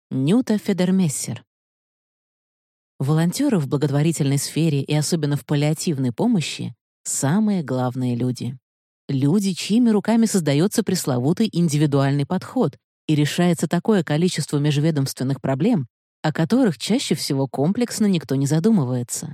Нюта Федермессер. Волонтеры в благотворительной сфере и особенно в паллиативной помощи — самые главные люди. Люди, чьими руками создается пресловутый индивидуальный подход и решается такое количество межведомственных проблем, о которых чаще всего комплексно никто не задумывается.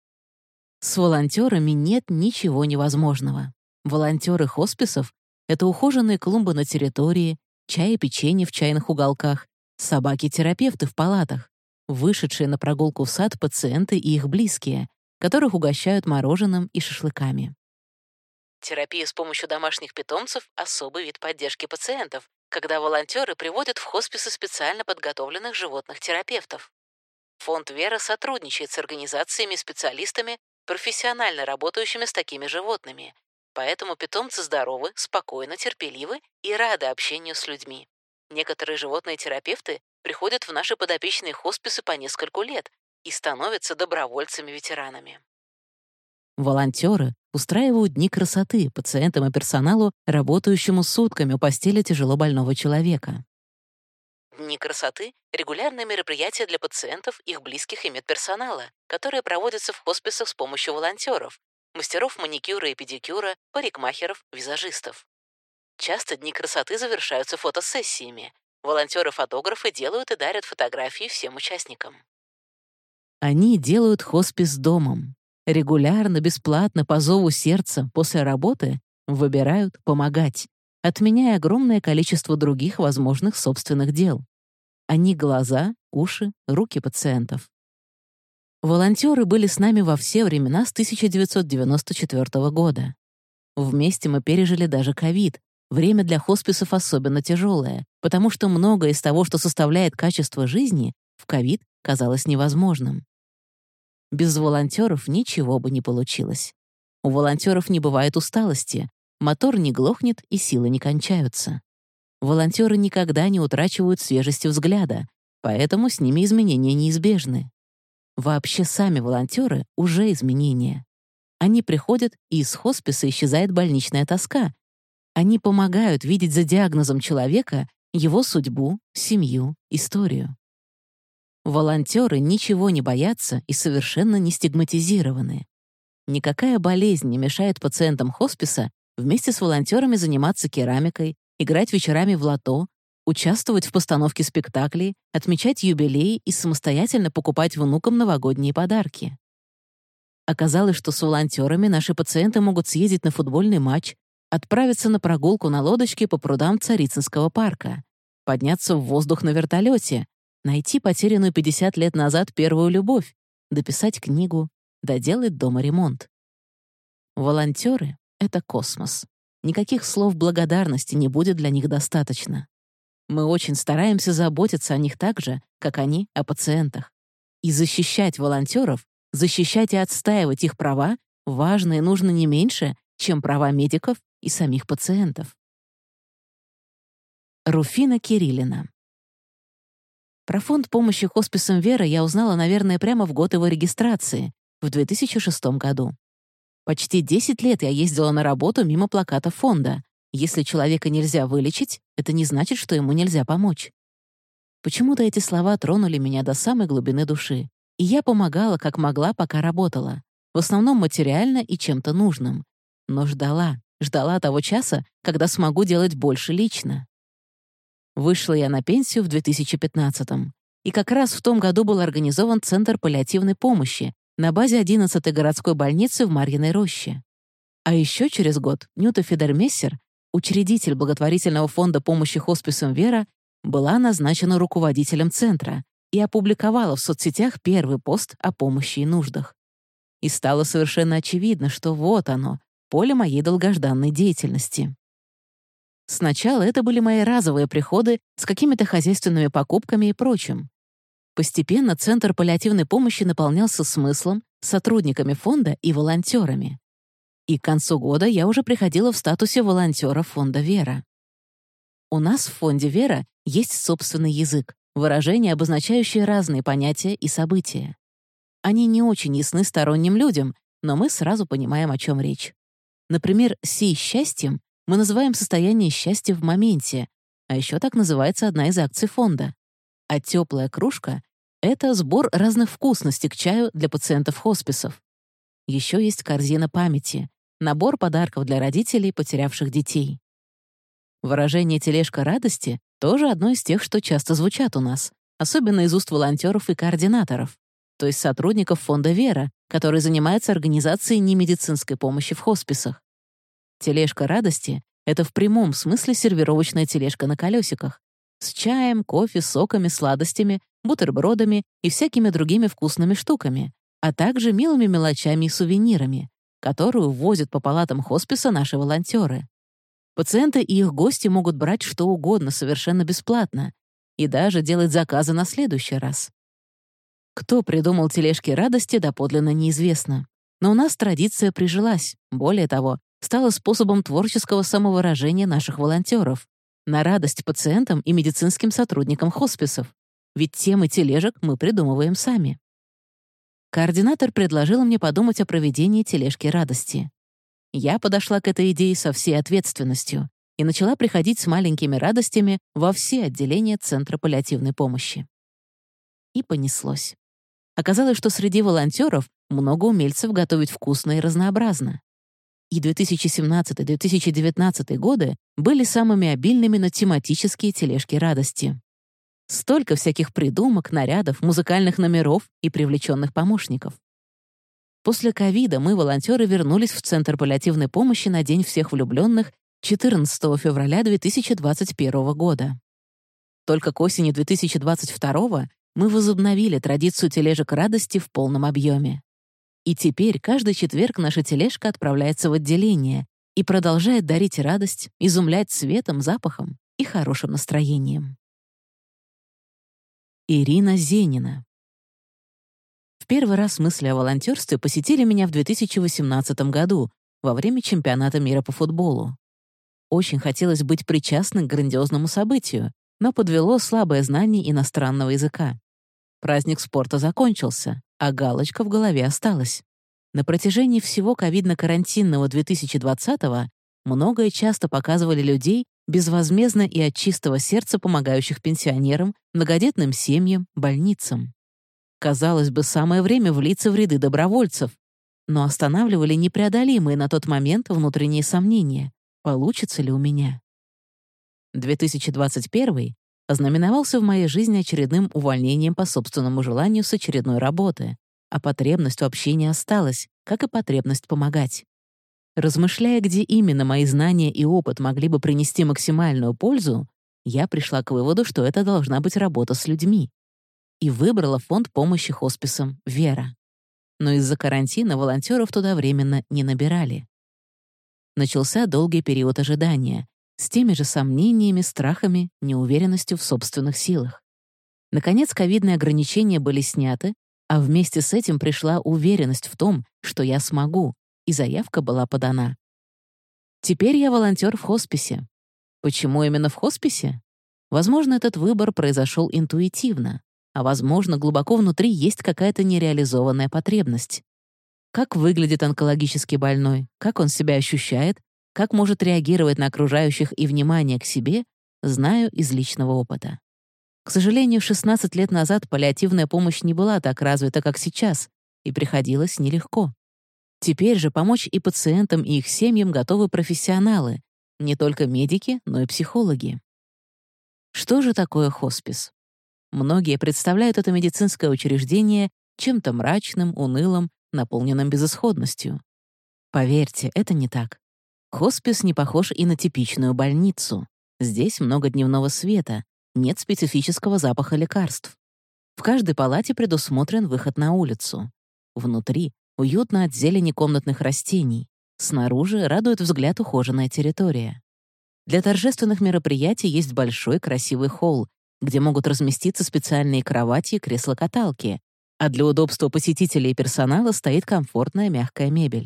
С волонтерами нет ничего невозможного. Волонтеры хосписов — это ухоженные клумбы на территории, чай и печенье в чайных уголках, собаки-терапевты в палатах, вышедшие на прогулку в сад пациенты и их близкие, которых угощают мороженым и шашлыками. Терапия с помощью домашних питомцев — особый вид поддержки пациентов, когда волонтеры приводят в хосписы специально подготовленных животных-терапевтов. Фонд «Вера» сотрудничает с организациями и специалистами, профессионально работающими с такими животными, поэтому питомцы здоровы, спокойны, терпеливы и рады общению с людьми. Некоторые животные терапевты приходят в наши подопечные хосписы по нескольку лет и становятся добровольцами-ветеранами. Волонтеры устраивают дни красоты пациентам и персоналу, работающему сутками у постели тяжелобольного человека. Дни красоты — регулярные мероприятия для пациентов, их близких и медперсонала, которые проводятся в хосписах с помощью волонтеров, мастеров маникюра и педикюра, парикмахеров, визажистов. Часто дни красоты завершаются фотосессиями. Волонтеры-фотографы делают и дарят фотографии всем участникам. Они делают хоспис домом. Регулярно, бесплатно, по зову сердца, после работы выбирают помогать, отменяя огромное количество других возможных собственных дел. Они — глаза, уши, руки пациентов. Волонтеры были с нами во все времена с 1994 года. Вместе мы пережили даже ковид. Время для хосписов особенно тяжелое, потому что многое из того, что составляет качество жизни, в ковид казалось невозможным. Без волонтеров ничего бы не получилось. У волонтеров не бывает усталости, мотор не глохнет и силы не кончаются. Волонтеры никогда не утрачивают свежести взгляда, поэтому с ними изменения неизбежны. Вообще сами волонтеры — уже изменения. Они приходят, и из хосписа исчезает больничная тоска. Они помогают видеть за диагнозом человека его судьбу, семью, историю. Волонтеры ничего не боятся и совершенно не стигматизированы. Никакая болезнь не мешает пациентам хосписа вместе с волонтерами заниматься керамикой, играть вечерами в лото, участвовать в постановке спектаклей, отмечать юбилеи и самостоятельно покупать внукам новогодние подарки. Оказалось, что с волонтерами наши пациенты могут съездить на футбольный матч, отправиться на прогулку на лодочке по прудам Царицынского парка, подняться в воздух на вертолете, найти потерянную 50 лет назад первую любовь, дописать книгу, доделать дома ремонт. Волонтеры — это космос. Никаких слов благодарности не будет для них достаточно. Мы очень стараемся заботиться о них так же, как они о пациентах. И защищать волонтеров, защищать и отстаивать их права важно и нужно не меньше, чем права медиков и самих пациентов. Руфина Кириллина. Про фонд помощи хосписам «Вера» я узнала, наверное, прямо в год его регистрации, в 2006 году. Почти 10 лет я ездила на работу мимо плаката фонда. Если человека нельзя вылечить, это не значит, что ему нельзя помочь. Почему-то эти слова тронули меня до самой глубины души, и я помогала, как могла, пока работала. В основном материально и чем-то нужным. Но ждала того часа, когда смогу делать больше лично. Вышла я на пенсию в 2015-м. И как раз в том году был организован Центр паллиативной помощи на базе 11-й городской больницы в Марьиной Роще. А еще через год Нюта Федермессер, учредитель благотворительного фонда помощи хосписам «Вера», была назначена руководителем центра и опубликовала в соцсетях первый пост о помощи и нуждах. И стало совершенно очевидно, что вот оно, поле моей долгожданной деятельности. Сначала это были мои разовые приходы с какими-то хозяйственными покупками и прочим. Постепенно Центр паллиативной помощи наполнялся смыслом, сотрудниками фонда и волонтерами. И к концу года я уже приходила в статусе волонтера фонда «Вера». У нас в фонде «Вера» есть собственный язык, выражения, обозначающие разные понятия и события. Они не очень ясны сторонним людям, но мы сразу понимаем, о чем речь. Например, «сей счастьем» мы называем состояние счастья в моменте, а еще так называется одна из акций фонда. а теплая кружка — это сбор разных вкусностей к чаю для пациентов хосписов. Еще есть корзина памяти — набор подарков для родителей, потерявших детей. Выражение «тележка радости» тоже одно из тех, что часто звучат у нас, особенно из уст волонтеров и координаторов, то есть сотрудников фонда «Вера», который занимается организацией немедицинской помощи в хосписах. Тележка радости — это в прямом смысле сервировочная тележка на колесиках с чаем, кофе, соками, сладостями, бутербродами и всякими другими вкусными штуками, а также милыми мелочами и сувенирами, которую возят по палатам хосписа наши волонтеры. Пациенты и их гости могут брать что угодно совершенно бесплатно и даже делать заказы на следующий раз. Кто придумал тележки радости, доподлинно неизвестно. Но у нас традиция прижилась. Более того, стала способом творческого самовыражения наших волонтеров на радость пациентам и медицинским сотрудникам хосписов. Ведь темы тележек мы придумываем сами. Координатор предложил мне подумать о проведении тележки радости. Я подошла к этой идее со всей ответственностью и начала приходить с маленькими радостями во все отделения Центра паллиативной помощи. И понеслось. Оказалось, что среди волонтеров много умельцев готовить вкусно и разнообразно. И 2017-2019 годы были самыми обильными на тематические тележки радости. Столько всяких придумок, нарядов, музыкальных номеров и привлеченных помощников. После ковида мы, волонтеры, вернулись в Центр паллиативной помощи на День всех влюбленных 14 февраля 2021 года. Только к осени 2022 мы возобновили традицию тележек радости в полном объеме. И теперь каждый четверг наша тележка отправляется в отделение и продолжает дарить радость, изумлять цветом, запахом и хорошим настроением. Ирина Зенина. В первый раз мысли о волонтерстве посетили меня в 2018 году, во время чемпионата мира по футболу. Очень хотелось быть причастным к грандиозному событию, но подвело слабое знание иностранного языка. Праздник спорта закончился, а галочка в голове осталась. На протяжении всего ковидно-карантинного 2020-го многое часто показывали людей, безвозмездно и от чистого сердца помогающих пенсионерам, многодетным семьям, больницам. Казалось бы, самое время влиться в ряды добровольцев, но останавливали непреодолимые на тот момент внутренние сомнения. Получится ли у меня? 2021 ознаменовался в моей жизни очередным увольнением по собственному желанию с очередной работы, а потребность в общении осталась, как и потребность помогать. Размышляя, где именно мои знания и опыт могли бы принести максимальную пользу, я пришла к выводу, что это должна быть работа с людьми. И выбрала фонд помощи хосписам «Вера». Но из-за карантина волонтеров туда временно не набирали. Начался долгий период ожидания, с теми же сомнениями, страхами, неуверенностью в собственных силах. Наконец, ковидные ограничения были сняты, а вместе с этим пришла уверенность в том, что я смогу, и заявка была подана. Теперь я волонтер в хосписе. Почему именно в хосписе? Возможно, этот выбор произошел интуитивно, а возможно, глубоко внутри есть какая-то нереализованная потребность. Как выглядит онкологически больной, как он себя ощущает, как может реагировать на окружающих и внимание к себе, знаю из личного опыта. К сожалению, 16 лет назад паллиативная помощь не была так развита, как сейчас, и приходилось нелегко. Теперь же помочь и пациентам, и их семьям готовы профессионалы, не только медики, но и психологи. Что же такое хоспис? Многие представляют это медицинское учреждение чем-то мрачным, унылым, наполненным безысходностью. Поверьте, это не так. Хоспис не похож и на типичную больницу. Здесь много дневного света, нет специфического запаха лекарств. В каждой палате предусмотрен выход на улицу. Внутри уютно от зелени комнатных растений. Снаружи радует взгляд ухоженная территория. Для торжественных мероприятий есть большой красивый холл, где могут разместиться специальные кровати и кресла-каталки, а для удобства посетителей и персонала стоит комфортная мягкая мебель.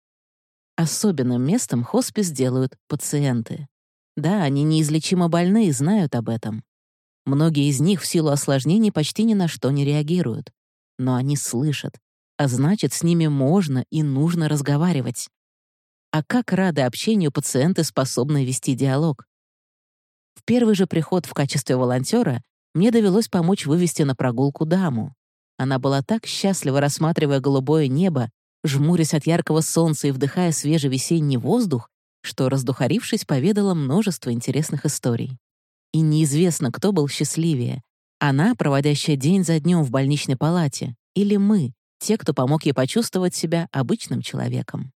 Особенным местом хоспис делают пациенты. Да, они неизлечимо больны и знают об этом. Многие из них в силу осложнений почти ни на что не реагируют. Но они слышат, а значит, с ними можно и нужно разговаривать. А как рады общению пациенты, способные вести диалог? В первый же приход в качестве волонтера Мне довелось помочь вывести на прогулку даму. Она была так счастлива, рассматривая голубое небо, жмурясь от яркого солнца и вдыхая свежий весенний воздух, что, раздухарившись, поведала множество интересных историй. И неизвестно, кто был счастливее. Она, проводящая день за днем в больничной палате, или мы, те, кто помог ей почувствовать себя обычным человеком.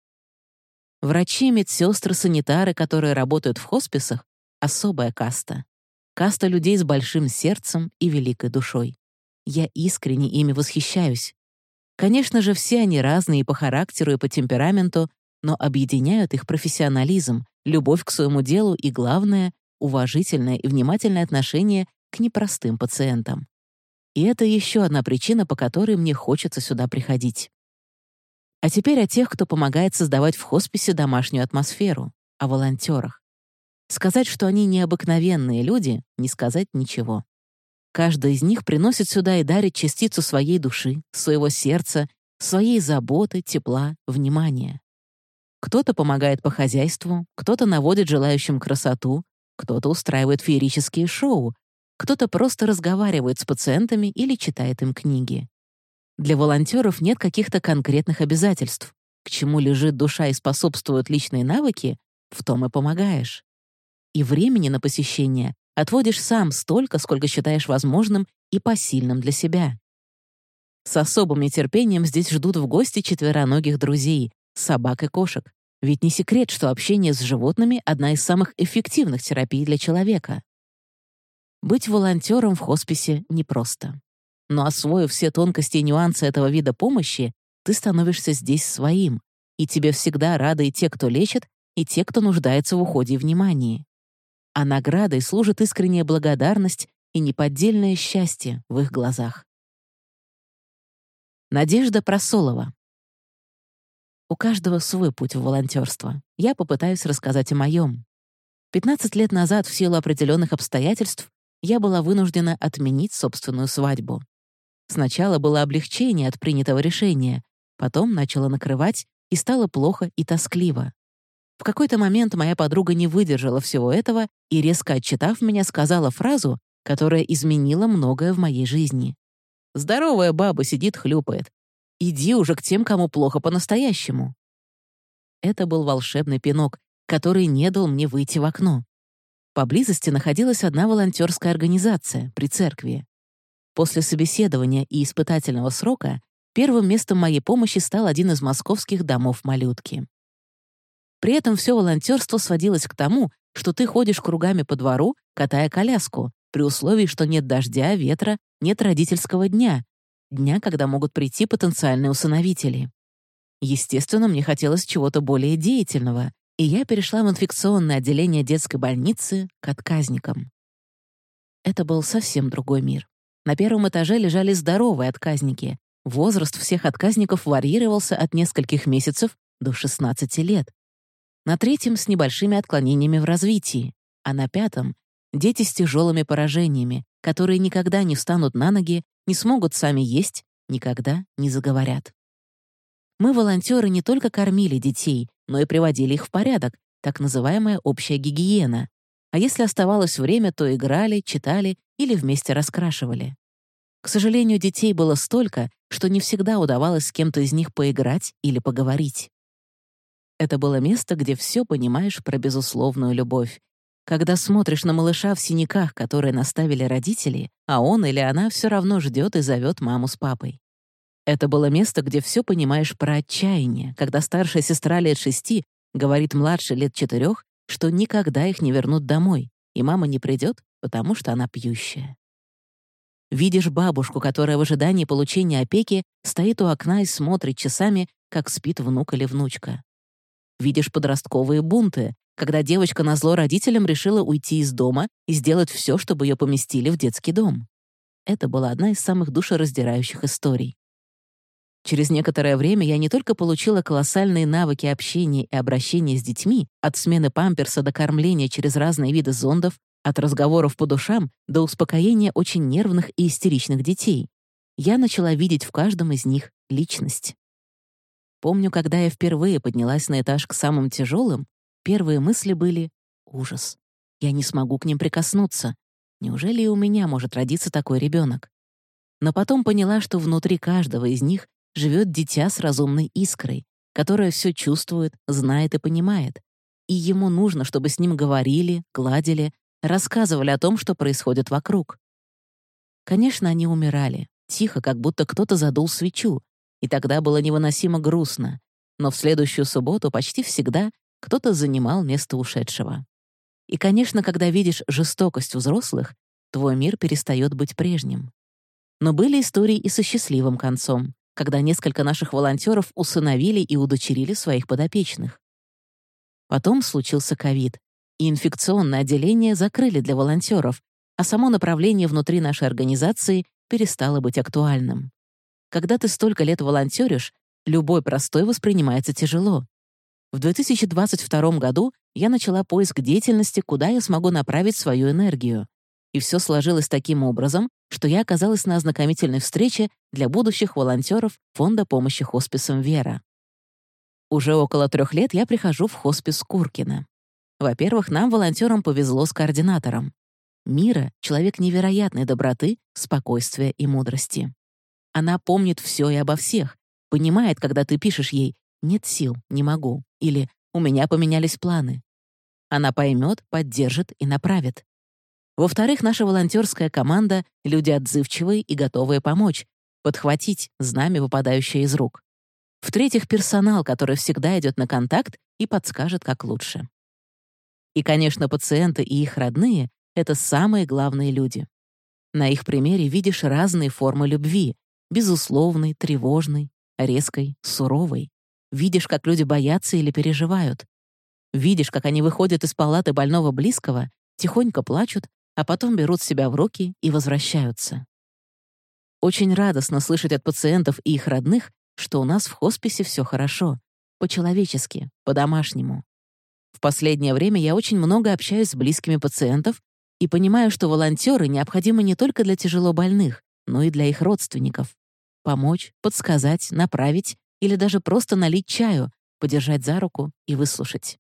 Врачи, медсестры, санитары, которые работают в хосписах — особая каста. Каста людей с большим сердцем и великой душой. Я искренне ими восхищаюсь. Конечно же, все они разные и по характеру, и по темпераменту, но объединяют их профессионализм, любовь к своему делу и, главное, уважительное и внимательное отношение к непростым пациентам. И это еще одна причина, по которой мне хочется сюда приходить. А теперь о тех, кто помогает создавать в хосписе домашнюю атмосферу, о волонтерах. Сказать, что они необыкновенные люди, не сказать ничего. Каждый из них приносит сюда и дарит частицу своей души, своего сердца, своей заботы, тепла, внимания. Кто-то помогает по хозяйству, кто-то наводит желающим красоту, кто-то устраивает феерические шоу, кто-то просто разговаривает с пациентами или читает им книги. Для волонтеров нет каких-то конкретных обязательств. К чему лежит душа и способствуют личные навыки, в том и помогаешь. И времени на посещение отводишь сам столько, сколько считаешь возможным и посильным для себя. С особым нетерпением здесь ждут в гости четвероногих друзей, собак и кошек. Ведь не секрет, что общение с животными — одна из самых эффективных терапий для человека. Быть волонтером в хосписе непросто. Но освоив все тонкости и нюансы этого вида помощи, ты становишься здесь своим, и тебе всегда рады и те, кто лечит, и те, кто нуждается в уходе и внимании. А наградой служит искренняя благодарность и неподдельное счастье в их глазах. Надежда Просолова. У каждого свой путь в волонтерство. Я попытаюсь рассказать о моем. 15 лет назад, в силу определенных обстоятельств, я была вынуждена отменить собственную свадьбу. Сначала было облегчение от принятого решения, потом начало накрывать, и стало плохо и тоскливо. В какой-то момент моя подруга не выдержала всего этого и, резко отчитав меня, сказала фразу, которая изменила многое в моей жизни. «Здоровая баба сидит, хлюпает. Иди уже к тем, кому плохо по-настоящему». Это был волшебный пинок, который не дал мне выйти в окно. Поблизости находилась одна волонтерская организация при церкви. После собеседования и испытательного срока первым местом моей помощи стал один из московских домов-малютки. При этом все волонтерство сводилось к тому, что ты ходишь кругами по двору, катая коляску, при условии, что нет дождя, ветра, нет родительского дня, когда могут прийти потенциальные усыновители. Естественно, мне хотелось чего-то более деятельного, и я перешла в инфекционное отделение детской больницы к отказникам. Это был совсем другой мир. На первом этаже лежали здоровые отказники. Возраст всех отказников варьировался от нескольких месяцев до 16 лет. На третьем — с небольшими отклонениями в развитии, а на пятом — дети с тяжелыми поражениями, которые никогда не встанут на ноги, не смогут сами есть, никогда не заговорят. Мы, волонтеры, не только кормили детей, но и приводили их в порядок, так называемая общая гигиена. А если оставалось время, то играли, читали или вместе раскрашивали. К сожалению, детей было столько, что не всегда удавалось с кем-то из них поиграть или поговорить. Это было место, где все понимаешь про безусловную любовь. Когда смотришь на малыша в синяках, которые наставили родители, а он или она все равно ждет и зовет маму с папой. Это было место, где все понимаешь про отчаяние, когда старшая сестра лет 6 говорит младшей лет 4, что никогда их не вернут домой, и мама не придет, потому что она пьющая. Видишь бабушку, которая в ожидании получения опеки стоит у окна и смотрит часами, как спит внук или внучка. Видишь подростковые бунты, когда девочка назло родителям решила уйти из дома и сделать все, чтобы ее поместили в детский дом. Это была одна из самых душераздирающих историй. Через некоторое время я не только получила колоссальные навыки общения и обращения с детьми, от смены памперса до кормления через разные виды зондов, от разговоров по душам до успокоения очень нервных и истеричных детей. Я начала видеть в каждом из них личность. Помню, когда я впервые поднялась на этаж к самым тяжелым, первые мысли были «ужас. Я не смогу к ним прикоснуться. Неужели и у меня может родиться такой ребенок? Но потом поняла, что внутри каждого из них живет дитя с разумной искрой, которое все чувствует, знает и понимает. И ему нужно, чтобы с ним говорили, гладили, рассказывали о том, что происходит вокруг. Конечно, они умирали, тихо, как будто кто-то задул свечу, и тогда было невыносимо грустно. Но в следующую субботу почти всегда кто-то занимал место ушедшего. И, конечно, когда видишь жестокость взрослых, твой мир перестает быть прежним. Но были истории и со счастливым концом, когда несколько наших волонтеров усыновили и удочерили своих подопечных. Потом случился ковид, и инфекционное отделение закрыли для волонтеров, а само направление внутри нашей организации перестало быть актуальным. Когда ты столько лет волонтеришь, любой простой воспринимается тяжело. В 2022 году я начала поиск деятельности, куда я смогу направить свою энергию. И все сложилось таким образом, что я оказалась на ознакомительной встрече для будущих волонтеров Фонда помощи хосписам «Вера». Уже около 3 лет я прихожу в хоспис Куркина. Во-первых, нам, волонтерам, повезло с координатором. Мира — человек невероятной доброты, спокойствия и мудрости. Она помнит все и обо всех, понимает, когда ты пишешь ей «нет сил, не могу» или «у меня поменялись планы». Она поймет, поддержит и направит. Во-вторых, наша волонтерская команда — люди отзывчивые и готовые помочь, подхватить знамя, выпадающее из рук. В-третьих, персонал, который всегда идет на контакт и подскажет, как лучше. И, конечно, пациенты и их родные — это самые главные люди. На их примере видишь разные формы любви — безусловной, тревожной, резкой, суровой. Видишь, как люди боятся или переживают. Видишь, как они выходят из палаты больного близкого, тихонько плачут, а потом берут себя в руки и возвращаются. Очень радостно слышать от пациентов и их родных, что у нас в хосписе все хорошо, по-человечески, по-домашнему. В последнее время я очень много общаюсь с близкими пациентов и понимаю, что волонтеры необходимы не только для тяжелобольных, но и для их родственников. Помочь, подсказать, направить или даже просто налить чаю, подержать за руку и выслушать.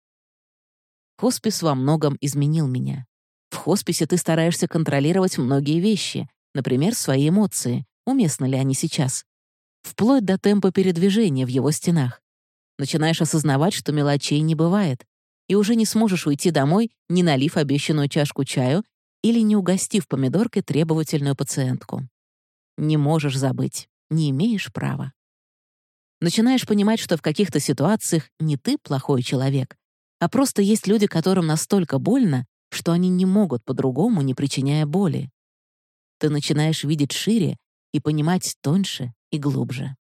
Хоспис во многом изменил меня. В хосписе ты стараешься контролировать многие вещи, например, свои эмоции, уместны ли они сейчас, вплоть до темпа передвижения в его стенах. Начинаешь осознавать, что мелочей не бывает, и уже не сможешь уйти домой, не налив обещанную чашку чаю или не угостив помидоркой требовательную пациентку. Не можешь забыть, не имеешь права. Начинаешь понимать, что в каких-то ситуациях не ты плохой человек, а просто есть люди, которым настолько больно, что они не могут по-другому, не причиняя боли. Ты начинаешь видеть шире и понимать тоньше и глубже.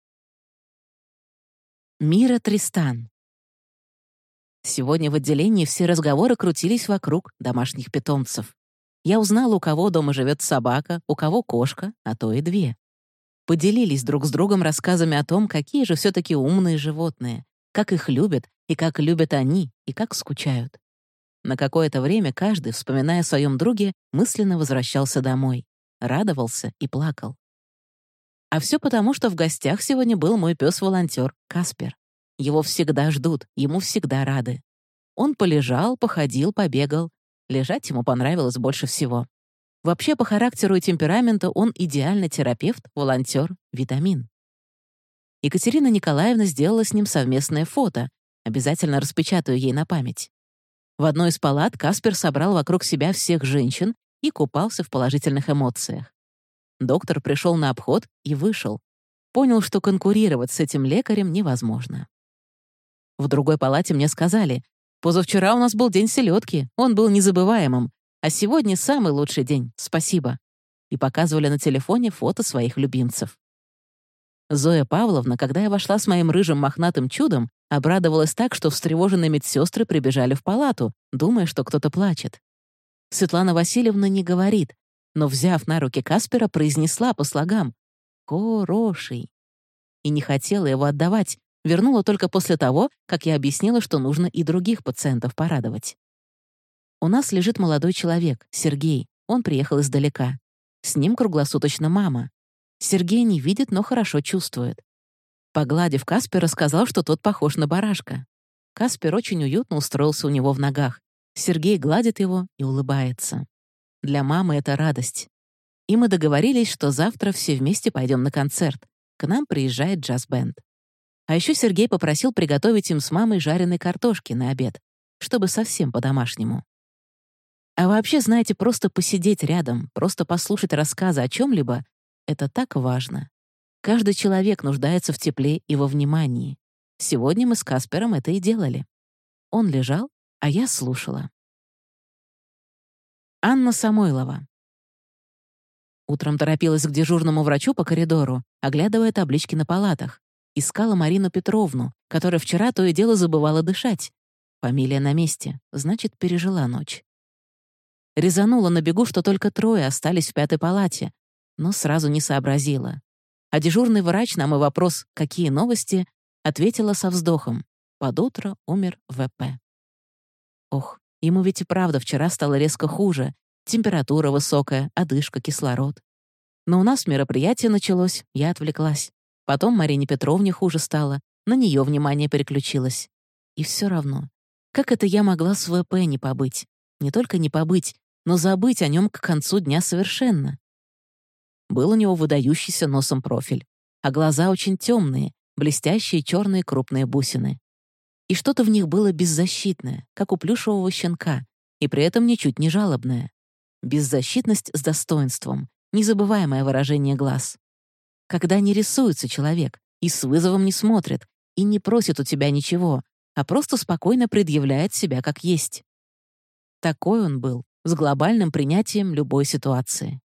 Мира Тристан. Сегодня в отделении все разговоры крутились вокруг домашних питомцев. Я узнала, у кого дома живет собака, у кого кошка, а то и 2. Поделились друг с другом рассказами о том, какие же все-таки умные животные, как их любят, и как любят они, и как скучают. На какое-то время каждый, вспоминая о своем друге, мысленно возвращался домой, радовался и плакал. А все потому, что в гостях сегодня был мой пес-волонтер Каспер. Его всегда ждут, ему всегда рады. Он полежал, походил, побегал. Лежать ему понравилось больше всего. Вообще, по характеру и темпераменту он идеальный терапевт, волонтер, витамин. Екатерина Николаевна сделала с ним совместное фото. Обязательно распечатаю ей на память. В одной из палат Каспер собрал вокруг себя всех женщин и купался в положительных эмоциях. Доктор пришел на обход и вышел. Понял, что конкурировать с этим лекарем невозможно. В другой палате мне сказали: «Позавчера у нас был день селедки, он был незабываемым, а сегодня самый лучший день, спасибо». И показывали на телефоне фото своих любимцев. Зоя Павловна, когда я вошла с моим рыжим мохнатым чудом, обрадовалась так, что встревоженные медсестры прибежали в палату, думая, что кто-то плачет. Светлана Васильевна не говорит, но, взяв на руки Каспера, произнесла по слогам «Хороший». И не хотела его отдавать, вернула только после того, как я объяснила, что нужно и других пациентов порадовать. У нас лежит молодой человек, Сергей, он приехал издалека. С ним круглосуточно мама. Сергей не видит, но хорошо чувствует. Погладив Каспера, сказал, что тот похож на барашка. Каспер очень уютно устроился у него в ногах. Сергей гладит его и улыбается. Для мамы это радость. И мы договорились, что завтра все вместе пойдем на концерт. К нам приезжает джаз-бенд. А еще Сергей попросил приготовить им с мамой жареной картошки на обед, чтобы совсем по-домашнему. А вообще, знаете, просто посидеть рядом, просто послушать рассказы о чем-либо — это так важно. Каждый человек нуждается в тепле и во внимании. Сегодня мы с Каспером это и делали. Он лежал, а я слушала. Анна Самойлова. Утром торопилась к дежурному врачу по коридору, оглядывая таблички на палатах. Искала Марину Петровну, которая вчера то и дело забывала дышать. Фамилия на месте, значит, пережила ночь. Резанула на бегу, что только 3 остались в 5-й палате, но сразу не сообразила. А дежурный врач на мой вопрос «Какие новости?» ответила со вздохом: «Под утро умер ВП». Ох, ему ведь и правда вчера стало резко хуже. Температура высокая, одышка, кислород. Но у нас мероприятие началось, я отвлеклась. Потом Марине Петровне хуже стало, на нее внимание переключилось. И все равно, как это я могла с ВП не побыть? Не только не побыть, но забыть о нем к концу дня совершенно. Был у него выдающийся носом профиль, а глаза очень темные, блестящие черные крупные бусины. И что-то в них было беззащитное, как у плюшевого щенка, и при этом ничуть не жалобное. Беззащитность с достоинством, незабываемое выражение глаз. Когда не рисуется человек, и с вызовом не смотрит, и не просит у тебя ничего, а просто спокойно предъявляет себя как есть. Такой он был, с глобальным принятием любой ситуации.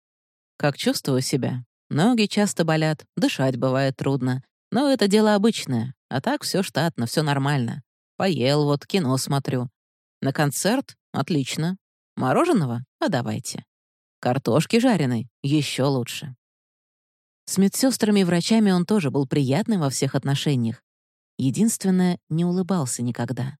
Как чувствую себя? Ноги часто болят, дышать бывает трудно. Но это дело обычное, а так все штатно, все нормально. Поел вот, кино смотрю. На концерт? Отлично. Мороженого? А давайте. Картошки жареной? Еще лучше. С медсестрами и врачами он тоже был приятным во всех отношениях. Единственное, не улыбался никогда.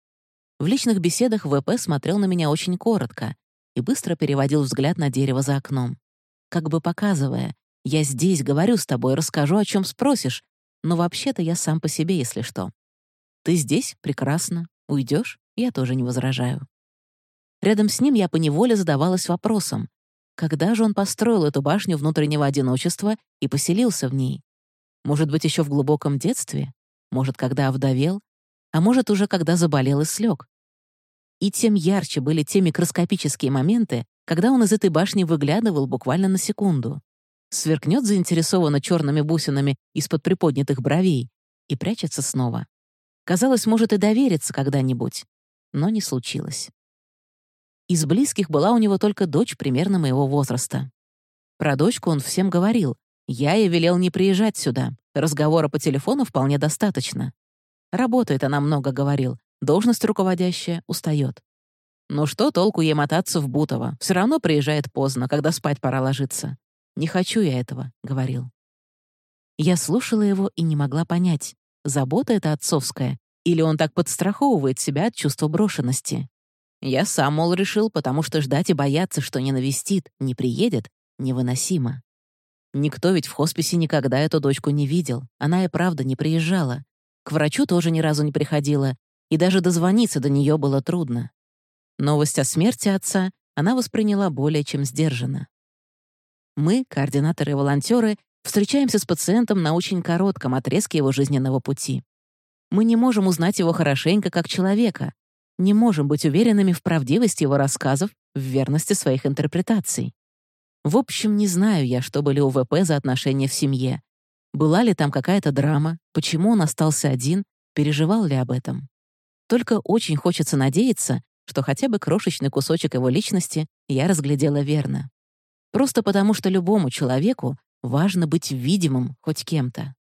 В личных беседах ВП смотрел на меня очень коротко и быстро переводил взгляд на дерево за окном. Как бы показывая: «Я здесь, говорю с тобой, расскажу, о чем спросишь, но вообще-то я сам по себе, если что. Ты здесь? Прекрасно. Уйдешь? Я тоже не возражаю». Рядом с ним я поневоле задавалась вопросом: когда же он построил эту башню внутреннего одиночества и поселился в ней? Может быть, еще в глубоком детстве? Может, когда овдовел? А может, уже когда заболел и слег? И тем ярче были те микроскопические моменты, когда он из этой башни выглядывал буквально на секунду. Сверкнет заинтересованно черными бусинами из-под приподнятых бровей и прячется снова. Казалось, может и довериться когда-нибудь, но не случилось. Из близких была у него только дочь примерно моего возраста. Про дочку он всем говорил: «Я ей велел не приезжать сюда, разговора по телефону вполне достаточно». Работает она много, говорил, должность руководящая, устает. Ну что толку ей мотаться в Бутово, все равно приезжает поздно, когда спать пора ложиться. «Не хочу я этого», — говорил. Я слушала его и не могла понять, забота это отцовская, или он так подстраховывает себя от чувства брошенности. Я сам, мол, решил, потому что ждать и бояться, что не навестит, не приедет, невыносимо. Никто ведь в хосписе никогда эту дочку не видел, она и правда не приезжала. К врачу тоже ни разу не приходила, и даже дозвониться до нее было трудно. Новость о смерти отца она восприняла более чем сдержанно. Мы, координаторы и волонтеры, встречаемся с пациентом на очень коротком отрезке его жизненного пути. Мы не можем узнать его хорошенько как человека, не можем быть уверенными в правдивости его рассказов, в верности своих интерпретаций. В общем, не знаю я, что были у ВП за отношения в семье. Была ли там какая-то драма, почему он остался один, переживал ли об этом. Только очень хочется надеяться, что хотя бы крошечный кусочек его личности я разглядела верно. Просто потому, что любому человеку важно быть видимым хоть кем-то.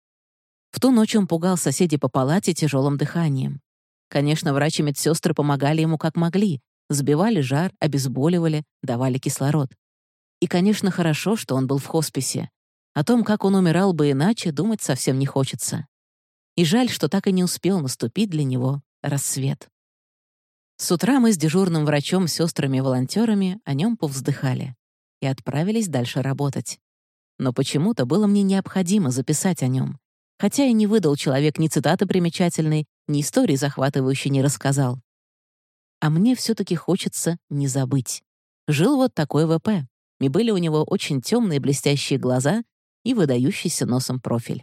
В ту ночь он пугал соседей по палате тяжелым дыханием. Конечно, врачи и медсестры помогали ему как могли, сбивали жар, обезболивали, давали кислород. И, конечно, хорошо, что он был в хосписе. О том, как он умирал бы иначе, думать совсем не хочется. И жаль, что так и не успел наступить для него рассвет. С утра мы с дежурным врачом, сестрами и волонтерами о нем повздыхали и отправились дальше работать. Но почему-то было мне необходимо записать о нем, хотя и не выдал человек ни цитаты примечательной, ни истории захватывающей не рассказал. А мне все-таки хочется не забыть. жил вот такой ВП, и были у него очень темные блестящие глаза и выдающийся носом профиль.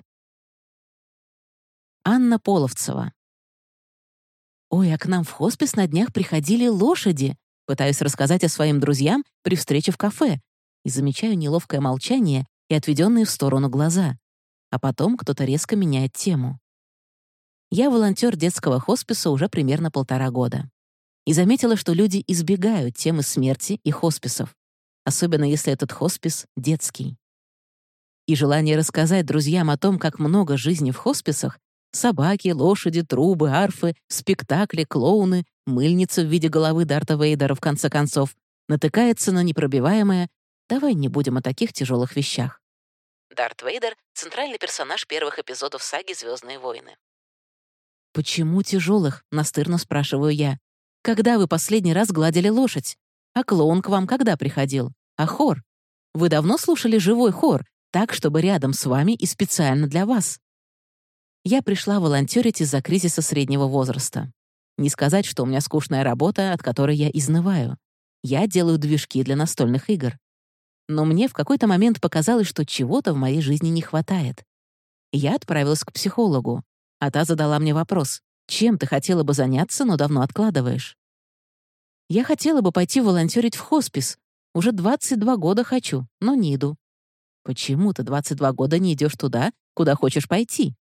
Анна Половцева. «Ой, а к нам в хоспис на днях приходили лошади!» Пытаюсь рассказать о своим друзьям при встрече в кафе и замечаю неловкое молчание и отведенные в сторону глаза. А потом кто-то резко меняет тему. Я волонтер детского хосписа уже примерно 1,5 года. И заметила, что люди избегают темы смерти и хосписов, особенно если этот хоспис детский. И желание рассказать друзьям о том, как много жизни в хосписах — собаки, лошади, трубы, арфы, спектакли, клоуны, мыльница в виде головы Дарта Вейдера, в конце концов, натыкается на непробиваемое «давай не будем о таких тяжелых вещах». Дарт Вейдер — центральный персонаж первых эпизодов саги «Звездные войны». «Почему тяжелых?» — настырно спрашиваю я. «Когда вы последний раз гладили лошадь? А клоун к вам когда приходил? А хор? Вы давно слушали живой хор, так, чтобы рядом с вами и специально для вас?» Я пришла волонтерить из-за кризиса среднего возраста. Не сказать, что у меня скучная работа, от которой я изнываю. Я делаю движки для настольных игр. Но мне в какой-то момент показалось, что чего-то в моей жизни не хватает. Я отправилась к психологу, а та задала мне вопрос: «Чем ты хотела бы заняться, но давно откладываешь?» Я хотела бы пойти волонтерить в хоспис. Уже 22 года хочу, но не иду. Почему ты 22 года не идешь туда, куда хочешь пойти?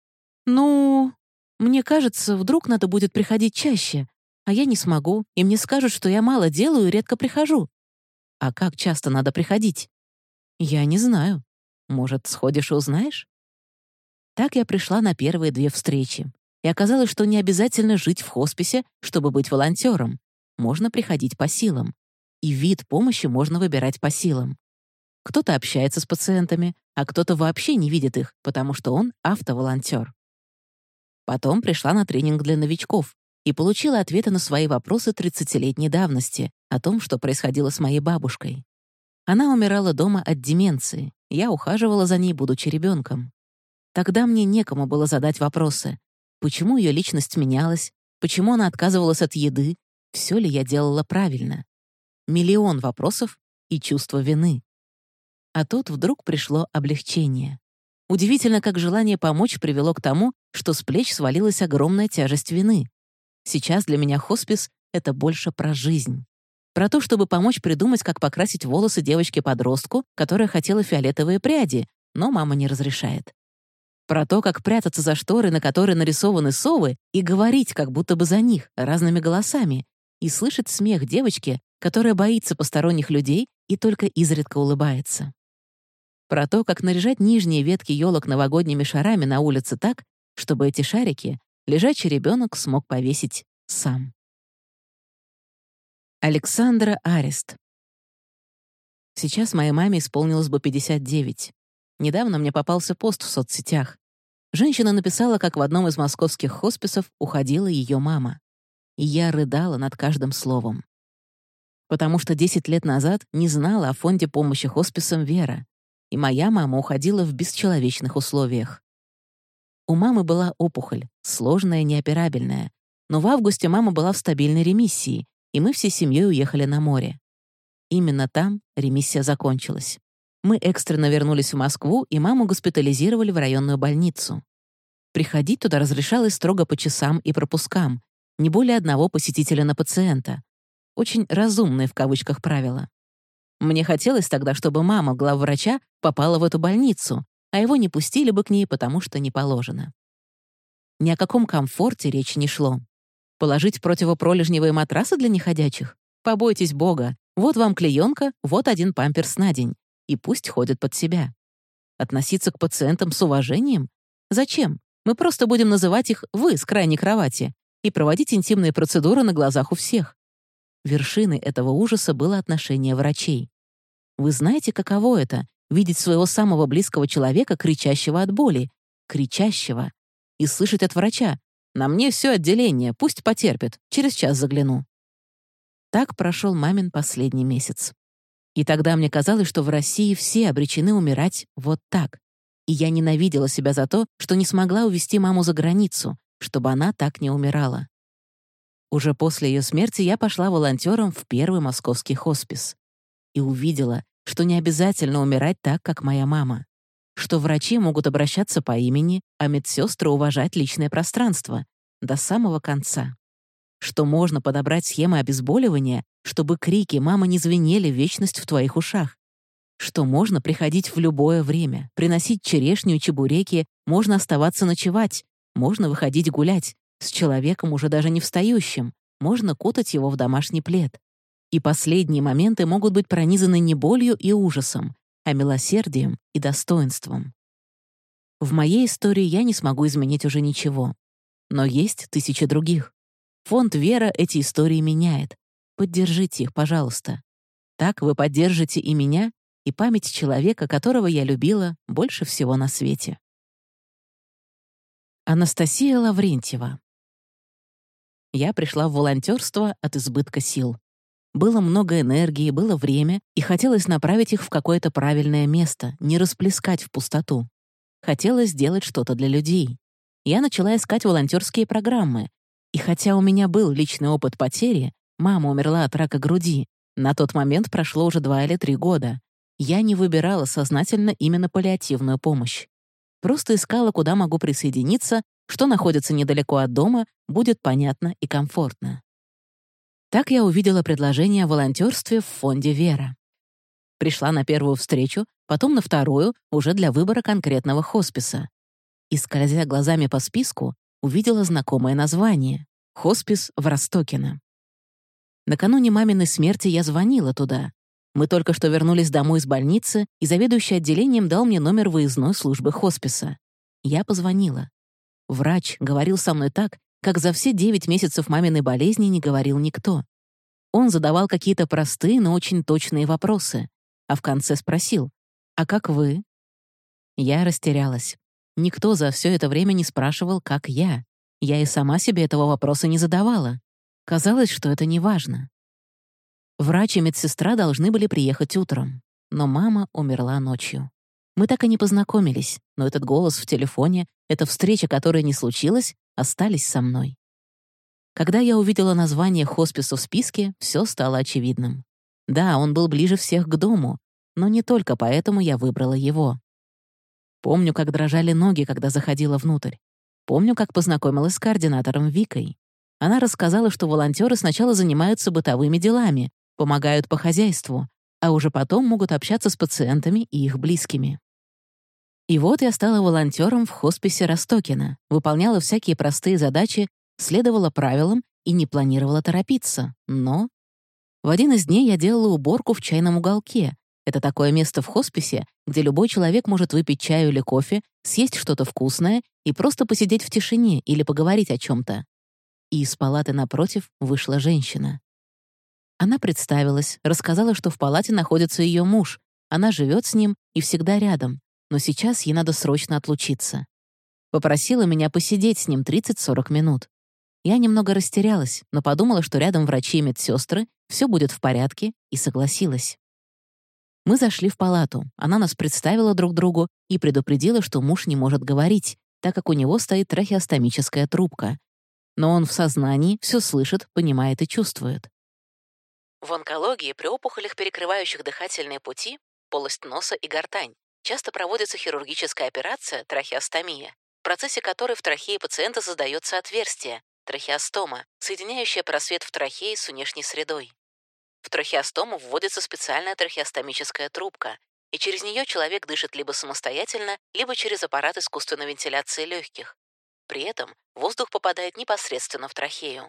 Ну, мне кажется, вдруг надо будет приходить чаще, а я не смогу, и мне скажут, что я мало делаю и редко прихожу. А как часто надо приходить? Я не знаю. Может, сходишь и узнаешь? Так я пришла на первые 2 встречи. И оказалось, что не обязательно жить в хосписе, чтобы быть волонтером. Можно приходить по силам. И вид помощи можно выбирать по силам. Кто-то общается с пациентами, а кто-то вообще не видит их, потому что он автоволонтер. Потом пришла на тренинг для новичков и получила ответы на свои вопросы 30-летней давности о том, что происходило с моей бабушкой. Она умирала дома от деменции, я ухаживала за ней, будучи ребенком. Тогда мне некому было задать вопросы. Почему ее личность менялась? Почему она отказывалась от еды? Все ли я делала правильно? Миллион вопросов и чувство вины. А тут вдруг пришло облегчение. Удивительно, как желание помочь привело к тому, что с плеч свалилась огромная тяжесть вины. Сейчас для меня хоспис — это больше про жизнь. Про то, чтобы помочь придумать, как покрасить волосы девочке-подростку, которая хотела фиолетовые пряди, но мама не разрешает. Про то, как прятаться за шторы, на которые нарисованы совы, и говорить как будто бы за них, разными голосами, и слышать смех девочки, которая боится посторонних людей и только изредка улыбается. Про то, как наряжать нижние ветки елок новогодними шарами на улице так, чтобы эти шарики лежачий ребенок смог повесить сам. Александра Арест. Сейчас моей маме исполнилось бы 59. Недавно мне попался пост в соцсетях. Женщина написала, как в одном из московских хосписов уходила ее мама. И я рыдала над каждым словом. Потому что 10 лет назад не знала о фонде помощи хосписам «Вера», и моя мама уходила в бесчеловечных условиях. У мамы была опухоль, сложная, неоперабельная, но в августе мама была в стабильной ремиссии, и мы всей семьей уехали на море. Именно там ремиссия закончилась. Мы экстренно вернулись в Москву, и маму госпитализировали в районную больницу. Приходить туда разрешалось строго по часам и пропускам, не более 1 посетителя на пациента. Очень «разумные» в кавычках правила. Мне хотелось тогда, чтобы мама главврача попала в эту больницу, а его не пустили бы к ней, потому что не положено. Ни о каком комфорте речи не шло. Положить противопролежневые матрасы для неходячих? Побойтесь Бога. Вот вам клеенка, вот 1 памперс на день. И пусть ходят под себя. Относиться к пациентам с уважением? Зачем? Мы просто будем называть их «вы» с крайней кровати и проводить интимные процедуры на глазах у всех. Вершиной этого ужаса было отношение врачей. Вы знаете, каково это — видеть своего самого близкого человека, кричащего от боли, кричащего, и слышать от врача: «На мне все отделение, пусть потерпит, через час загляну». Так прошел мамин последний месяц. И тогда мне казалось, что в России все обречены умирать вот так. И я ненавидела себя за то, что не смогла увезти маму за границу, чтобы она так не умирала. Уже после ее смерти я пошла волонтером в первый московский хоспис и увидела, что не обязательно умирать так, как моя мама, что врачи могут обращаться по имени, а медсестры уважать личное пространство до самого конца, что можно подобрать схемы обезболивания, чтобы крики «мама» не звенели вечность в твоих ушах, что можно приходить в любое время, приносить черешню и чебуреки, можно оставаться ночевать, можно выходить гулять, с человеком уже даже не встающим, можно кутать его в домашний плед. И последние моменты могут быть пронизаны не болью и ужасом, а милосердием и достоинством. В моей истории я не смогу изменить уже ничего. Но есть тысячи других. Фонд «Вера» эти истории меняет. Поддержите их, пожалуйста. Так вы поддержите и меня, и память человека, которого я любила больше всего на свете. Анастасия Лаврентьева. Я пришла в волонтерство от избытка сил. Было много энергии, было время, и хотелось направить их в какое-то правильное место, не расплескать в пустоту. Хотелось сделать что-то для людей. Я начала искать волонтерские программы. И хотя у меня был личный опыт потери, мама умерла от рака груди, на тот момент прошло уже 2 или 3 года, я не выбирала сознательно именно паллиативную помощь. Просто искала, куда могу присоединиться, что находится недалеко от дома, будет понятно и комфортно. Так я увидела предложение о волонтерстве в фонде «Вера». Пришла на первую встречу, потом на вторую, уже для выбора конкретного хосписа. И, скользя глазами по списку, увидела знакомое название — «Хоспис в Ростокино». Накануне маминой смерти я звонила туда. Мы только что вернулись домой из больницы, и заведующий отделением дал мне номер выездной службы хосписа. Я позвонила. Врач говорил со мной так, как за все 9 месяцев маминой болезни не говорил никто. Он задавал какие-то простые, но очень точные вопросы, а в конце спросил: «А как вы?» Я растерялась. Никто за все это время не спрашивал, как я. Я и сама себе этого вопроса не задавала. Казалось, что это неважно. Врач и медсестра должны были приехать утром, но мама умерла ночью. Мы так и не познакомились, но этот голос в телефоне, эта встреча, которая не случилась, остались со мной. Когда я увидела название хосписа в списке, все стало очевидным. Да, он был ближе всех к дому, но не только поэтому я выбрала его. Помню, как дрожали ноги, когда заходила внутрь. Помню, как познакомилась с координатором Викой. Она рассказала, что волонтеры сначала занимаются бытовыми делами, помогают по хозяйству, а уже потом могут общаться с пациентами и их близкими. И вот я стала волонтером в хосписе Ростокино, выполняла всякие простые задачи, следовала правилам и не планировала торопиться. Но в один из дней я делала уборку в чайном уголке. Это такое место в хосписе, где любой человек может выпить чаю или кофе, съесть что-то вкусное и просто посидеть в тишине или поговорить о чем-то. И из палаты напротив вышла женщина. Она представилась, рассказала, что в палате находится ее муж, она живет с ним и всегда рядом, но сейчас ей надо срочно отлучиться. Попросила меня посидеть с ним 30-40 минут. Я немного растерялась, но подумала, что рядом врачи и медсестры, все будет в порядке, и согласилась. Мы зашли в палату, она нас представила друг другу и предупредила, что муж не может говорить, так как у него стоит трахеостомическая трубка. Но он в сознании, все слышит, понимает и чувствует. В онкологии при опухолях, перекрывающих дыхательные пути, полость носа и гортань, часто проводится хирургическая операция трахеостомия, в процессе которой в трахее пациента создается отверстие, трахеостома, соединяющая просвет в трахее с внешней средой. В трахеостому вводится специальная трахеостомическая трубка, и через нее человек дышит либо самостоятельно, либо через аппарат искусственной вентиляции легких. При этом воздух попадает непосредственно в трахею.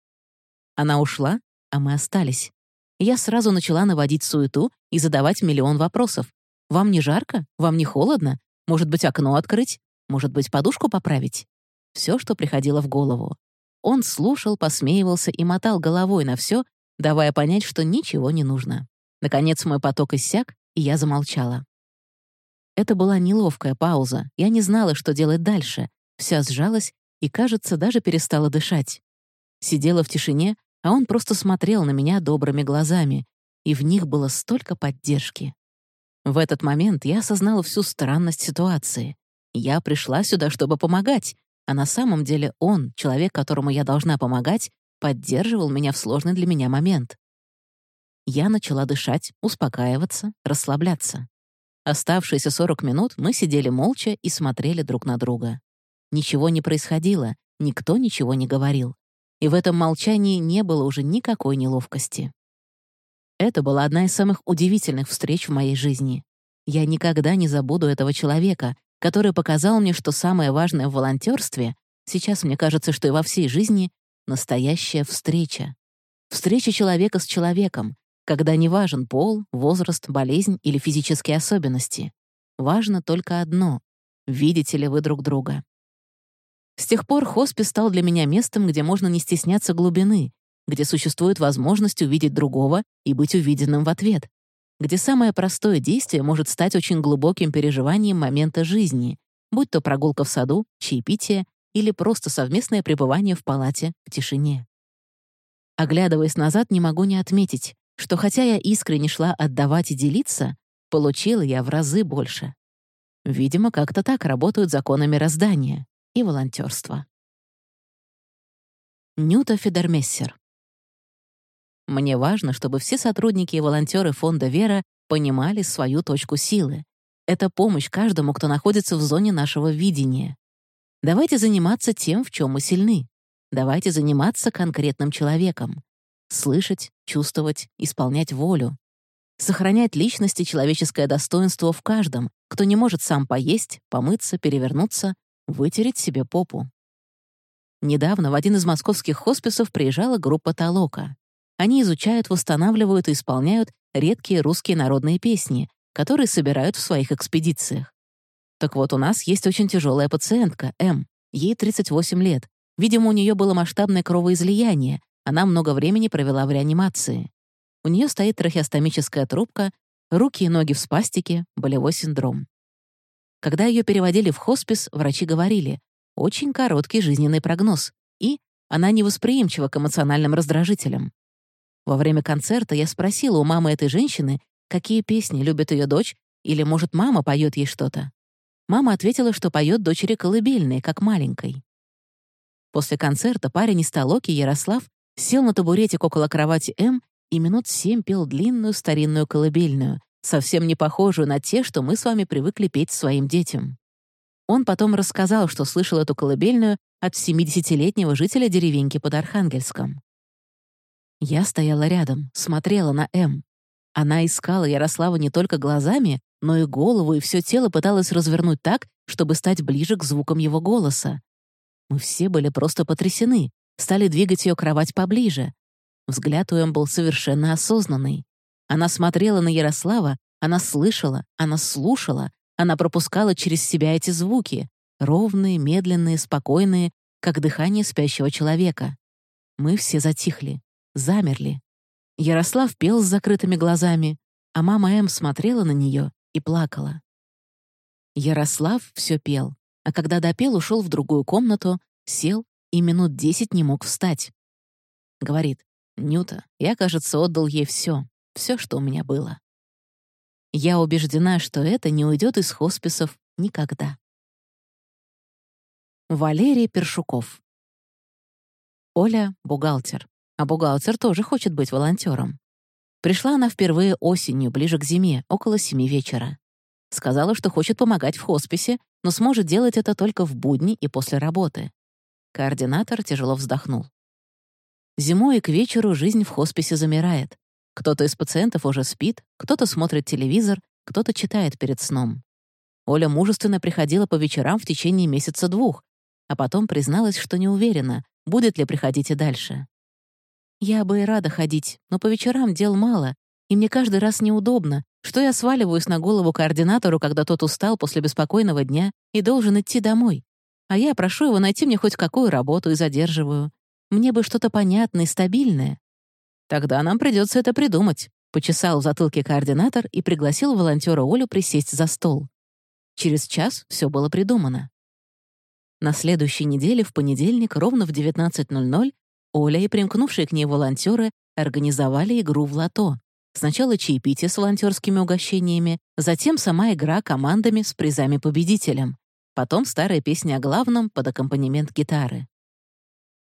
Она ушла, а мы остались. Я сразу начала наводить суету и задавать миллион вопросов. «Вам не жарко? Вам не холодно? Может быть, окно открыть? Может быть, подушку поправить?» Все, что приходило в голову. Он слушал, посмеивался и мотал головой на все, давая понять, что ничего не нужно. Наконец мой поток иссяк, и я замолчала. Это была неловкая пауза. Я не знала, что делать дальше. Вся сжалась и, кажется, даже перестала дышать. Сидела в тишине, а он просто смотрел на меня добрыми глазами, и в них было столько поддержки. В этот момент я осознала всю странность ситуации. Я пришла сюда, чтобы помогать, а на самом деле он, человек, которому я должна помогать, поддерживал меня в сложный для меня момент. Я начала дышать, успокаиваться, расслабляться. Оставшиеся 40 минут мы сидели молча и смотрели друг на друга. Ничего не происходило, никто ничего не говорил. И в этом молчании не было уже никакой неловкости. Это была одна из самых удивительных встреч в моей жизни. Я никогда не забуду этого человека, который показал мне, что самое важное в волонтерстве, сейчас мне кажется, что и во всей жизни, настоящая встреча. Встреча человека с человеком, когда не важен пол, возраст, болезнь или физические особенности. Важно только одно — видите ли вы друг друга. С тех пор хоспис стал для меня местом, где можно не стесняться глубины, где существует возможность увидеть другого и быть увиденным в ответ, где самое простое действие может стать очень глубоким переживанием момента жизни, будь то прогулка в саду, чаепитие или просто совместное пребывание в палате в тишине. Оглядываясь назад, не могу не отметить, что хотя я искренне шла отдавать и делиться, получила я в разы больше. Видимо, как-то так работают законы мироздания и волонтерства. Нюта Федермессер. Мне важно, чтобы все сотрудники и волонтеры фонда «Вера» понимали свою точку силы. Это помощь каждому, кто находится в зоне нашего видения. Давайте заниматься тем, в чем мы сильны. Давайте заниматься конкретным человеком. Слышать, чувствовать, исполнять волю. Сохранять личность и человеческое достоинство в каждом, кто не может сам поесть, помыться, перевернуться, вытереть себе попу. Недавно в один из московских хосписов приезжала группа «Толока». Они изучают, восстанавливают и исполняют редкие русские народные песни, которые собирают в своих экспедициях. Так вот, у нас есть очень тяжелая пациентка, М. Ей 38 лет. Видимо, у нее было масштабное кровоизлияние, она много времени провела в реанимации. У нее стоит трахеостомическая трубка, руки и ноги в спастике, болевой синдром. Когда ее переводили в хоспис, врачи говорили, очень короткий жизненный прогноз, и она невосприимчива к эмоциональным раздражителям. Во время концерта я спросила у мамы этой женщины, какие песни любит ее дочь, или, может, мама поет ей что-то. Мама ответила, что поет дочери колыбельные, как маленькой. После концерта парень из Толоки, Ярослав, сел на табуретик около кровати М и минут 7 пел длинную старинную колыбельную, совсем не похожую на те, что мы с вами привыкли петь своим детям. Он потом рассказал, что слышал эту колыбельную от 70-летнего жителя деревеньки под Архангельском. Я стояла рядом, смотрела на М. Она искала Ярослава не только глазами, но и голову, и все тело пыталась развернуть так, чтобы стать ближе к звукам его голоса. Мы все были просто потрясены, стали двигать ее кровать поближе. Взгляд у М был совершенно осознанный. Она смотрела на Ярослава, она слышала, она слушала, она пропускала через себя эти звуки, ровные, медленные, спокойные, как дыхание спящего человека. Мы все затихли, замерли. Ярослав пел с закрытыми глазами, а мама М смотрела на нее и плакала. Ярослав все пел, а когда допел, ушел в другую комнату, сел и минут 10 не мог встать. Говорит, «Нюта, я, кажется, отдал ей все, что у меня было». Я убеждена, что это не уйдет из хосписов никогда. Валерий Першуков. Оля — бухгалтер, а бухгалтер тоже хочет быть волонтером. Пришла она впервые осенью, ближе к зиме, около 7 вечера. Сказала, что хочет помогать в хосписе, но сможет делать это только в будни и после работы. Координатор тяжело вздохнул. Зимой и к вечеру жизнь в хосписе замирает. Кто-то из пациентов уже спит, кто-то смотрит телевизор, кто-то читает перед сном. Оля мужественно приходила по вечерам в течение месяца-двух, а потом призналась, что не уверена, будет ли приходить и дальше. «Я бы и рада ходить, но по вечерам дел мало, и мне каждый раз неудобно, что я сваливаюсь на голову координатору, когда тот устал после беспокойного дня и должен идти домой. А я прошу его найти мне хоть какую работу и задерживаю. Мне бы что-то понятное и стабильное». «Тогда нам придется это придумать», — почесал в затылке координатор и пригласил волонтера Олю присесть за стол. Через час все было придумано. На следующей неделе, в понедельник, ровно в 19:00, Оля и примкнувшие к ней волонтеры организовали игру в лото. Сначала чаепитие с волонтерскими угощениями, затем сама игра командами с призами победителям, потом старая песня о главном под аккомпанемент гитары.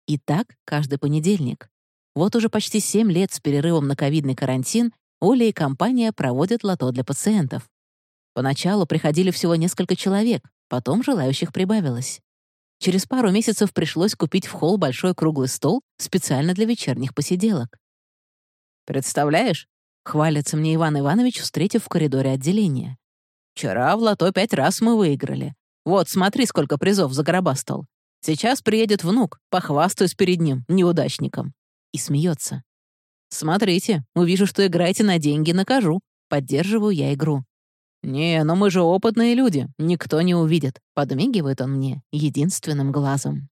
И так каждый понедельник. Вот уже почти 7 лет с перерывом на ковидный карантин Оля и компания проводят лото для пациентов. Поначалу приходили всего несколько человек, потом желающих прибавилось. Через пару месяцев пришлось купить в холл большой круглый стол специально для вечерних посиделок. «Представляешь?» — хвалится мне Иван Иванович, встретив в коридоре отделения. «Вчера в лото 5 раз мы выиграли. Вот, смотри, сколько призов загробастал. Сейчас приедет внук, похвастаюсь перед ним, неудачником». И смеется. «Смотрите, увижу, что играете на деньги, накажу». Поддерживаю я игру. «Не, но мы же опытные люди, никто не увидит», — подмигивает он мне единственным глазом.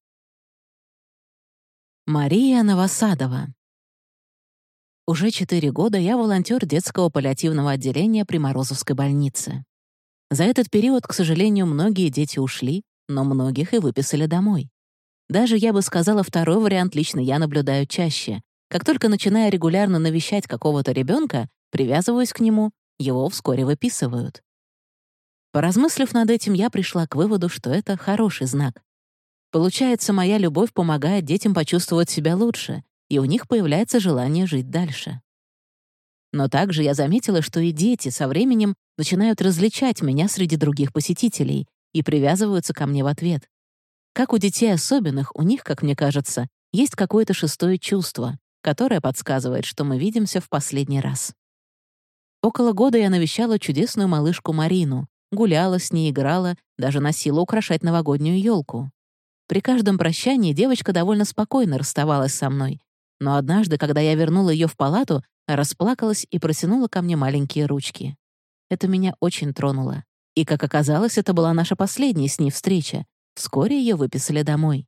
Мария Новосадова. Уже 4 года я волонтер детского паллиативного отделения при Морозовской больнице. За этот период, к сожалению, многие дети ушли, но многих и выписали домой. Даже, я бы сказала, второй вариант лично я наблюдаю чаще. Как только начинаю регулярно навещать какого-то ребенка, привязываюсь к нему, его вскоре выписывают. Поразмыслив над этим, я пришла к выводу, что это хороший знак. Получается, моя любовь помогает детям почувствовать себя лучше, и у них появляется желание жить дальше. Но также я заметила, что и дети со временем начинают различать меня среди других посетителей и привязываются ко мне в ответ. Как у детей особенных, у них, как мне кажется, есть какое-то шестое чувство, которое подсказывает, что мы видимся в последний раз. Около года я навещала чудесную малышку Марину, гуляла с ней, играла, даже носила украшать новогоднюю елку. При каждом прощании девочка довольно спокойно расставалась со мной, но однажды, когда я вернула ее в палату, расплакалась и протянула ко мне маленькие ручки. Это меня очень тронуло. И, как оказалось, это была наша последняя с ней встреча. Вскоре ее выписали домой.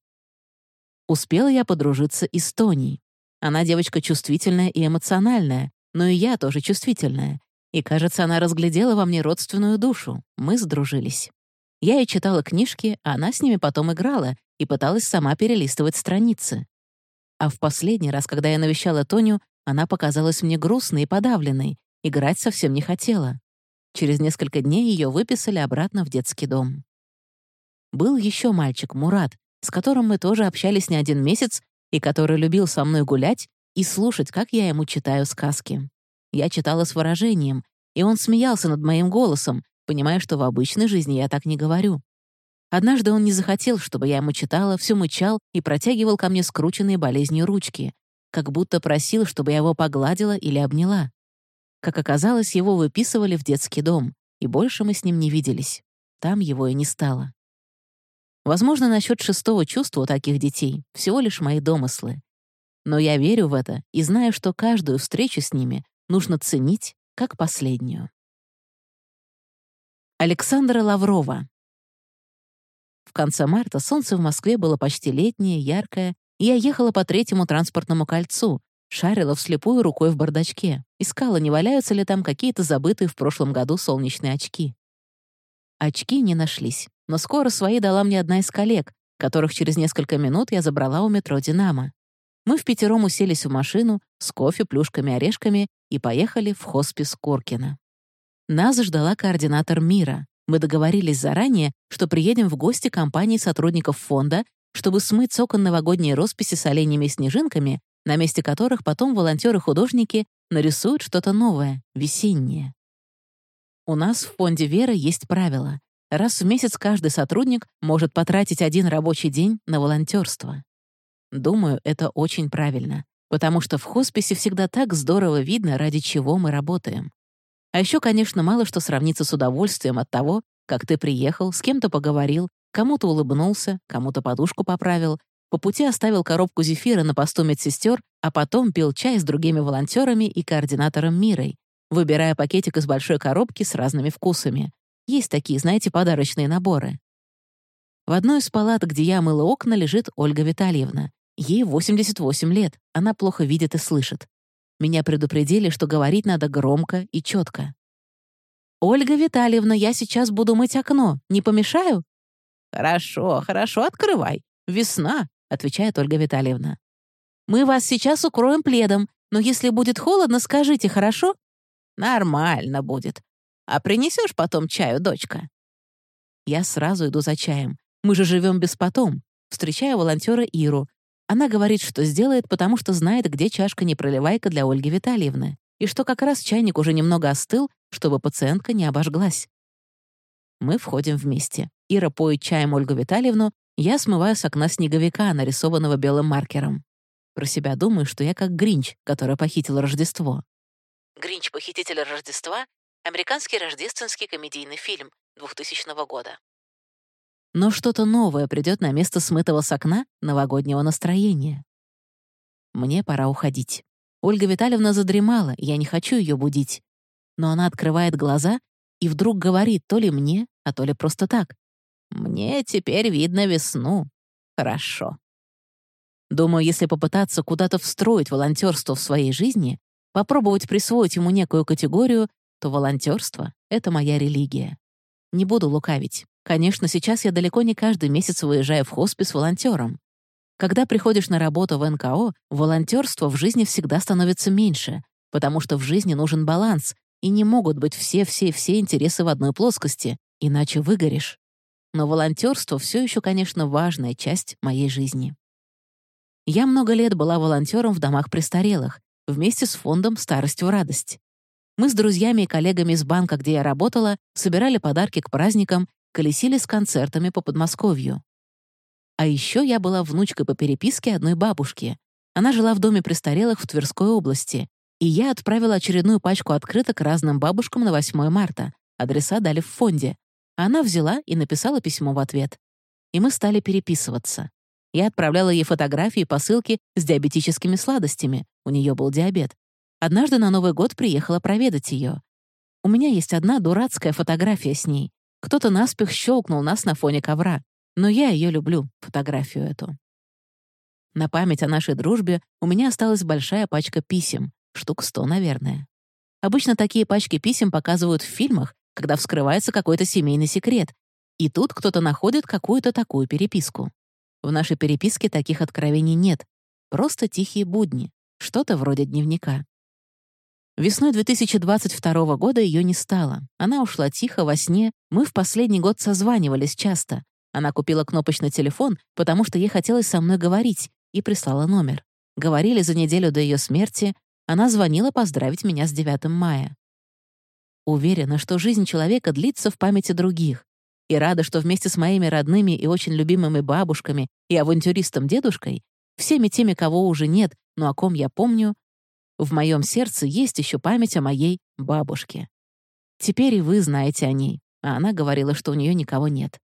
Успела я подружиться и с Тоней. Она девочка чувствительная и эмоциональная, но и я тоже чувствительная. И, кажется, она разглядела во мне родственную душу. Мы сдружились. Я ей читала книжки, а она с ними потом играла и пыталась сама перелистывать страницы. А в последний раз, когда я навещала Тоню, она показалась мне грустной и подавленной, играть совсем не хотела. Через несколько дней ее выписали обратно в детский дом. Был еще мальчик, Мурат, с которым мы тоже общались не один месяц и который любил со мной гулять и слушать, как я ему читаю сказки. Я читала с выражением, и он смеялся над моим голосом, понимая, что в обычной жизни я так не говорю. Однажды он не захотел, чтобы я ему читала, все мычал и протягивал ко мне скрученные болезнью ручки, как будто просил, чтобы я его погладила или обняла. Как оказалось, его выписывали в детский дом, и больше мы с ним не виделись. Там его и не стало. Возможно, насчет шестого чувства у таких детей всего лишь мои домыслы. Но я верю в это и знаю, что каждую встречу с ними нужно ценить как последнюю. Александра Лаврова. В конце марта солнце в Москве было почти летнее, яркое, и я ехала по третьему транспортному кольцу, шарила вслепую рукой в бардачке, искала, не валяются ли там какие-то забытые в прошлом году солнечные очки. Очки не нашлись, но скоро свои дала мне одна из коллег, которых через несколько минут я забрала у метро «Динамо». Мы впятером уселись в машину с кофе, плюшками, орешками и поехали в хоспис Коркина. Нас ждала координатор мира. Мы договорились заранее, что приедем в гости к компании сотрудников фонда, чтобы смыть с окон новогодние росписи с оленями и снежинками, на месте которых потом волонтеры-художники нарисуют что-то новое, весеннее. У нас в фонде «Вера» есть правило. Раз в месяц каждый сотрудник может потратить 1 рабочий день на волонтерство. Думаю, это очень правильно, потому что в хосписе всегда так здорово видно, ради чего мы работаем. А еще, конечно, мало что сравнится с удовольствием от того, как ты приехал, с кем-то поговорил, кому-то улыбнулся, кому-то подушку поправил, по пути оставил коробку зефира на посту медсестер, а потом пил чай с другими волонтерами и координатором Мирой, выбирая пакетик из большой коробки с разными вкусами. Есть такие, знаете, подарочные наборы. В одной из палат, где я мыла окна, лежит Ольга Витальевна. Ей 88 лет, она плохо видит и слышит. Меня предупредили, что говорить надо громко и четко. «Ольга Витальевна, я сейчас буду мыть окно. Не помешаю?» «Хорошо, хорошо, открывай. Весна», — отвечает Ольга Витальевна. «Мы вас сейчас укроем пледом, но если будет холодно, скажите, хорошо?» «Нормально будет. А принесешь потом чаю, дочка?» Я сразу иду за чаем. Мы же живем без потом. Встречаю волонтера Иру. Она говорит, что сделает, потому что знает, где чашка-непроливайка для Ольги Витальевны, и что как раз чайник уже немного остыл, чтобы пациентка не обожглась. Мы входим вместе. Ира поет чаем Ольгу Витальевну, я смываю с окна снеговика, нарисованного белым маркером. Про себя думаю, что я как Гринч, который похитил Рождество. «Гринч. Похититель Рождества» — американский рождественский комедийный фильм 2000 года. Но что-то новое придет на место смытого с окна новогоднего настроения. Мне пора уходить. Ольга Витальевна задремала, я не хочу ее будить. Но она открывает глаза и вдруг говорит то ли мне, а то ли просто так. «Мне теперь видно весну. Хорошо». Думаю, если попытаться куда-то встроить волонтерство в своей жизни, попробовать присвоить ему некую категорию, то волонтерство — это моя религия. Не буду лукавить. Конечно, сейчас я далеко не каждый месяц выезжаю в хоспис волонтером. Когда приходишь на работу в НКО, волонтерства в жизни всегда становится меньше, потому что в жизни нужен баланс, и не могут быть все интересы в одной плоскости, иначе выгоришь. Но волонтерство все еще, конечно, важная часть моей жизни. Я много лет была волонтером в домах престарелых, вместе с фондом «Старость в радость». Мы с друзьями и коллегами из банка, где я работала, собирали подарки к праздникам, колесили с концертами по Подмосковью. А еще я была внучкой по переписке одной бабушки. Она жила в доме престарелых в Тверской области, и я отправила очередную пачку открыток разным бабушкам на 8 марта. Адреса дали в фонде. Она взяла и написала письмо в ответ. И мы стали переписываться. Я отправляла ей фотографии и посылки с диабетическими сладостями. У нее был диабет. Однажды на Новый год приехала проведать ее. У меня есть одна дурацкая фотография с ней. Кто-то наспех щелкнул нас на фоне ковра. Но я ее люблю, фотографию эту. На память о нашей дружбе у меня осталась большая пачка писем. Штук 100, наверное. Обычно такие пачки писем показывают в фильмах, когда вскрывается какой-то семейный секрет. И тут кто-то находит какую-то такую переписку. В нашей переписке таких откровений нет. Просто тихие будни. Что-то вроде дневника. Весной 2022 года ее не стало. Она ушла тихо во сне. Мы в последний год созванивались часто. Она купила кнопочный телефон, потому что ей хотелось со мной говорить, и прислала номер. Говорили за неделю до ее смерти. Она звонила поздравить меня с 9 мая. Уверена, что жизнь человека длится в памяти других. И рада, что вместе с моими родными и очень любимыми бабушками и авантюристом-дедушкой, всеми теми, кого уже нет, но о ком я помню, в моем сердце есть еще память о моей бабушке. Теперь и вы знаете о ней, а она говорила, что у нее никого нет.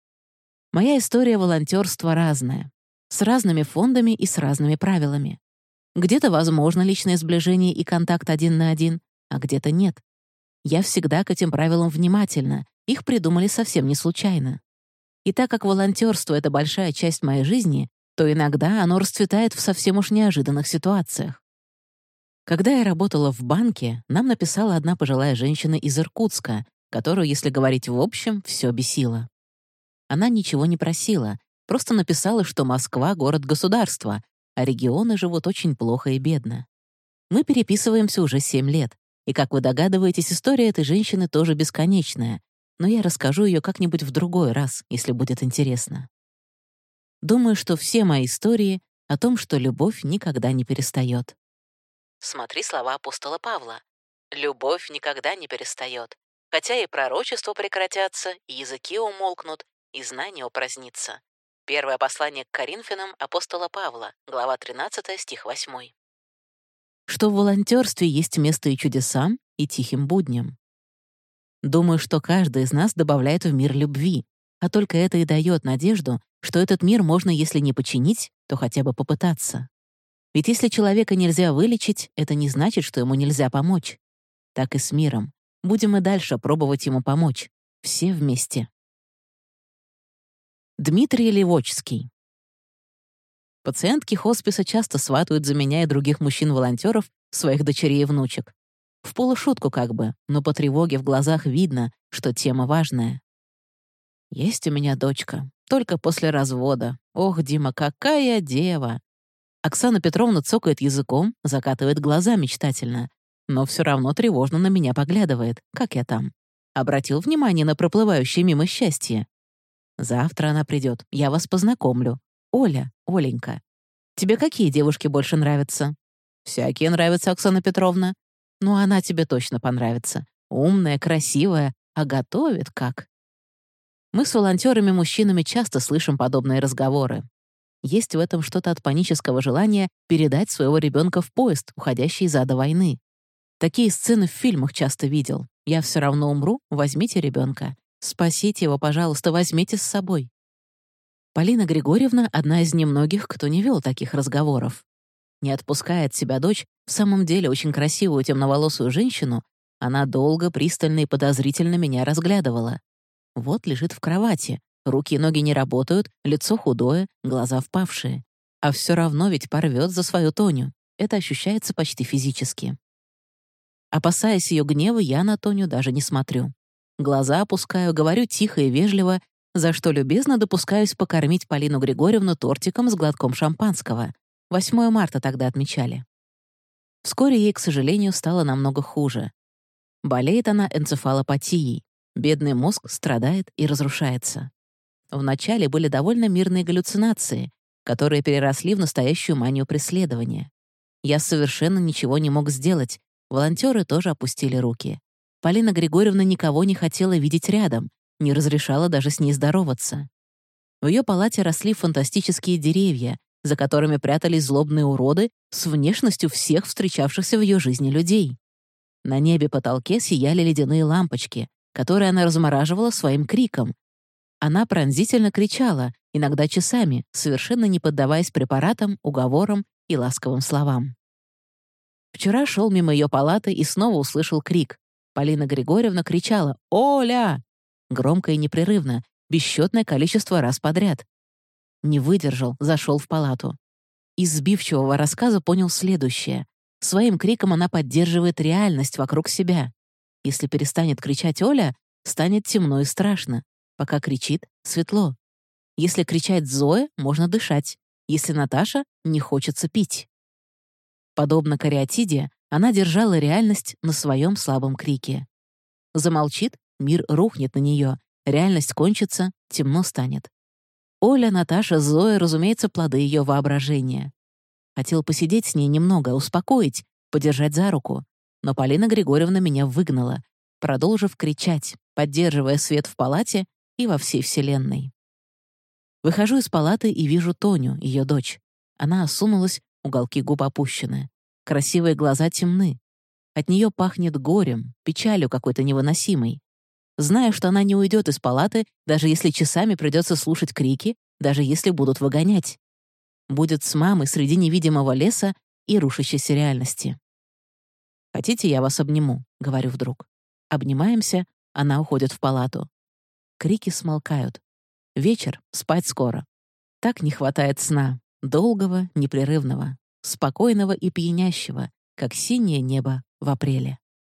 Моя история волонтерства разная, с разными фондами и с разными правилами. Где-то возможно личное сближение и контакт один на один, а где-то нет. Я всегда к этим правилам внимательна, их придумали совсем не случайно. И так как волонтерство — это большая часть моей жизни, то иногда оно расцветает в совсем уж неожиданных ситуациях. Когда я работала в банке, нам написала одна пожилая женщина из Иркутска, которую, если говорить в общем, все бесило. Она ничего не просила, просто написала, что Москва — город-государство, а регионы живут очень плохо и бедно. Мы переписываемся уже 7 лет, и, как вы догадываетесь, история этой женщины тоже бесконечная, но я расскажу ее как-нибудь в другой раз, если будет интересно. Думаю, что все мои истории о том, что любовь никогда не перестает. Смотри слова апостола Павла. «Любовь никогда не перестает, хотя и пророчества прекратятся, и языки умолкнут, и знание упразднится». Первое послание к Коринфянам апостола Павла, глава 13, стих 8. Что в волонтерстве есть место и чудесам, и тихим будням. Думаю, что каждый из нас добавляет в мир любви, а только это и дает надежду, что этот мир можно, если не починить, то хотя бы попытаться. Ведь если человека нельзя вылечить, это не значит, что ему нельзя помочь. Так и с миром. Будем и дальше пробовать ему помочь. Все вместе. Дмитрий Левочский. Пациентки хосписа часто сватают за меня и других мужчин-волонтеров своих дочерей и внучек. В полушутку как бы, но по тревоге в глазах видно, что тема важная. Есть у меня дочка, только после развода. Ох, Дима, какая дева! Оксана Петровна цокает языком, закатывает глаза мечтательно, но все равно тревожно на меня поглядывает. Как я там? Обратил внимание на проплывающее мимо счастье. Завтра она придет, я вас познакомлю. Оля, Оленька. Тебе какие девушки больше нравятся? Всякие нравятся, Оксана Петровна. Ну, она тебе точно понравится. Умная, красивая, а готовит как. Мы с волонтерами-мужчинами часто слышим подобные разговоры. Есть в этом что-то от панического желания передать своего ребенка в поезд, уходящий из ада войны. Такие сцены в фильмах часто видел. «Я все равно умру, возьмите ребенка. Спасите его, пожалуйста, возьмите с собой». Полина Григорьевна — одна из немногих, кто не вел таких разговоров. Не отпуская от себя дочь, в самом деле очень красивую темноволосую женщину, она долго, пристально и подозрительно меня разглядывала. Вот лежит в кровати, руки и ноги не работают, лицо худое, глаза впавшие. А все равно ведь порвет за свою Тоню. Это ощущается почти физически. Опасаясь ее гнева, я на Тоню даже не смотрю. Глаза опускаю, говорю тихо и вежливо, за что любезно допускаюсь покормить Полину Григорьевну тортиком с глотком шампанского. 8 марта тогда отмечали. Вскоре ей, к сожалению, стало намного хуже. Болеет она энцефалопатией. Бедный мозг страдает и разрушается. Вначале были довольно мирные галлюцинации, которые переросли в настоящую манию преследования. Я совершенно ничего не мог сделать, волонтеры тоже опустили руки. Полина Григорьевна никого не хотела видеть рядом, не разрешала даже с ней здороваться. В ее палате росли фантастические деревья, за которыми прятались злобные уроды с внешностью всех встречавшихся в ее жизни людей. На небе-потолке сияли ледяные лампочки, которые она размораживала своим криком. Она пронзительно кричала, иногда часами, совершенно не поддаваясь препаратам, уговорам и ласковым словам. Вчера шел мимо ее палаты и снова услышал крик. Полина Григорьевна кричала «Оля!» громко и непрерывно, бесчетное количество раз подряд. Не выдержал, зашел в палату. Из сбивчивого рассказа понял следующее. Своим криком она поддерживает реальность вокруг себя. Если перестанет кричать Оля, станет темно и страшно. Пока кричит — светло. Если кричать Зоя, можно дышать. Если Наташа, не хочется пить. Подобно кариатиде, она держала реальность на своем слабом крике. Замолчит — мир рухнет на нее, реальность кончится, темно станет. Оля, Наташа, Зоя, разумеется, плоды ее воображения. Хотел посидеть с ней немного, успокоить, подержать за руку. Но Полина Григорьевна меня выгнала, продолжив кричать, поддерживая свет в палате и во всей вселенной. Выхожу из палаты и вижу Тоню, ее дочь. Она осунулась, уголки губ опущены. Красивые глаза темны. От нее пахнет горем, печалью какой-то невыносимой. Знаю, что она не уйдет из палаты, даже если часами придется слушать крики, даже если будут выгонять. Будет с мамой среди невидимого леса и рушащейся реальности. «Хотите, я вас обниму?» — говорю вдруг. Обнимаемся, она уходит в палату. Крики смолкают. Вечер, спать скоро. Так не хватает сна, долгого, непрерывного, спокойного и пьянящего, как синее небо в апреле.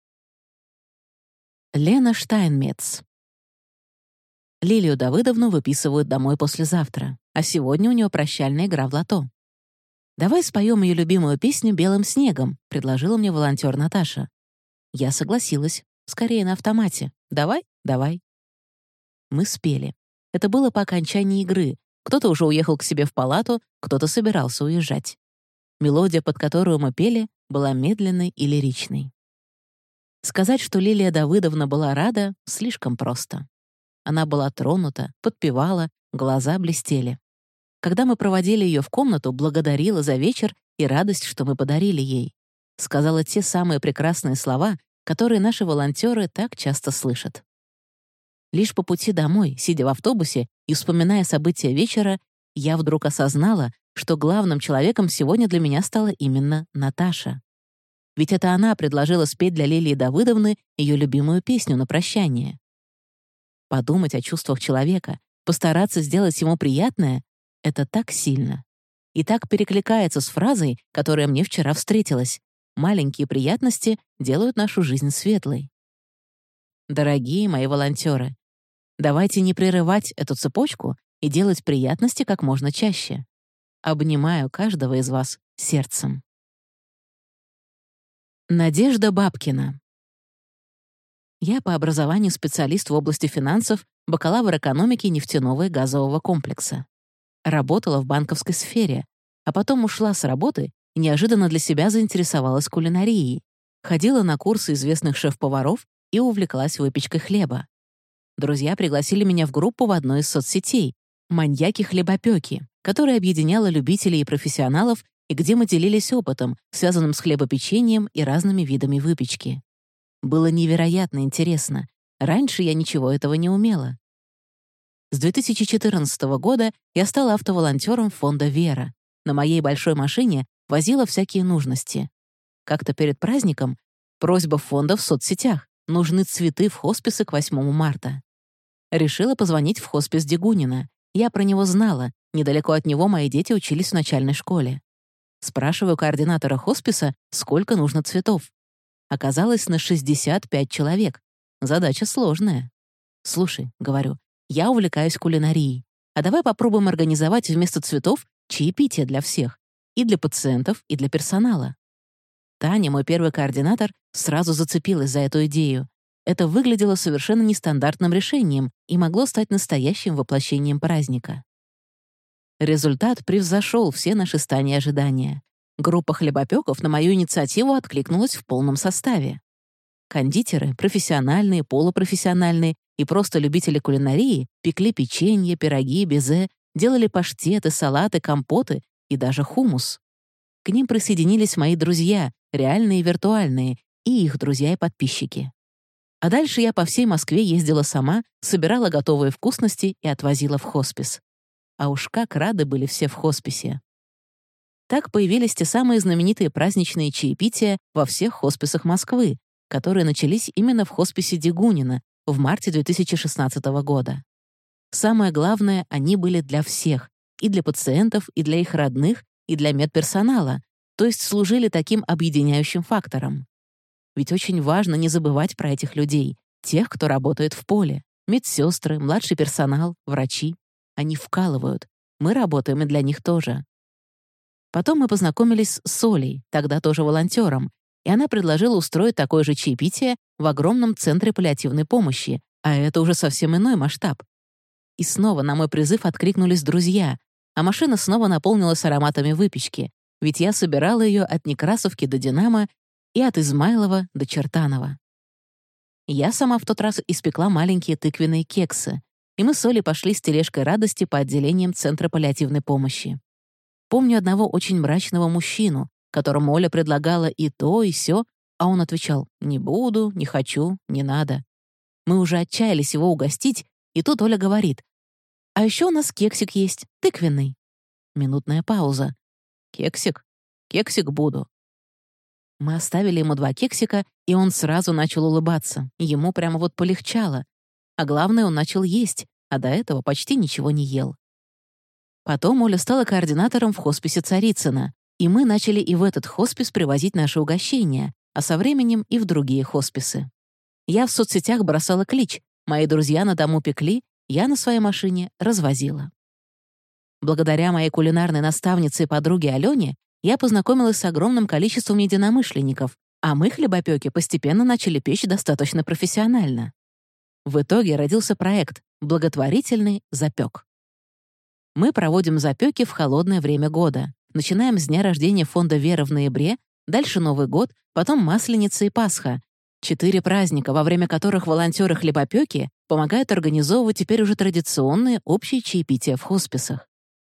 Лена Штайнмец. Лилию Давыдовну выписывают домой послезавтра, а сегодня у нее прощальная игра в лото. «Давай споем ее любимую песню «Белым снегом», — предложила мне волонтер Наташа. Я согласилась. Скорее на автомате. «Давай, давай». Мы спели. Это было по окончании игры. Кто-то уже уехал к себе в палату, кто-то собирался уезжать. Мелодия, под которую мы пели, была медленной и лиричной. Сказать, что Лилия Давыдовна была рада, слишком просто. Она была тронута, подпевала, глаза блестели. Когда мы проводили ее в комнату, благодарила за вечер и радость, что мы подарили ей. Сказала те самые прекрасные слова, которые наши волонтеры так часто слышат. Лишь по пути домой, сидя в автобусе и вспоминая события вечера, я вдруг осознала, что главным человеком сегодня для меня стала именно Наташа. Ведь это она предложила спеть для Лилии Давыдовны ее любимую песню на прощание. Подумать о чувствах человека, постараться сделать ему приятное — это так сильно. И так перекликается с фразой, которая мне вчера встретилась. «Маленькие приятности делают нашу жизнь светлой». Дорогие мои волонтеры, давайте не прерывать эту цепочку и делать приятности как можно чаще. Обнимаю каждого из вас сердцем. Надежда Бабкина. Я по образованию специалист в области финансов, бакалавр экономики нефтяного и газового комплекса. Работала в банковской сфере, А потом ушла с работы и неожиданно для себя заинтересовалась кулинарией. Ходила на курсы известных шеф-поваров и увлеклась выпечкой хлеба. Друзья пригласили меня в группу в одной из соцсетей «Маньяки-хлебопёки», которая объединяла любителей и профессионалов, и где мы делились опытом, связанным с хлебопечением и разными видами выпечки. Было невероятно интересно. Раньше я ничего этого не умела. С 2014 года я стала автоволонтером фонда «Вера». На моей большой машине возила всякие нужности. Как-то перед праздником просьба фонда в соцсетях. Нужны цветы в хосписы к 8 марта. Решила позвонить в хоспис Дегунина. Я про него знала. Недалеко от него мои дети учились в начальной школе. Спрашиваю координатора хосписа, сколько нужно цветов. Оказалось, на 65 человек. Задача сложная. «Слушай», — говорю, — «я увлекаюсь кулинарией. А давай попробуем организовать вместо цветов чаепитие для всех. И для пациентов, и для персонала». Таня, мой первый координатор, сразу зацепилась за эту идею. Это выглядело совершенно нестандартным решением и могло стать настоящим воплощением праздника. Результат превзошел все наши стани ожидания. Группа хлебопеков на мою инициативу откликнулась в полном составе. Кондитеры, профессиональные, полупрофессиональные и просто любители кулинарии пекли печенье, пироги, безе, делали паштеты, салаты, компоты и даже хумус. К ним присоединились мои друзья, реальные и виртуальные, и их друзья и подписчики. А дальше я по всей Москве ездила сама, собирала готовые вкусности и отвозила в хоспис. А уж как рады были все в хосписе. Так появились те самые знаменитые праздничные чаепития во всех хосписах Москвы, которые начались именно в хосписе Дегунина в марте 2016 года. Самое главное, они были для всех, и для пациентов, и для их родных, и для медперсонала, то есть служили таким объединяющим фактором. Ведь очень важно не забывать про этих людей, тех, кто работает в поле. Медсестры, младший персонал, врачи. Они вкалывают. Мы работаем и для них тоже. Потом мы познакомились с Олей, тогда тоже волонтером, и она предложила устроить такое же чаепитие в огромном центре паллиативной помощи, а это уже совсем иной масштаб. И снова на мой призыв откликнулись друзья, а машина снова наполнилась ароматами выпечки, ведь я собирала ее от Некрасовки до Динамо и от Измайлова до Чертанова. Я сама в тот раз испекла маленькие тыквенные кексы, и мы с Олей пошли с тележкой радости по отделениям Центра паллиативной помощи. Помню одного очень мрачного мужчину, которому Оля предлагала и то, и сё, а он отвечал: «Не буду, не хочу, не надо». Мы уже отчаялись его угостить, и тут Оля говорит: «А еще у нас кексик есть, тыквенный». Минутная пауза. «Кексик? Кексик буду». Мы оставили ему 2 кексика, и он сразу начал улыбаться. Ему прямо вот полегчало. А главное, он начал есть, а до этого почти ничего не ел. Потом Оля стала координатором в хосписе Царицына, и мы начали и в этот хоспис привозить наши угощения, а со временем и в другие хосписы. Я в соцсетях бросала клич, мои друзья на дому пекли, я на своей машине развозила. Благодаря моей кулинарной наставнице и подруге Алене я познакомилась с огромным количеством единомышленников, а мы, хлебопёки, постепенно начали печь достаточно профессионально. В итоге родился проект «Благотворительный запёк». Мы проводим запёки в холодное время года. Начинаем с дня рождения фонда «Вера» в ноябре, дальше Новый год, потом Масленица и Пасха. 4 праздника, во время которых волонтеры-хлебопёки помогают организовывать теперь уже традиционные общие чаепития в хосписах.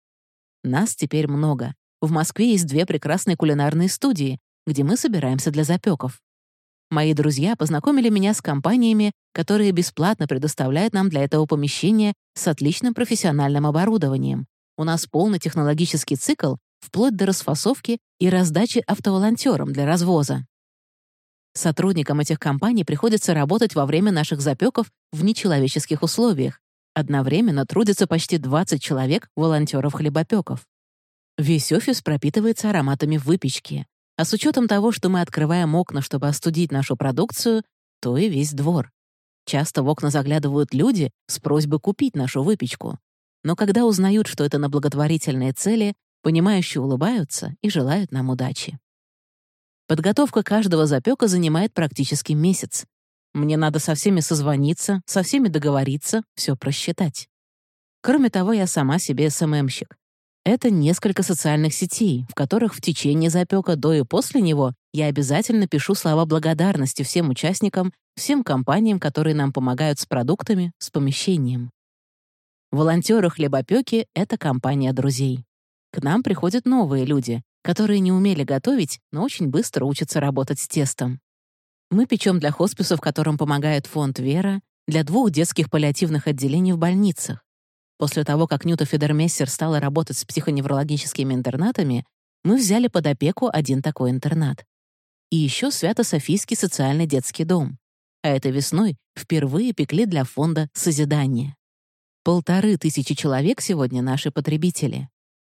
Нас теперь много. В Москве есть 2 прекрасные кулинарные студии, где мы собираемся для запёков. Мои друзья познакомили меня с компаниями, которые бесплатно предоставляют нам для этого помещение с отличным профессиональным оборудованием. У нас полный технологический цикл, вплоть до расфасовки и раздачи автоволонтерам для развоза. Сотрудникам этих компаний приходится работать во время наших запёков в нечеловеческих условиях. Одновременно трудится почти 20 человек, волонтеров-хлебопеков. Весь офис пропитывается ароматами выпечки. А с учетом того, что мы открываем окна, чтобы остудить нашу продукцию, то и весь двор. Часто в окна заглядывают люди с просьбой купить нашу выпечку. Но когда узнают, что это на благотворительные цели, понимающие улыбаются и желают нам удачи. Подготовка каждого запека занимает практически месяц. Мне надо со всеми созвониться, со всеми договориться, все просчитать. Кроме того, я сама себе СММщик. Это несколько социальных сетей, в которых в течение запека до и после него я обязательно пишу слова благодарности всем участникам, всем компаниям, которые нам помогают с продуктами, с помещением. Волонтеры-хлебопеки — это компания друзей. К нам приходят новые люди, которые не умели готовить, но очень быстро учатся работать с тестом. Мы печем для хосписа, в котором помогает фонд «Вера», для 2 детских паллиативных отделений в больницах. После того, как Нюта Федермессер стала работать с психоневрологическими интернатами, мы взяли под опеку 1 такой интернат. И еще Свято-Софийский социальный детский дом. А этой весной впервые пекли для фонда «Созидание». 1500 человек сегодня наши потребители.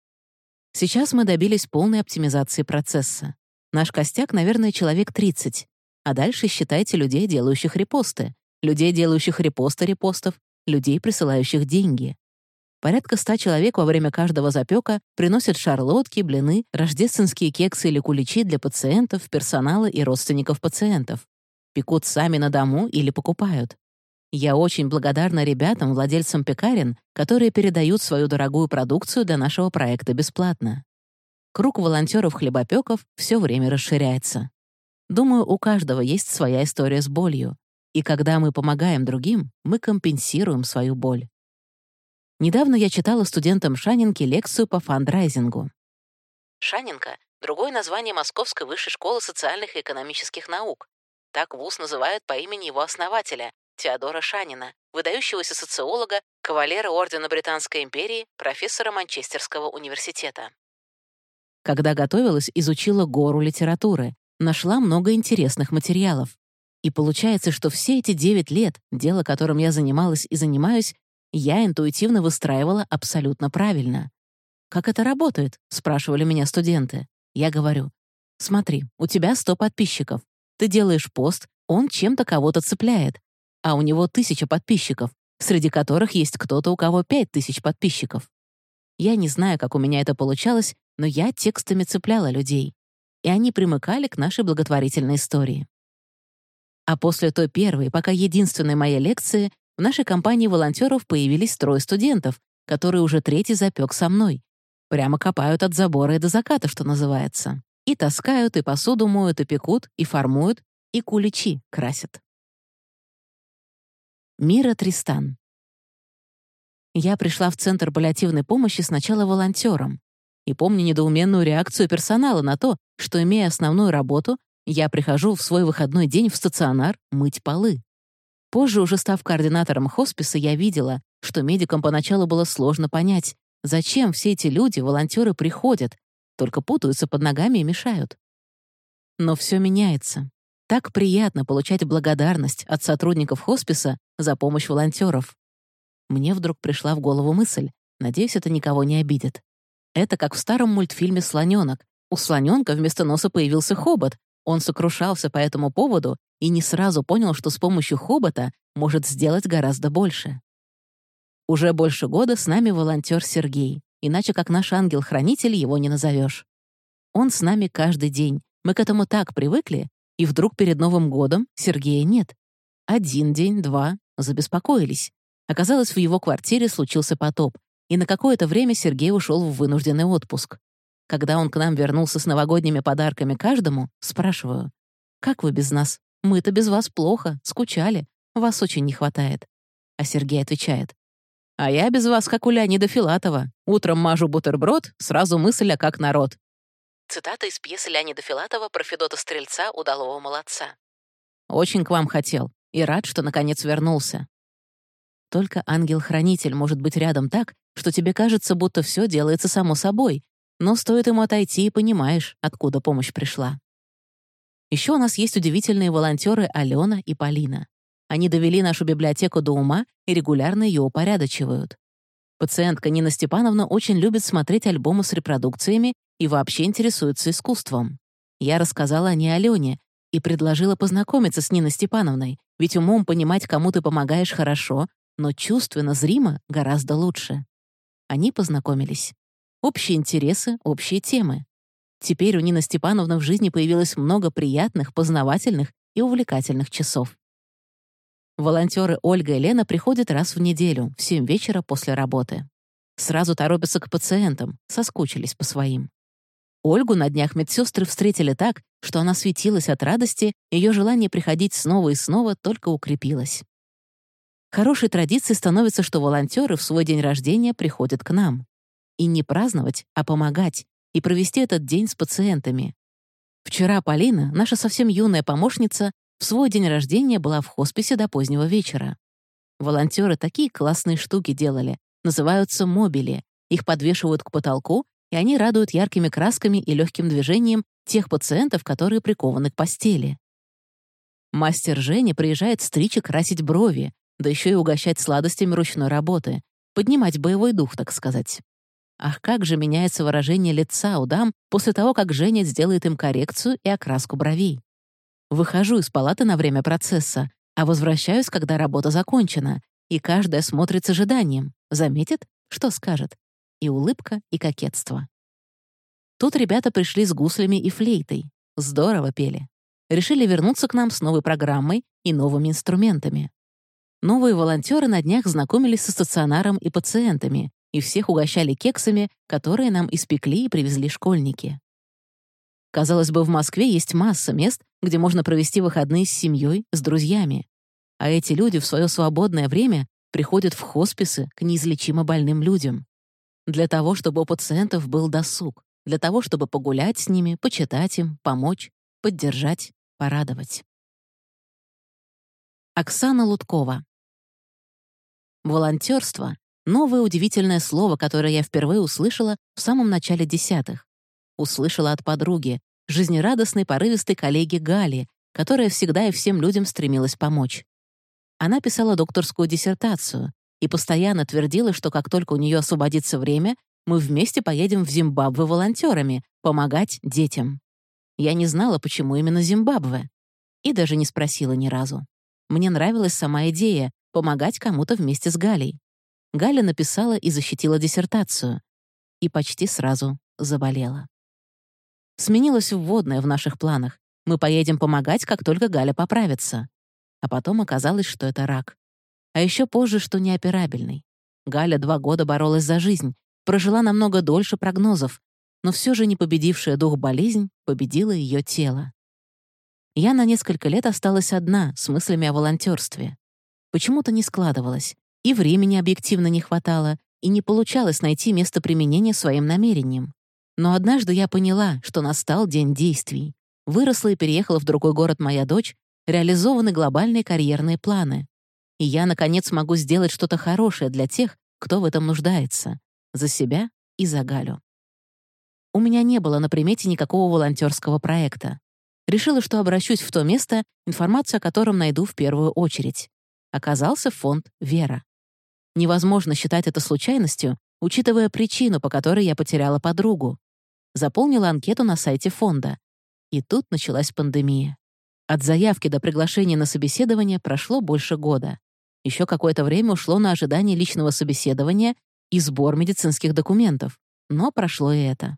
Сейчас мы добились полной оптимизации процесса. Наш костяк, наверное, человек 30. А дальше считайте людей, делающих репосты, людей, делающих репосты репостов, людей, присылающих деньги. Порядка 100 человек во время каждого запека приносят шарлотки, блины, рождественские кексы или куличи для пациентов, персонала и родственников пациентов. Пекут сами на дому или покупают. Я очень благодарна ребятам, владельцам пекарен, которые передают свою дорогую продукцию для нашего проекта бесплатно. Круг волонтеров-хлебопеков все время расширяется. Думаю, у каждого есть своя история с болью. И когда мы помогаем другим, мы компенсируем свою боль. Недавно я читала студентам Шанинки лекцию по фандрайзингу. Шанинка — другое название Московской высшей школы социальных и экономических наук. Так вуз называют по имени его основателя, Теодора Шанина, выдающегося социолога, кавалера Ордена Британской империи, профессора Манчестерского университета. Когда готовилась, изучила гору литературы, нашла много интересных материалов. И получается, что все эти 9 лет, дело, которым я занималась и занимаюсь, я интуитивно выстраивала абсолютно правильно. «Как это работает?» — спрашивали меня студенты. Я говорю: «Смотри, у тебя 100 подписчиков. Ты делаешь пост, он чем-то кого-то цепляет. А у него 1000 подписчиков, среди которых есть кто-то, у кого 5000 подписчиков. Я не знаю, как у меня это получалось, но я текстами цепляла людей. И они примыкали к нашей благотворительной истории». А после той первой, пока единственной моей лекции, в нашей компании волонтеров появились 3 студентов, которые уже 3-й запек со мной. Прямо копают от забора и до заката, что называется. И таскают, и посуду моют, и пекут, и формуют, и куличи красят. Мира Тристан. Я пришла в Центр паллиативной помощи сначала волонтером. И помню недоуменную реакцию персонала на то, что, имея основную работу, я прихожу в свой выходной день в стационар мыть полы. Позже, уже став координатором хосписа, я видела, что медикам поначалу было сложно понять, зачем все эти люди, волонтеры, приходят, только путаются под ногами и мешают. Но все меняется. Так приятно получать благодарность от сотрудников хосписа за помощь волонтеров. Мне вдруг пришла в голову мысль, надеюсь, это никого не обидит. Это как в старом мультфильме «Слоненок». У слоненка вместо носа появился хобот. Он сокрушался по этому поводу и не сразу понял, что с помощью хобота может сделать гораздо больше. Уже больше года с нами волонтер Сергей, иначе как наш ангел-хранитель его не назовешь. Он с нами каждый день. Мы к этому так привыкли, и вдруг перед Новым годом Сергея нет. 1 день, 2, забеспокоились. Оказалось, в его квартире случился потоп, и на какое-то время Сергей ушел в вынужденный отпуск. Когда он к нам вернулся с новогодними подарками каждому, спрашиваю: «Как вы без нас? Мы-то без вас плохо, скучали, вас очень не хватает». А Сергей отвечает: «А я без вас, как у Леонида Филатова. Утром мажу бутерброд, сразу мысль, а как народ». Цитата из пьесы Леонида Филатова про Федота Стрельца, удалого молодца. «Очень к вам хотел и рад, что наконец вернулся». Только ангел-хранитель может быть рядом так, что тебе кажется, будто все делается само собой, но стоит ему отойти, и понимаешь, откуда помощь пришла. Еще у нас есть удивительные волонтеры Алена и Полина. Они довели нашу библиотеку до ума и регулярно ее упорядочивают. Пациентка Нина Степановна очень любит смотреть альбомы с репродукциями и вообще интересуется искусством. Я рассказала о ней Алене и предложила познакомиться с Ниной Степановной, ведь умом понимать, кому ты помогаешь, хорошо, но чувственно, зримо гораздо лучше. Они познакомились. Общие интересы, общие темы. Теперь у Нины Степановны в жизни появилось много приятных, познавательных и увлекательных часов. Волонтеры Ольга и Лена приходят раз в неделю, в 7 вечера после работы. Сразу торопятся к пациентам, соскучились по своим. Ольгу на днях медсестры встретили так, что она светилась от радости, ее желание приходить снова и снова только укрепилось. Хорошей традицией становится, что волонтеры в свой день рождения приходят к нам. И не праздновать, а помогать, и провести этот день с пациентами. Вчера Полина, наша совсем юная помощница, в свой день рождения была в хосписе до позднего вечера. Волонтеры такие классные штуки делали, называются мобили. Их подвешивают к потолку, и они радуют яркими красками и легким движением тех пациентов, которые прикованы к постели. Мастер Женя приезжает стричь и красить брови, да еще и угощать сладостями ручной работы, поднимать боевой дух, так сказать. Ах, как же меняется выражение лица у дам после того, как Женя сделает им коррекцию и окраску бровей. Выхожу из палаты на время процесса, а возвращаюсь, когда работа закончена, и каждая смотрит с ожиданием, заметит, что скажет. И улыбка, и кокетство. Тут ребята пришли с гуслями и флейтой. Здорово пели. Решили вернуться к нам с новой программой и новыми инструментами. Новые волонтеры на днях знакомились со стационаром и пациентами, и всех угощали кексами, которые нам испекли и привезли школьники. Казалось бы, в Москве есть масса мест, где можно провести выходные с семьей, с друзьями. А эти люди в свое свободное время приходят в хосписы к неизлечимо больным людям. Для того, чтобы у пациентов был досуг, для того, чтобы погулять с ними, почитать им, помочь, поддержать, порадовать. Оксана Луткова. Волонтерство — новое удивительное слово, которое я впервые услышала в самом начале десятых. Услышала от подруги, жизнерадостной, порывистой коллеги Гали, которая всегда и всем людям стремилась помочь. Она писала докторскую диссертацию и постоянно твердила, что как только у нее освободится время, мы вместе поедем в Зимбабве волонтерами, помогать детям. Я не знала, почему именно Зимбабве, и даже не спросила ни разу. Мне нравилась сама идея — помогать кому-то вместе с Галей. Галя написала и защитила диссертацию. И почти сразу заболела. Сменилось вводное в наших планах. Мы поедем помогать, как только Галя поправится. А потом оказалось, что это рак. А еще позже, что неоперабельный. Галя 2 года боролась за жизнь, прожила намного дольше прогнозов, но все же не победившая дух болезнь победила ее тело. Я на несколько лет осталась одна с мыслями о волонтерстве. Почему-то не складывалось, и времени объективно не хватало, и не получалось найти место применения своим намерениям. Но однажды я поняла, что настал день действий. Выросла и переехала в другой город моя дочь, реализованы глобальные карьерные планы. И я, наконец, могу сделать что-то хорошее для тех, кто в этом нуждается. За себя и за Галю. У меня не было на примете никакого волонтерского проекта. Решила, что обращусь в то место, информацию о котором найду в первую очередь. Оказался фонд «Вера». Невозможно считать это случайностью, учитывая причину, по которой я потеряла подругу. Заполнила анкету на сайте фонда. И тут началась пандемия. От заявки до приглашения на собеседование прошло больше года. Еще какое-то время ушло на ожидание личного собеседования и сбор медицинских документов. Но прошло и это.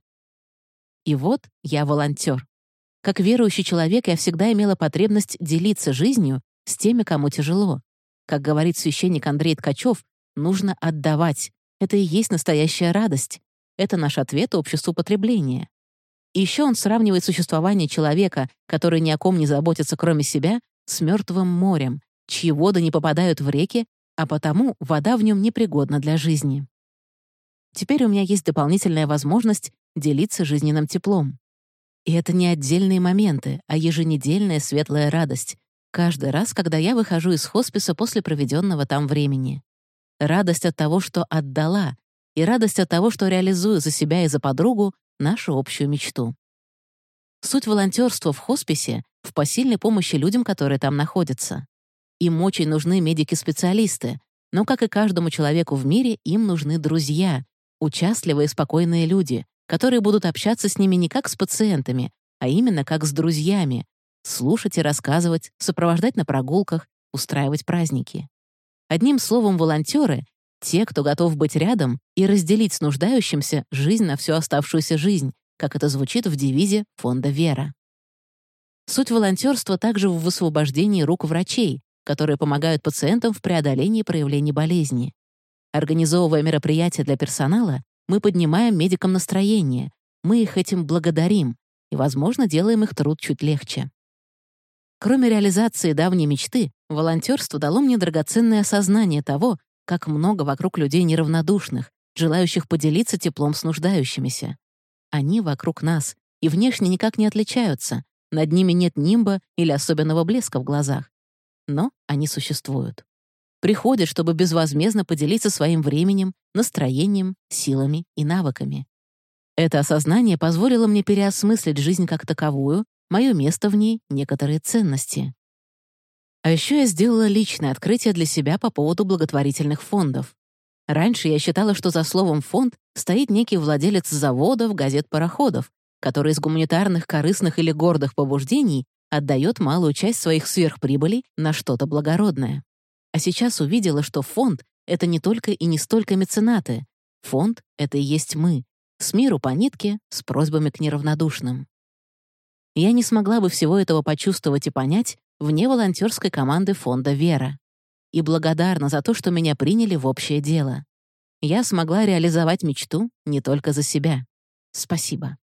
И вот я волонтер. Как верующий человек я всегда имела потребность делиться жизнью с теми, кому тяжело. Как говорит священник Андрей Ткачев, нужно отдавать. Это и есть настоящая радость. Это наш ответ обществу потребления. И еще он сравнивает существование человека, который ни о ком не заботится, кроме себя, с мертвым морем, чьи воды не попадают в реки, а потому вода в нем непригодна для жизни. Теперь у меня есть дополнительная возможность делиться жизненным теплом. И это не отдельные моменты, а еженедельная светлая радость. Каждый раз, когда я выхожу из хосписа после проведенного там времени. Радость от того, что отдала, и радость от того, что реализую за себя и за подругу нашу общую мечту. Суть волонтерства в хосписе — в посильной помощи людям, которые там находятся. Им очень нужны медики-специалисты, но, как и каждому человеку в мире, им нужны друзья, участливые и спокойные люди, которые будут общаться с ними не как с пациентами, а именно как с друзьями, слушать и рассказывать, сопровождать на прогулках, устраивать праздники. Одним словом, волонтеры — те, кто готов быть рядом и разделить с нуждающимся жизнь на всю оставшуюся жизнь, как это звучит в девизе фонда «Вера». Суть волонтерства также в высвобождении рук врачей, которые помогают пациентам в преодолении проявлений болезни. Организовывая мероприятия для персонала, мы поднимаем медикам настроение, мы их этим благодарим и, возможно, делаем их труд чуть легче. Кроме реализации давней мечты, волонтерство дало мне драгоценное осознание того, как много вокруг людей неравнодушных, желающих поделиться теплом с нуждающимися. Они вокруг нас и внешне никак не отличаются, над ними нет нимба или особенного блеска в глазах. Но они существуют. Приходят, чтобы безвозмездно поделиться своим временем, настроением, силами и навыками. Это осознание позволило мне переосмыслить жизнь как таковую, мое место в ней, некоторые ценности. А еще я сделала личное открытие для себя по поводу благотворительных фондов. Раньше я считала, что за словом «фонд» стоит некий владелец заводов, газет-пароходов, который из гуманитарных, корыстных или гордых побуждений отдает малую часть своих сверхприбылей на что-то благородное. А сейчас увидела, что фонд — это не только и не столько меценаты. Фонд — это и есть мы, с миру по нитке, с просьбами к неравнодушным. Я не смогла бы всего этого почувствовать и понять вне волонтерской команды фонда «Вера». И благодарна за то, что меня приняли в общее дело. Я смогла реализовать мечту не только за себя. Спасибо.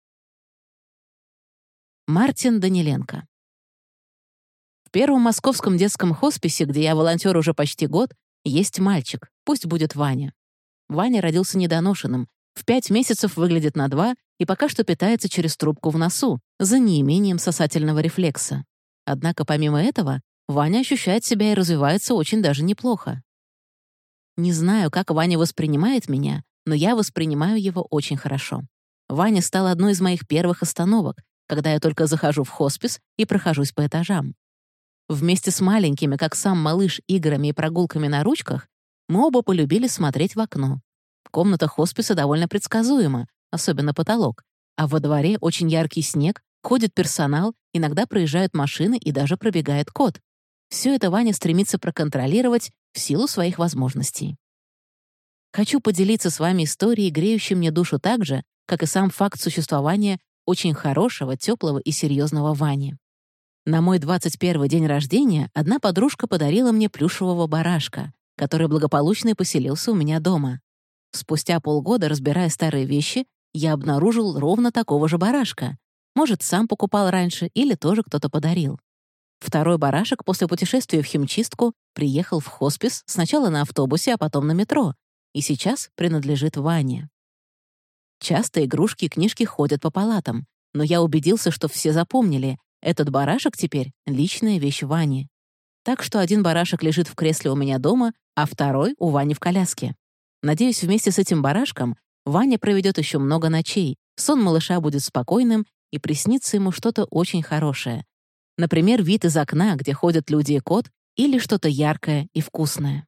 Мартин Даниленко. В первом московском детском хосписе, где я волонтер уже почти год, есть мальчик, пусть будет Ваня. Ваня родился недоношенным, в 5 месяцев выглядит на 2 и пока что питается через трубку в носу, за неимением сосательного рефлекса. Однако помимо этого, Ваня ощущает себя и развивается очень даже неплохо. Не знаю, как Ваня воспринимает меня, но я воспринимаю его очень хорошо. Ваня стал одной из моих первых остановок, когда я только захожу в хоспис и прохожусь по этажам. Вместе с маленькими, как сам малыш, играми и прогулками на ручках, мы оба полюбили смотреть в окно. Комната хосписа довольно предсказуема, особенно потолок, а во дворе очень яркий снег, ходит персонал, иногда проезжают машины и даже пробегает кот. Все это Ваня стремится проконтролировать в силу своих возможностей. Хочу поделиться с вами историей, греющей мне душу так же, как и сам факт существования очень хорошего, теплого и серьезного Вани. На мой 21-й день рождения одна подружка подарила мне плюшевого барашка, который благополучно и поселился у меня дома. Спустя полгода, разбирая старые вещи, я обнаружил ровно такого же барашка. Может, сам покупал раньше или тоже кто-то подарил. Второй барашек после путешествия в химчистку приехал в хоспис сначала на автобусе, а потом на метро, и сейчас принадлежит Ване. Часто игрушки и книжки ходят по палатам, но я убедился, что все запомнили, этот барашек теперь — личная вещь Вани. Так что один барашек лежит в кресле у меня дома, а второй — у Вани в коляске. Надеюсь, вместе с этим барашком Ваня проведет еще много ночей, сон малыша будет спокойным и приснится ему что-то очень хорошее. Например, вид из окна, где ходят люди и кот, или что-то яркое и вкусное.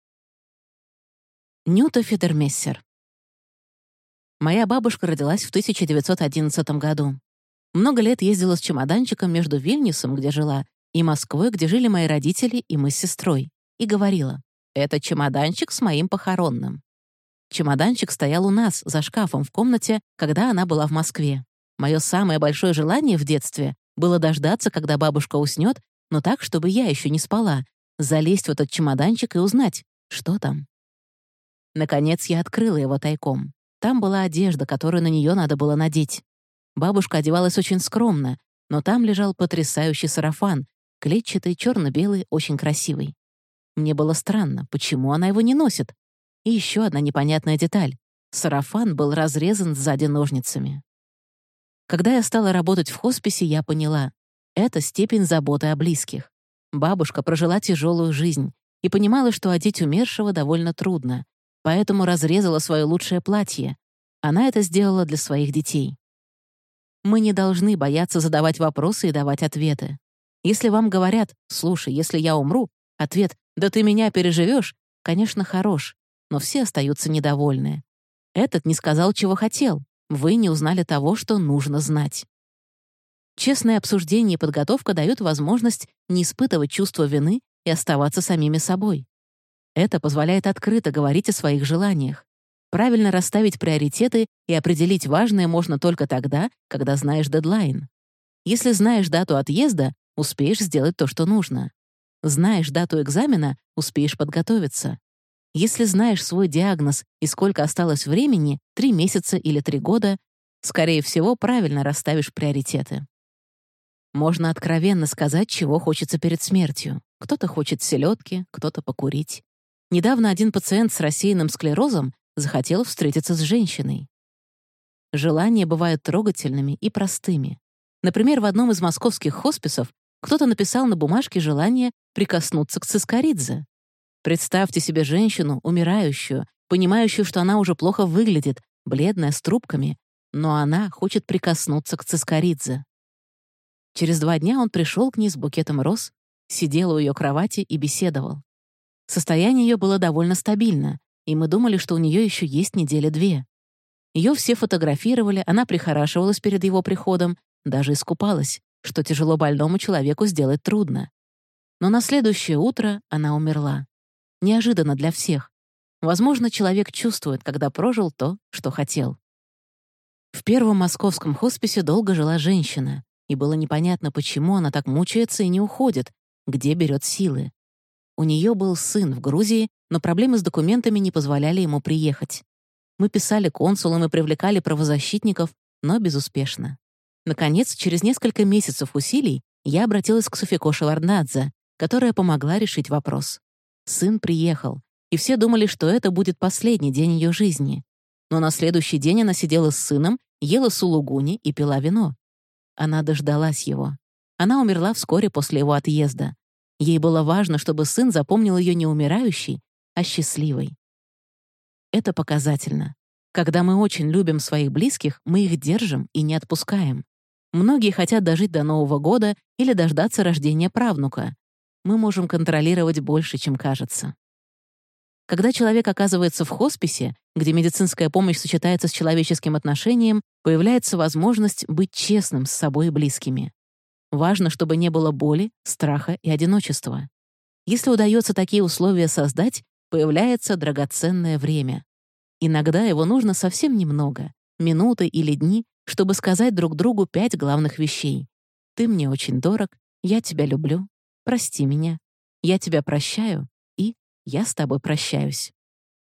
Нюта Федермессер. Моя бабушка родилась в 1911 году. Много лет ездила с чемоданчиком между Вильнюсом, где жила, и Москвой, где жили мои родители и мы с сестрой, и говорила: «Это чемоданчик с моим похоронным». Чемоданчик стоял у нас, за шкафом в комнате, когда она была в Москве. Мое самое большое желание в детстве было дождаться, когда бабушка уснет, но так, чтобы я еще не спала, залезть в этот чемоданчик и узнать, что там. Наконец я открыла его тайком. Там была одежда, которую на нее надо было надеть. Бабушка одевалась очень скромно, но там лежал потрясающий сарафан, клетчатый, черно-белый, очень красивый. Мне было странно, почему она его не носит. И еще одна непонятная деталь. Сарафан был разрезан сзади ножницами. Когда я стала работать в хосписе, я поняла — это степень заботы о близких. Бабушка прожила тяжелую жизнь и понимала, что одеть умершего довольно трудно, поэтому разрезала свое лучшее платье. Она это сделала для своих детей. Мы не должны бояться задавать вопросы и давать ответы. Если вам говорят: «Слушай, если я умру», ответ «Да ты меня переживешь», конечно, хорош, но все остаются недовольны. Этот не сказал, чего хотел. Вы не узнали того, что нужно знать. Честное обсуждение и подготовка дают возможность не испытывать чувство вины и оставаться самими собой. Это позволяет открыто говорить о своих желаниях. Правильно расставить приоритеты и определить важное можно только тогда, когда знаешь дедлайн. Если знаешь дату отъезда, успеешь сделать то, что нужно. Знаешь дату экзамена, успеешь подготовиться. Если знаешь свой диагноз и сколько осталось времени, 3 месяца или 3 года, скорее всего, правильно расставишь приоритеты. Можно откровенно сказать, чего хочется перед смертью. Кто-то хочет селедки, кто-то покурить. Недавно один пациент с рассеянным склерозом захотел встретиться с женщиной. Желания бывают трогательными и простыми. Например, в одном из московских хосписов кто-то написал на бумажке желание прикоснуться к цискаридзе. Представьте себе женщину, умирающую, понимающую, что она уже плохо выглядит, бледная, с трубками, но она хочет прикоснуться к цискаридзе. Через 2 дня он пришел к ней с букетом роз, сидел у ее кровати и беседовал. Состояние ее было довольно стабильно, и мы думали, что у нее еще есть 2 недели. Ее все фотографировали, она прихорашивалась перед его приходом, даже искупалась, что тяжело больному человеку сделать трудно. Но на следующее утро она умерла. Неожиданно для всех. Возможно, человек чувствует, когда прожил то, что хотел. В первом московском хосписе долго жила женщина, и было непонятно, почему она так мучается и не уходит, где берет силы. У нее был сын в Грузии, но проблемы с документами не позволяли ему приехать. Мы писали консулам и привлекали правозащитников, но безуспешно. Наконец, через несколько месяцев усилий я обратилась к Суфико Шеварднадзе, которая помогла решить вопрос. Сын приехал, и все думали, что это будет последний день ее жизни. Но на следующий день она сидела с сыном, ела сулугуни и пила вино. Она дождалась его. Она умерла вскоре после его отъезда. Ей было важно, чтобы сын запомнил ее не умирающей, а счастливой. Это показательно. Когда мы очень любим своих близких, мы их держим и не отпускаем. Многие хотят дожить до Нового года или дождаться рождения правнука. Мы можем контролировать больше, чем кажется. Когда человек оказывается в хосписе, где медицинская помощь сочетается с человеческим отношением, появляется возможность быть честным с собой и близкими. Важно, чтобы не было боли, страха и одиночества. Если удается такие условия создать, появляется драгоценное время. Иногда его нужно совсем немного, минуты или дни, чтобы сказать друг другу 5 главных вещей. «Ты мне очень дорог», «Я тебя люблю», «Прости меня», «Я тебя прощаю» и «Я с тобой прощаюсь».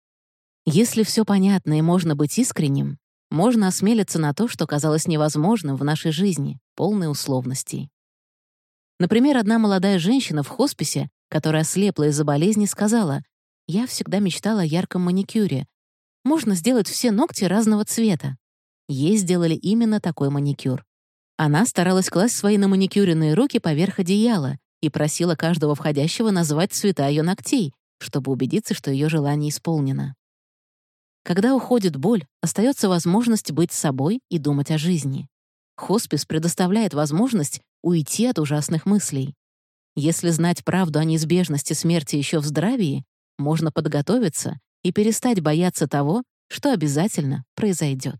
Если все понятно и можно быть искренним, можно осмелиться на то, что казалось невозможным в нашей жизни, полной условностей. Например, одна молодая женщина в хосписе, которая ослепла из-за болезни, сказала: «Я всегда мечтала о ярком маникюре. Можно сделать все ногти разного цвета». Ей сделали именно такой маникюр. Она старалась класть свои наманикюренные руки поверх одеяла и просила каждого входящего назвать цвета ее ногтей, чтобы убедиться, что ее желание исполнено. Когда уходит боль, остается возможность быть собой и думать о жизни. Хоспис предоставляет возможность уйти от ужасных мыслей. Если знать правду о неизбежности смерти еще в здравии, можно подготовиться и перестать бояться того, что обязательно произойдет.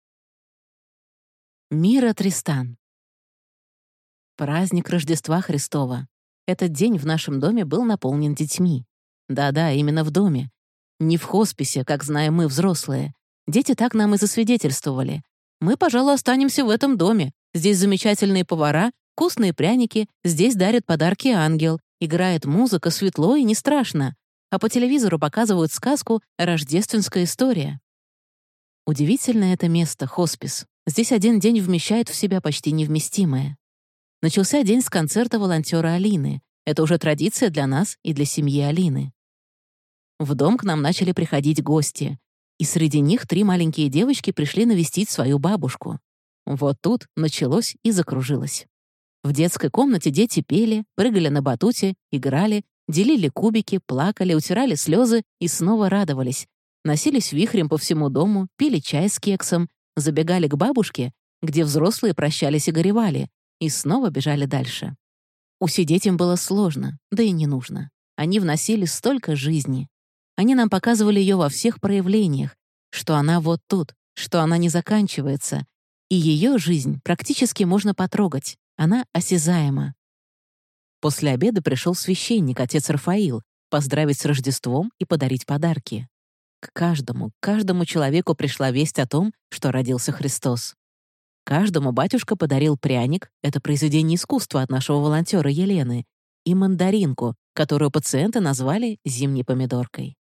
Мира Тристан. Праздник Рождества Христова. Этот день в нашем доме был наполнен детьми. Да-да, именно в доме. Не в хосписе, как знаем мы, взрослые. Дети так нам и засвидетельствовали. Мы, пожалуй, останемся в этом доме. Здесь замечательные повара, вкусные пряники, здесь дарят подарки ангел, играет музыка, светло и не страшно. А по телевизору показывают сказку «Рождественская история». Удивительное это место, хоспис. Здесь один день вмещает в себя почти невместимое. Начался день с концерта волонтера Алины. Это уже традиция для нас и для семьи Алины. В дом к нам начали приходить гости. И среди них 3 маленькие девочки пришли навестить свою бабушку. Вот тут началось и закружилось. В детской комнате дети пели, прыгали на батуте, играли, делили кубики, плакали, утирали слезы и снова радовались. Носились вихрем по всему дому, пили чай с кексом, забегали к бабушке, где взрослые прощались и горевали, и снова бежали дальше. Усидеть им было сложно, да и не нужно. Они вносили столько жизни. Они нам показывали ее во всех проявлениях, что она вот тут, что она не заканчивается, и ее жизнь практически можно потрогать, она осязаема. После обеда пришел священник, отец Рафаил, поздравить с Рождеством и подарить подарки. К каждому человеку пришла весть о том, что родился Христос. Каждому батюшка подарил пряник, это произведение искусства от нашего волонтера Елены, и мандаринку, которую пациенты назвали зимней помидоркой.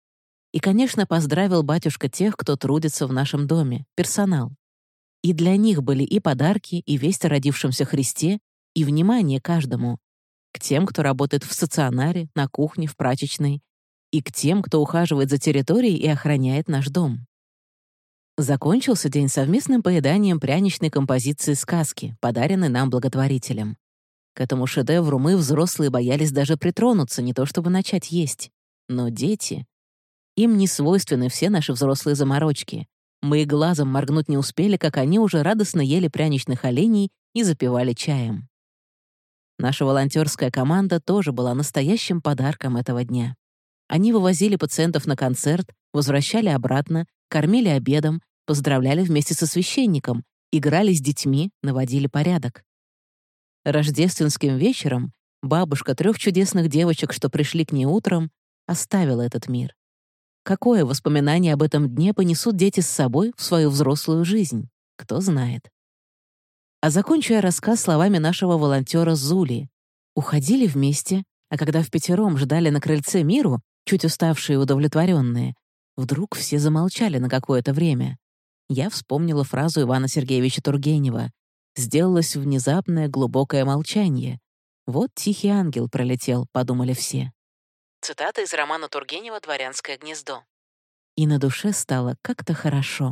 И, конечно, поздравил батюшка тех, кто трудится в нашем доме, персонал. И для них были и подарки, и весть о родившемся Христе, и внимание каждому. К тем, кто работает в стационаре, на кухне, в прачечной, и к тем, кто ухаживает за территорией и охраняет наш дом. Закончился день совместным поеданием пряничной композиции сказки, подаренной нам благотворителем. К этому шедевру мы, взрослые, боялись даже притронуться, не то чтобы начать есть. Но дети... Им не свойственны все наши взрослые заморочки. Мы и глазом моргнуть не успели, как они уже радостно ели пряничных оленей и запивали чаем. Наша волонтерская команда тоже была настоящим подарком этого дня. Они вывозили пациентов на концерт, возвращали обратно, кормили обедом, поздравляли вместе со священником, играли с детьми, наводили порядок. Рождественским вечером бабушка 3 чудесных девочек, что пришли к ней утром, оставила этот мир. Какое воспоминание об этом дне понесут дети с собой в свою взрослую жизнь? Кто знает. А закончу я рассказ словами нашего волонтера Зули. Уходили вместе, а когда впятером ждали на крыльце Миру, чуть уставшие и удовлетворенные, вдруг все замолчали на какое-то время. Я вспомнила фразу Ивана Сергеевича Тургенева. Сделалось внезапное глубокое молчание. «Вот тихий ангел пролетел», — подумали все. Цитата из романа Тургенева «Дворянское гнездо». И на душе стало как-то хорошо.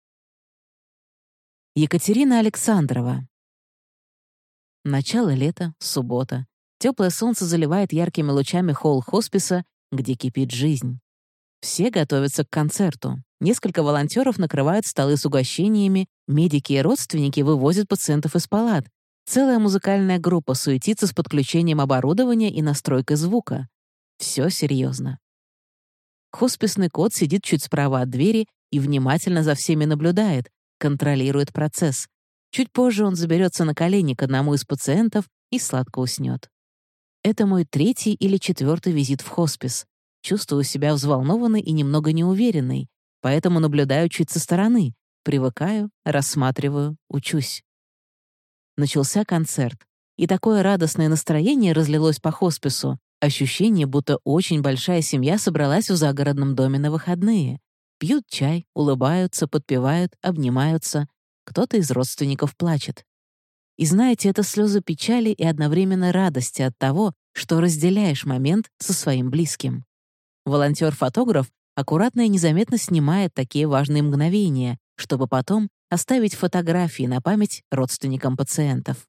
Екатерина Александрова. Начало лета, суббота. Теплое солнце заливает яркими лучами холл хосписа, где кипит жизнь. Все готовятся к концерту. Несколько волонтеров накрывают столы с угощениями, медики и родственники вывозят пациентов из палат. Целая музыкальная группа суетится с подключением оборудования и настройкой звука. Все серьезно. Хосписный кот сидит чуть справа от двери и внимательно за всеми наблюдает, контролирует процесс. Чуть позже он заберется на колени к одному из пациентов и сладко уснет. Это мой 3-й или 4-й визит в хоспис. Чувствую себя взволнованной и немного неуверенной, поэтому наблюдаю чуть со стороны, привыкаю, рассматриваю, учусь. Начался концерт, и такое радостное настроение разлилось по хоспису, ощущение, будто очень большая семья собралась в загородном доме на выходные. Пьют чай, улыбаются, подпевают, обнимаются. Кто-то из родственников плачет. И знаете, это слезы печали и одновременно радости от того, что разделяешь момент со своим близким. Волонтер-фотограф аккуратно и незаметно снимает такие важные мгновения, чтобы потом оставить фотографии на память родственникам пациентов.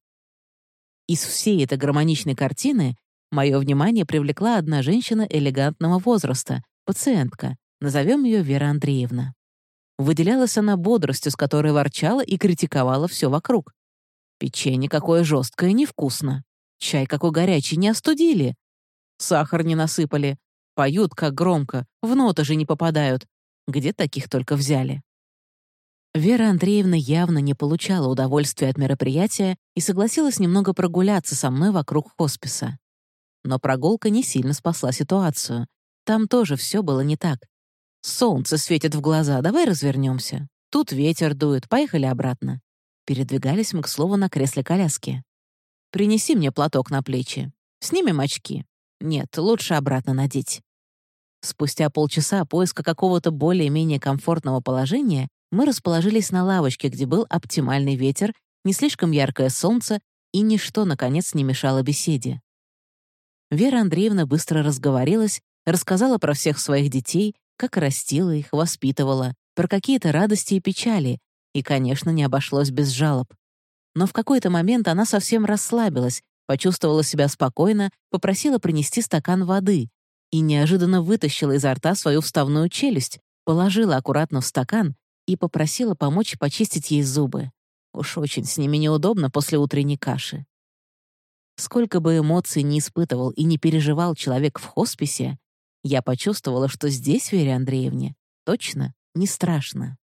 Из всей этой гармоничной картины мое внимание привлекла одна женщина элегантного возраста, пациентка, назовем ее Вера Андреевна. Выделялась она бодростью, с которой ворчала и критиковала все вокруг. Печенье какое жесткое, невкусно. Чай какой горячий, не остудили. Сахар не насыпали. Поют как громко, в ноты же не попадают. Где таких только взяли? Вера Андреевна явно не получала удовольствия от мероприятия и согласилась немного прогуляться со мной вокруг хосписа. Но прогулка не сильно спасла ситуацию. Там тоже все было не так. Солнце светит в глаза, давай развернемся. Тут ветер дует, поехали обратно. Передвигались мы, к слову, на кресле-коляске. Принеси мне платок на плечи. Снимем очки. Нет, лучше обратно надеть. Спустя полчаса поиска какого-то более-менее комфортного положения мы расположились на лавочке, где был оптимальный ветер, не слишком яркое солнце, и ничто, наконец, не мешало беседе. Вера Андреевна быстро разговорилась, рассказала про всех своих детей, как растила их, воспитывала, про какие-то радости и печали, и, конечно, не обошлось без жалоб. Но в какой-то момент она совсем расслабилась, почувствовала себя спокойно, попросила принести стакан воды и неожиданно вытащила изо рта свою вставную челюсть, положила аккуратно в стакан и попросила помочь почистить ей зубы. Уж очень с ними неудобно после утренней каши. Сколько бы эмоций не испытывал и не переживал человек в хосписе, я почувствовала, что здесь, Вере Андреевне, точно не страшно.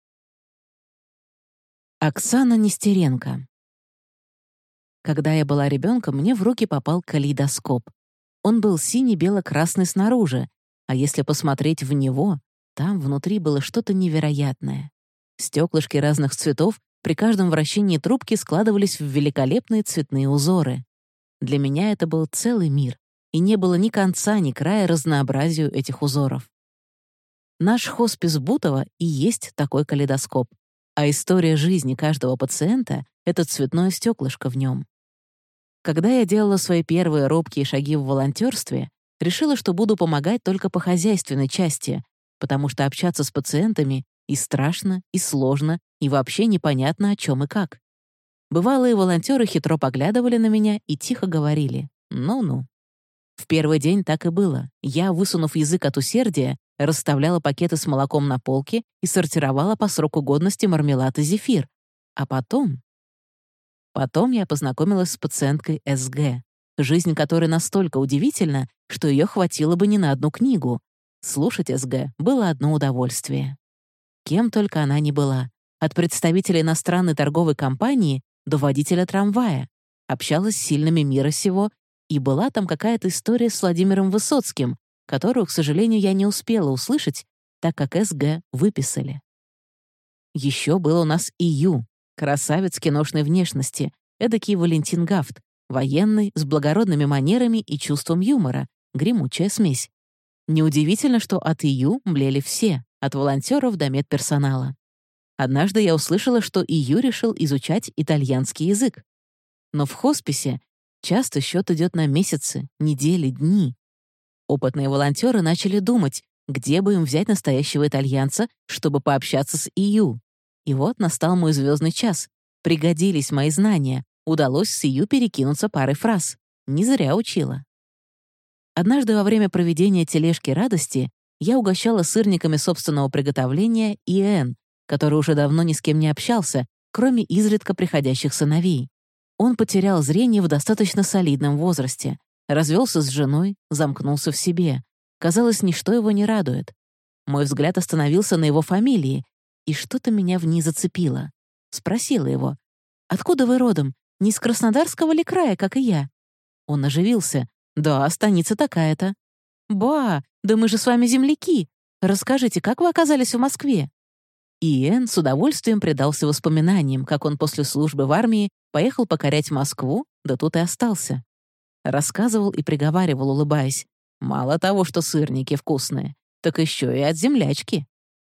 Оксана Нестеренко. Когда я была ребенком, мне в руки попал калейдоскоп. Он был синий-бело-красный снаружи, а если посмотреть в него, там внутри было что-то невероятное. Стеклышки разных цветов при каждом вращении трубки складывались в великолепные цветные узоры. Для меня это был целый мир, и не было ни конца, ни края разнообразию этих узоров. Наш хоспис Бутово и есть такой калейдоскоп, а история жизни каждого пациента — это цветное стеклышко в нем. Когда я делала свои первые робкие шаги в волонтерстве, решила, что буду помогать только по хозяйственной части, потому что общаться с пациентами и страшно, и сложно, и вообще непонятно, о чем и как. Бывалые волонтеры хитро поглядывали на меня и тихо говорили: «Ну-ну». В первый день так и было. Я, высунув язык от усердия, расставляла пакеты с молоком на полке и сортировала по сроку годности мармелад и зефир. А потом я познакомилась с пациенткой СГ, жизнь которой настолько удивительна, что ее хватило бы не на одну книгу. Слушать СГ было одно удовольствие. Кем только она ни была. От представителя иностранной торговой компании до водителя трамвая. Общалась с сильными мира сего, и была там какая-то история с Владимиром Высоцким, которую, к сожалению, я не успела услышать, так как СГ выписали. Еще был у нас Ию, красавец киношной внешности, эдакий Валентин Гафт, военный, с благородными манерами и чувством юмора, гремучая смесь. Неудивительно, что от Ию млели все, от волонтеров до медперсонала. Однажды я услышала, что Ию решил изучать итальянский язык. Но в хосписе часто счет идет на месяцы, недели, дни. Опытные волонтеры начали думать, где бы им взять настоящего итальянца, чтобы пообщаться с Ию. И вот настал мой звездный час. Пригодились мои знания. Удалось с Ию перекинуться парой фраз. Не зря учила. Однажды во время проведения тележки радости я угощала сырниками собственного приготовления Иэн, который уже давно ни с кем не общался, кроме изредка приходящих сыновей. Он потерял зрение в достаточно солидном возрасте, развелся с женой, замкнулся в себе. Казалось, ничто его не радует. Мой взгляд остановился на его фамилии, и что-то меня в ней зацепило. Спросила его: «Откуда вы родом? Не из Краснодарского ли края, как и я?» Он оживился. «Да, станица такая-то». «Ба, да мы же с вами земляки. Расскажите, как вы оказались в Москве?» Иэн с удовольствием предался воспоминаниям, как он после службы в армии поехал покорять Москву, да тут и остался. Рассказывал и приговаривал, улыбаясь: «Мало того, что сырники вкусные, так еще и от землячки».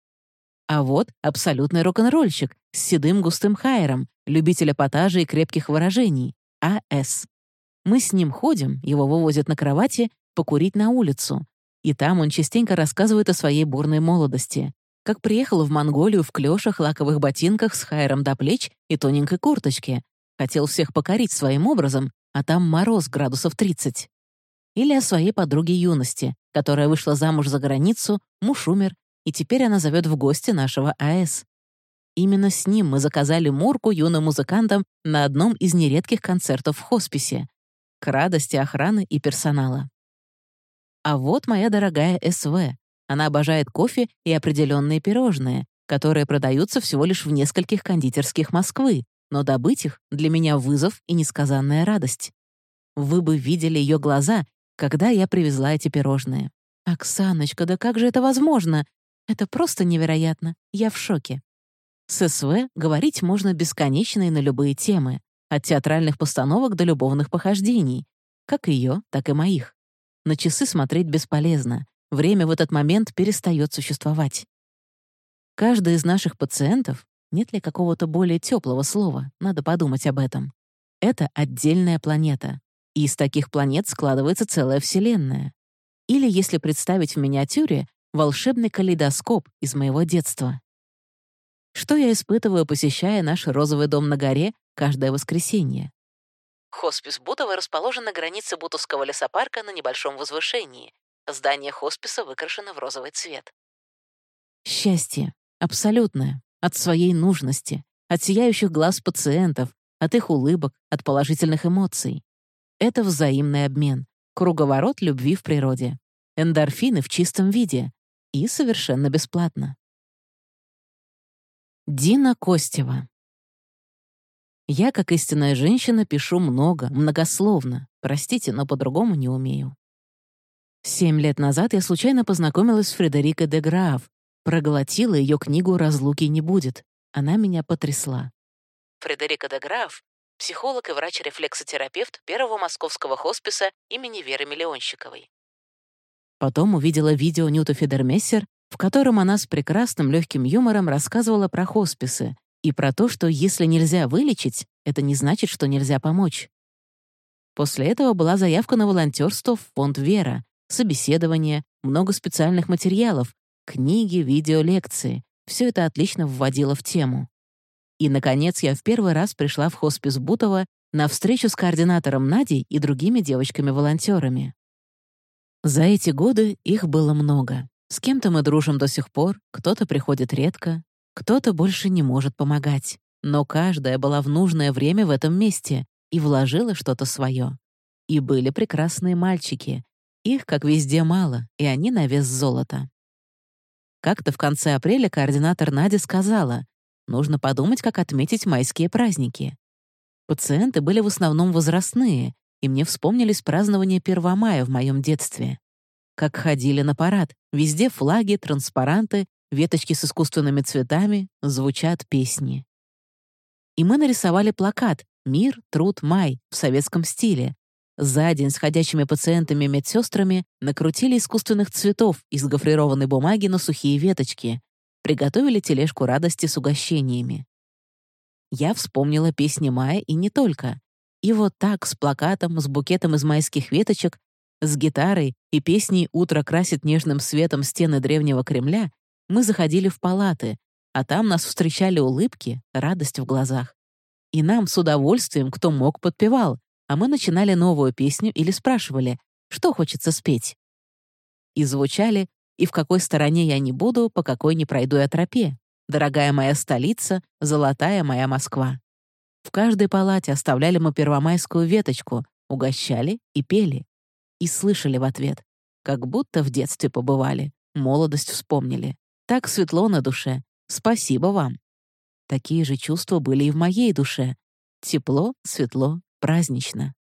А вот абсолютный рок-н-ролльщик с седым густым хайером, любитель эпатажа и крепких выражений, А.С. Мы с ним ходим, его вывозят на кровати, покурить на улицу. И там он частенько рассказывает о своей бурной молодости. Как приехал в Монголию в клёшах, лаковых ботинках с хайером до плеч и тоненькой курточке. Хотел всех покорить своим образом, а там мороз градусов 30. Или о своей подруге юности, которая вышла замуж за границу, муж умер, и теперь она зовет в гости нашего А.С. Именно с ним мы заказали Мурку юным музыкантам на одном из нередких концертов в хосписе, к радости охраны и персонала. А вот моя дорогая СВ. Она обожает кофе и определенные пирожные, которые продаются всего лишь в нескольких кондитерских Москвы, но добыть их для меня вызов и несказанная радость. Вы бы видели ее глаза, когда я привезла эти пирожные. «Оксаночка, да как же это возможно? Это просто невероятно. Я в шоке». С СВ говорить можно бесконечно и на любые темы, от театральных постановок до любовных похождений, как ее, так и моих. На часы смотреть бесполезно. Время в этот момент перестает существовать. Каждый из наших пациентов, нет ли какого-то более теплого слова, надо подумать об этом. Это отдельная планета. И из таких планет складывается целая Вселенная. Или, если представить в миниатюре, волшебный калейдоскоп из моего детства. Что я испытываю, посещая наш розовый дом на горе каждое воскресенье? Хоспис Бутово расположен на границе Бутовского лесопарка на небольшом возвышении. Здание хосписа выкрашено в розовый цвет. Счастье. Абсолютное. От своей нужности. От сияющих глаз пациентов. От их улыбок. От положительных эмоций. Это взаимный обмен. Круговорот любви в природе. Эндорфины в чистом виде. И совершенно бесплатно. Дина Костева. Я, как истинная женщина, пишу много, многословно. Простите, но по-другому не умею. 7 лет назад я случайно познакомилась с Фредерикой де Грааф, проглотила ее книгу «Разлуки не будет». Она меня потрясла. Фредерика де Грааф — психолог и врач-рефлексотерапевт первого московского хосписа имени Веры Миллионщиковой. Потом увидела видео Нюта Федермессер, в котором она с прекрасным легким юмором рассказывала про хосписы и про то, что если нельзя вылечить, это не значит, что нельзя помочь. После этого была заявка на волонтерство в фонд «Вера», собеседование, много специальных материалов, книги, видео, лекции. Все это отлично вводило в тему. И, наконец, я в первый раз пришла в хоспис Бутово на встречу с координатором Надей и другими девочками-волонтерами. За эти годы их было много. С кем-то мы дружим до сих пор, кто-то приходит редко, кто-то больше не может помогать. Но каждая была в нужное время в этом месте и вложила что-то свое. И были прекрасные мальчики. Их, как везде, мало, и они на вес золота. Как-то в конце апреля координатор Надя сказала, нужно подумать, как отметить майские праздники. Пациенты были в основном возрастные, и мне вспомнились празднования 1 мая в моем детстве. Как ходили на парад, везде флаги, транспаранты, веточки с искусственными цветами, звучат песни. И мы нарисовали плакат «Мир, труд, май» в советском стиле. За день с ходячими пациентами и медсестрами накрутили искусственных цветов из гофрированной бумаги на сухие веточки, приготовили тележку радости с угощениями. Я вспомнила песни мая и не только. И вот так, с плакатом, с букетом из майских веточек, с гитарой и песней «Утро красит нежным светом стены древнего Кремля» мы заходили в палаты, а там нас встречали улыбки, радость в глазах. И нам с удовольствием, кто мог, подпевал, а мы начинали новую песню или спрашивали, что хочется спеть. И звучали «И в какой стороне я не буду, по какой не пройду я тропе, дорогая моя столица, золотая моя Москва». В каждой палате оставляли мы первомайскую веточку, угощали и пели. И слышали в ответ, как будто в детстве побывали, молодость вспомнили. Так светло на душе. Спасибо вам. Такие же чувства были и в моей душе. Тепло, светло, празднично.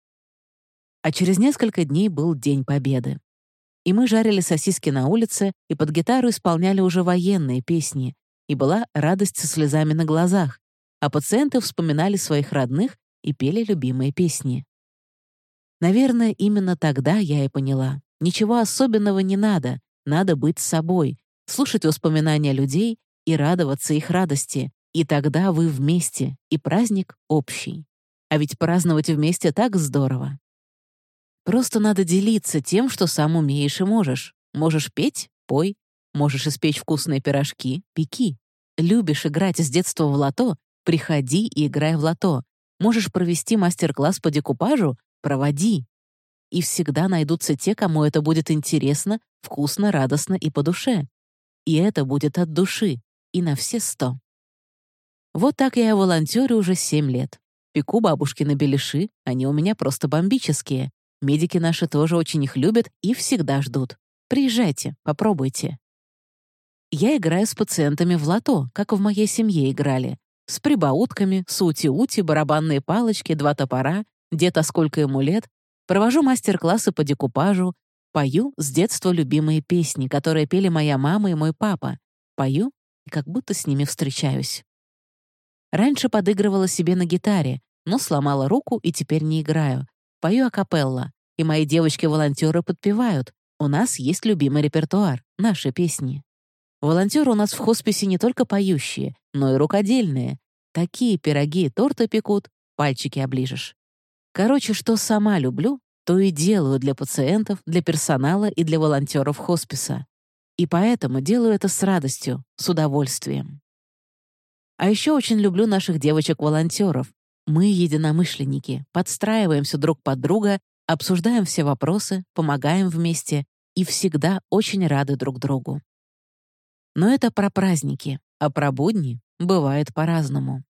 А через несколько дней был День Победы. И мы жарили сосиски на улице и под гитару исполняли уже военные песни. И была радость со слезами на глазах. А пациенты вспоминали своих родных и пели любимые песни. Наверное, именно тогда я и поняла. Ничего особенного не надо. Надо быть собой, слушать воспоминания людей и радоваться их радости. И тогда вы вместе, и праздник общий. А ведь праздновать вместе так здорово. Просто надо делиться тем, что сам умеешь и можешь. Можешь петь — пой. Можешь испечь вкусные пирожки — пеки. Любишь играть с детства в лото — приходи и играй в лото. Можешь провести мастер-класс по декупажу — проводи. И всегда найдутся те, кому это будет интересно, вкусно, радостно и по душе. И это будет от души, и на все 100. Вот так я волонтёрю уже 7 лет. Пеку бабушкины беляши, они у меня просто бомбические. Медики наши тоже очень их любят и всегда ждут. Приезжайте, попробуйте. Я играю с пациентами в лото, как в моей семье играли. С прибаутками, с ути-ути, барабанные палочки, 2 топора, дед, а сколько ему лет. Провожу мастер-классы по декупажу, пою с детства любимые песни, которые пели моя мама и мой папа. Пою и как будто с ними встречаюсь. Раньше подыгрывала себе на гитаре, но сломала руку и теперь не играю. Пою акапелла, и мои девочки-волонтеры подпевают. У нас есть любимый репертуар, наши песни. Волонтеры у нас в хосписе не только поющие, но и рукодельные. Такие пироги и торты пекут, пальчики оближешь. Короче, что сама люблю, то и делаю для пациентов, для персонала и для волонтеров хосписа. И поэтому делаю это с радостью, с удовольствием. А еще очень люблю наших девочек-волонтеров. Мы единомышленники, подстраиваемся друг под друга, обсуждаем все вопросы, помогаем вместе и всегда очень рады друг другу. Но это про праздники, а про будни бывает по-разному.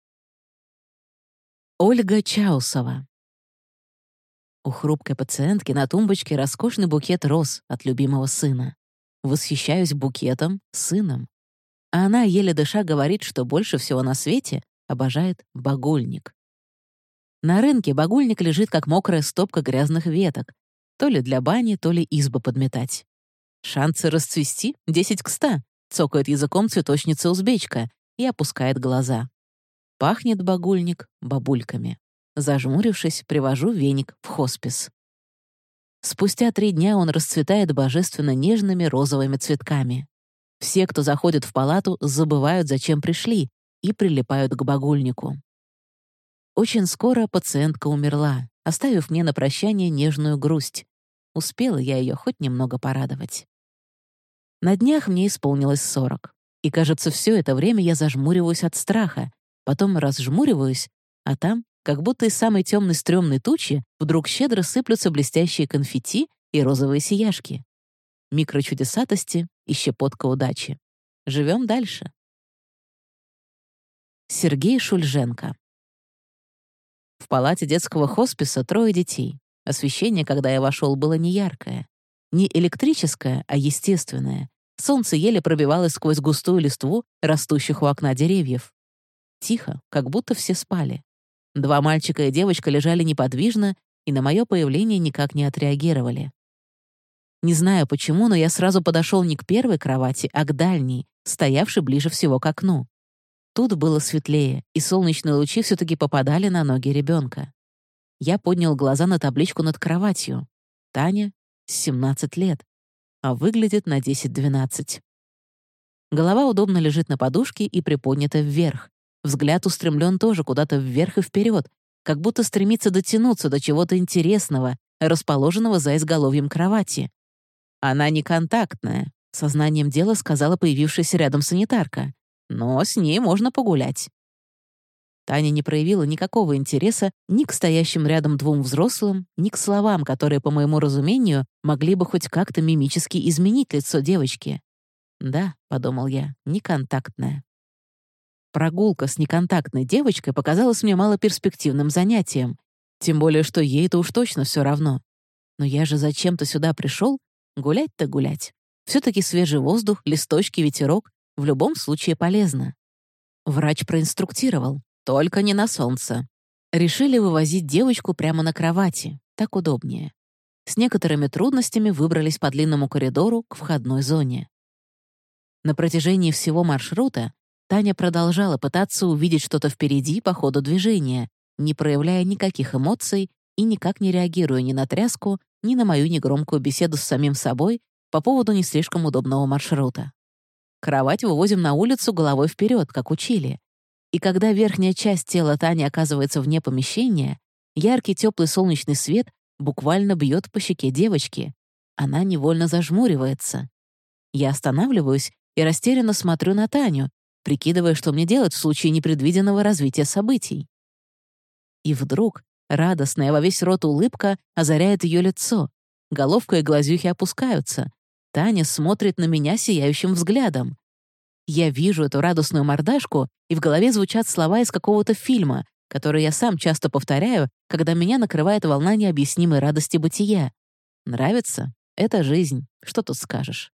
Ольга Чаусова. У хрупкой пациентки на тумбочке роскошный букет роз от любимого сына. Восхищаюсь букетом, сыном. А она, еле дыша, говорит, что больше всего на свете обожает багульник. На рынке багульник лежит, как мокрая стопка грязных веток. То ли для бани, то ли избы подметать. Шансы расцвести 10 к 100, цокает языком цветочница-узбечка и опускает глаза. Пахнет багульник бабульками. Зажмурившись, привожу веник в хоспис. Спустя 3 дня он расцветает божественно нежными розовыми цветками. Все, кто заходит в палату, забывают, зачем пришли, и прилипают к багульнику. Очень скоро пациентка умерла, оставив мне на прощание нежную грусть. Успела я ее хоть немного порадовать. На днях мне исполнилось 40. И, кажется, все это время я зажмуриваюсь от страха, потом разжмуриваюсь, а там, как будто из самой темной стрёмной тучи, вдруг щедро сыплются блестящие конфетти и розовые сияшки. Микрочудесатости и щепотка удачи. Живем дальше. Сергей Шульженко. В палате детского хосписа 3 детей. Освещение, когда я вошел, было неяркое. Не электрическое, а естественное. Солнце еле пробивалось сквозь густую листву растущих у окна деревьев. Тихо, как будто все спали. 2 мальчика и девочка лежали неподвижно и на мое появление никак не отреагировали. Не знаю почему, но я сразу подошел не к первой кровати, а к дальней, стоявшей ближе всего к окну. Тут было светлее, и солнечные лучи все-таки попадали на ноги ребенка. Я поднял глаза на табличку над кроватью. Таня, 17 лет, а выглядит на 10-12. Голова удобно лежит на подушке и приподнята вверх. Взгляд устремлен тоже куда-то вверх и вперед, как будто стремится дотянуться до чего-то интересного, расположенного за изголовьем кровати. «Она не контактная», — сознанием дела сказала появившаяся рядом санитарка. «Но с ней можно погулять». Таня не проявила никакого интереса ни к стоящим рядом 2 взрослым, ни к словам, которые, по моему разумению, могли бы хоть как-то мимически изменить лицо девочки. «Да», — подумал я, — «неконтактная». Прогулка с неконтактной девочкой показалась мне малоперспективным занятием, тем более что ей-то уж точно все равно. Но я же зачем-то сюда пришел, гулять-то гулять. Все-таки свежий воздух, листочки, ветерок в любом случае полезно. Врач проинструктировал. Только не на солнце. Решили вывозить девочку прямо на кровати. Так удобнее. С некоторыми трудностями выбрались по длинному коридору к входной зоне. На протяжении всего маршрута Таня продолжала пытаться увидеть что-то впереди по ходу движения, не проявляя никаких эмоций и никак не реагируя ни на тряску, ни на мою негромкую беседу с самим собой по поводу не слишком удобного маршрута. Кровать вывозим на улицу головой вперед, как учили. И когда верхняя часть тела Тани оказывается вне помещения, яркий теплый солнечный свет буквально бьет по щеке девочки. Она невольно зажмуривается. Я останавливаюсь и растерянно смотрю на Таню, прикидывая, что мне делать в случае непредвиденного развития событий. И вдруг радостная во весь рот улыбка озаряет ее лицо. Головка и глазюхи опускаются. Таня смотрит на меня сияющим взглядом. Я вижу эту радостную мордашку, и в голове звучат слова из какого-то фильма, которые я сам часто повторяю, когда меня накрывает волна необъяснимой радости бытия. Нравится? Это жизнь. Что тут скажешь?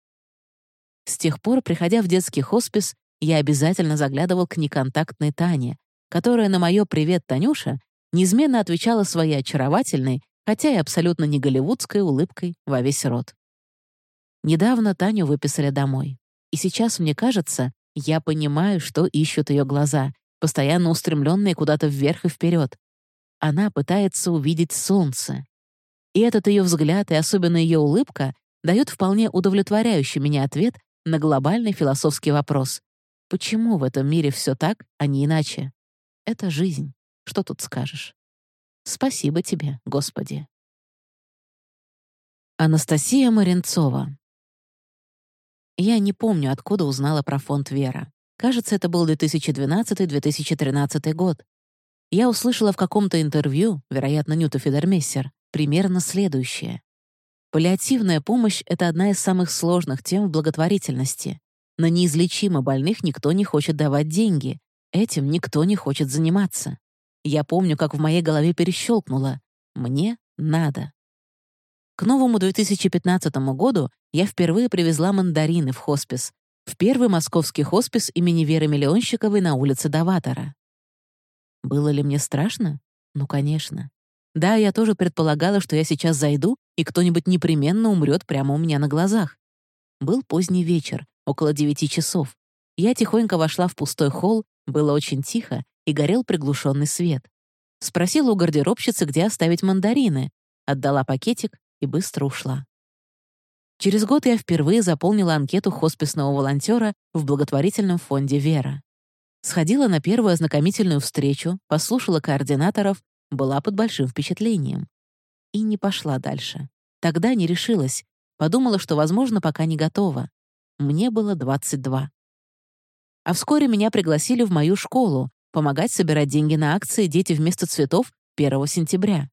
С тех пор, приходя в детский хоспис, я обязательно заглядывал к неконтактной Тане, которая на мое «Привет, Танюша» неизменно отвечала своей очаровательной, хотя и абсолютно не голливудской улыбкой во весь рот. Недавно Таню выписали домой. И сейчас, мне кажется, я понимаю, что ищут ее глаза, постоянно устремленные куда-то вверх и вперед. Она пытается увидеть солнце. И этот ее взгляд, и особенно ее улыбка, дают вполне удовлетворяющий меня ответ на глобальный философский вопрос. Почему в этом мире все так, а не иначе? Это жизнь. Что тут скажешь? Спасибо тебе, Господи. Анастасия Маринцова. Я не помню, откуда узнала про фонд «Вера». Кажется, это был 2012-2013 год. Я услышала в каком-то интервью, вероятно, Нюта Федермессер, примерно следующее. Паллиативная помощь — это одна из самых сложных тем в благотворительности. На неизлечимо больных никто не хочет давать деньги. Этим никто не хочет заниматься. Я помню, как в моей голове перещелкнуло. Мне надо. К новому 2015 году я впервые привезла мандарины в хоспис, в первый московский хоспис имени Веры Миллионщиковой на улице Даватора. Было ли мне страшно? Ну, конечно. Да, я тоже предполагала, что я сейчас зайду, и кто-нибудь непременно умрет прямо у меня на глазах. Был поздний вечер, около 9 часов. Я тихонько вошла в пустой холл, было очень тихо, и горел приглушенный свет. Спросила у гардеробщицы, где оставить мандарины, отдала пакетик и быстро ушла. Через год я впервые заполнила анкету хосписного волонтера в благотворительном фонде «Вера». Сходила на первую ознакомительную встречу, послушала координаторов, была под большим впечатлением. И не пошла дальше. Тогда не решилась. Подумала, что, возможно, пока не готова. Мне было 22. А вскоре меня пригласили в мою школу помогать собирать деньги на акции «Дети вместо цветов» 1 сентября.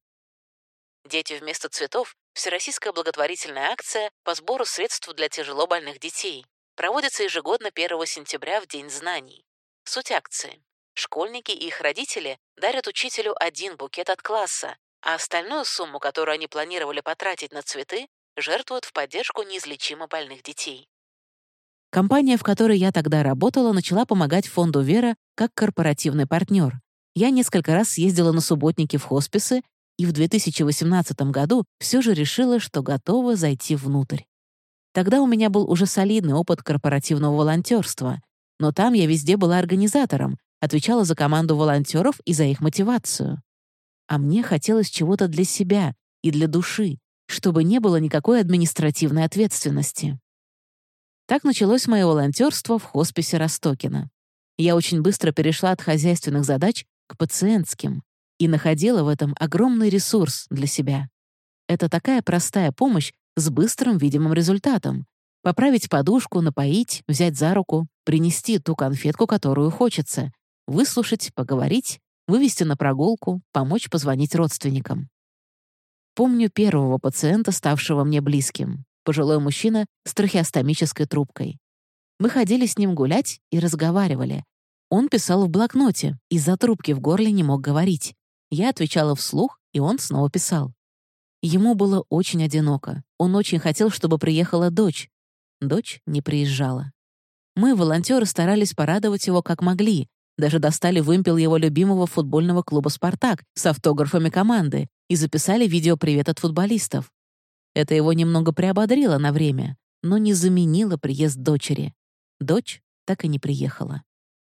«Дети вместо цветов» — всероссийская благотворительная акция по сбору средств для тяжело больных детей. Проводится ежегодно 1 сентября в День знаний. Суть акции. Школьники и их родители дарят учителю 1 букет от класса, а остальную сумму, которую они планировали потратить на цветы, жертвуют в поддержку неизлечимо больных детей. Компания, в которой я тогда работала, начала помогать фонду «Вера» как корпоративный партнер. Я несколько раз съездила на субботники в хосписы и в 2018 году все же решила, что готова зайти внутрь. Тогда у меня был уже солидный опыт корпоративного волонтерства, но там я везде была организатором, отвечала за команду волонтеров и за их мотивацию. А мне хотелось чего-то для себя и для души, чтобы не было никакой административной ответственности. Так началось мое волонтерство в хосписе Ростокино. Я очень быстро перешла от хозяйственных задач к пациентским и находила в этом огромный ресурс для себя. Это такая простая помощь с быстрым видимым результатом. Поправить подушку, напоить, взять за руку, принести ту конфетку, которую хочется, выслушать, поговорить, вывести на прогулку, помочь позвонить родственникам. Помню первого пациента, ставшего мне близким. Пожилой мужчина с трахеостомической трубкой. Мы ходили с ним гулять и разговаривали. Он писал в блокноте, из-за трубки в горле не мог говорить. Я отвечала вслух, и он снова писал. Ему было очень одиноко. Он очень хотел, чтобы приехала дочь. Дочь не приезжала. Мы, волонтеры, старались порадовать его как могли. Даже достали вымпел его любимого футбольного клуба «Спартак» с автографами команды и записали видеопривет от футболистов. Это его немного приободрило на время, но не заменило приезд дочери. Дочь так и не приехала.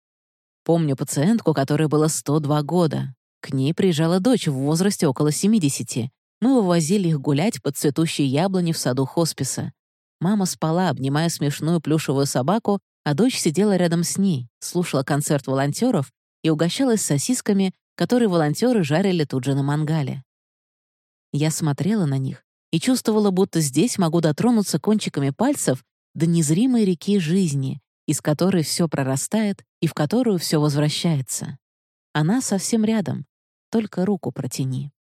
Помню пациентку, которой было 102 года. К ней приезжала дочь в возрасте около 70. Мы вывозили их гулять под цветущие яблони в саду хосписа. Мама спала, обнимая смешную плюшевую собаку, а дочь сидела рядом с ней, слушала концерт волонтеров и угощалась сосисками, которые волонтеры жарили тут же на мангале. Я смотрела на них и чувствовала, будто здесь могу дотронуться кончиками пальцев до незримой реки жизни, из которой все прорастает и в которую все возвращается. Она совсем рядом, только руку протяни.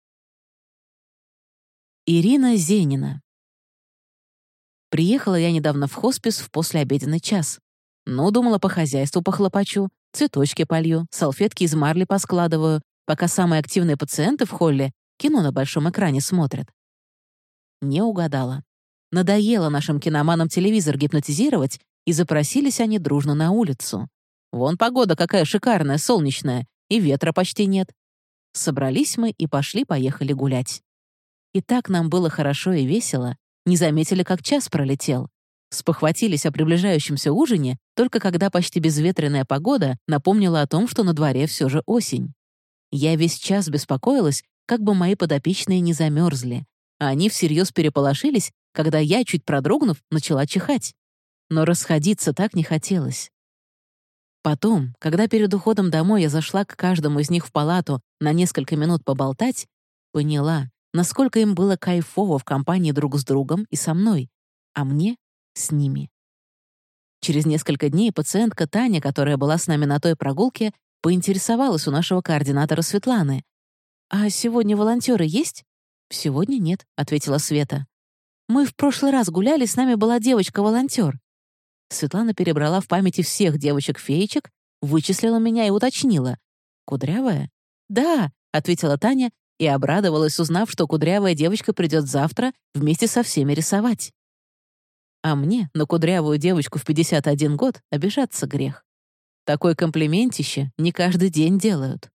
Ирина Зенина. Приехала я недавно в хоспис в послеобеденный час. Ну, думала, по хозяйству похлопочу, цветочки полью, салфетки из марли поскладываю, пока самые активные пациенты в холле кино на большом экране смотрят. Не угадала. Надоело нашим киноманам телевизор гипнотизировать, и запросились они дружно на улицу. Вон погода какая шикарная, солнечная, и ветра почти нет. Собрались мы и пошли-поехали гулять. И так нам было хорошо и весело, не заметили, как час пролетел. Спохватились о приближающемся ужине, только когда почти безветренная погода напомнила о том, что на дворе все же осень. Я весь час беспокоилась, как бы мои подопечные не замерзли, а они всерьез переполошились, когда я, чуть продрогнув, начала чихать. Но расходиться так не хотелось. Потом, когда перед уходом домой я зашла к каждому из них в палату на несколько минут поболтать, поняла, насколько им было кайфово в компании друг с другом и со мной, а мне — с ними. Через несколько дней пациентка Таня, которая была с нами на той прогулке, поинтересовалась у нашего координатора Светланы. «А сегодня волонтеры есть?» «Сегодня нет», — ответила Света. «Мы в прошлый раз гуляли, с нами была девочка-волонтер». Светлана перебрала в памяти всех девочек-феечек, вычислила меня и уточнила. «Кудрявая?» «Да», — ответила Таня и обрадовалась, узнав, что кудрявая девочка придет завтра вместе со всеми рисовать. А мне на кудрявую девочку в 51 год обижаться грех. Такой комплиментище не каждый день делают.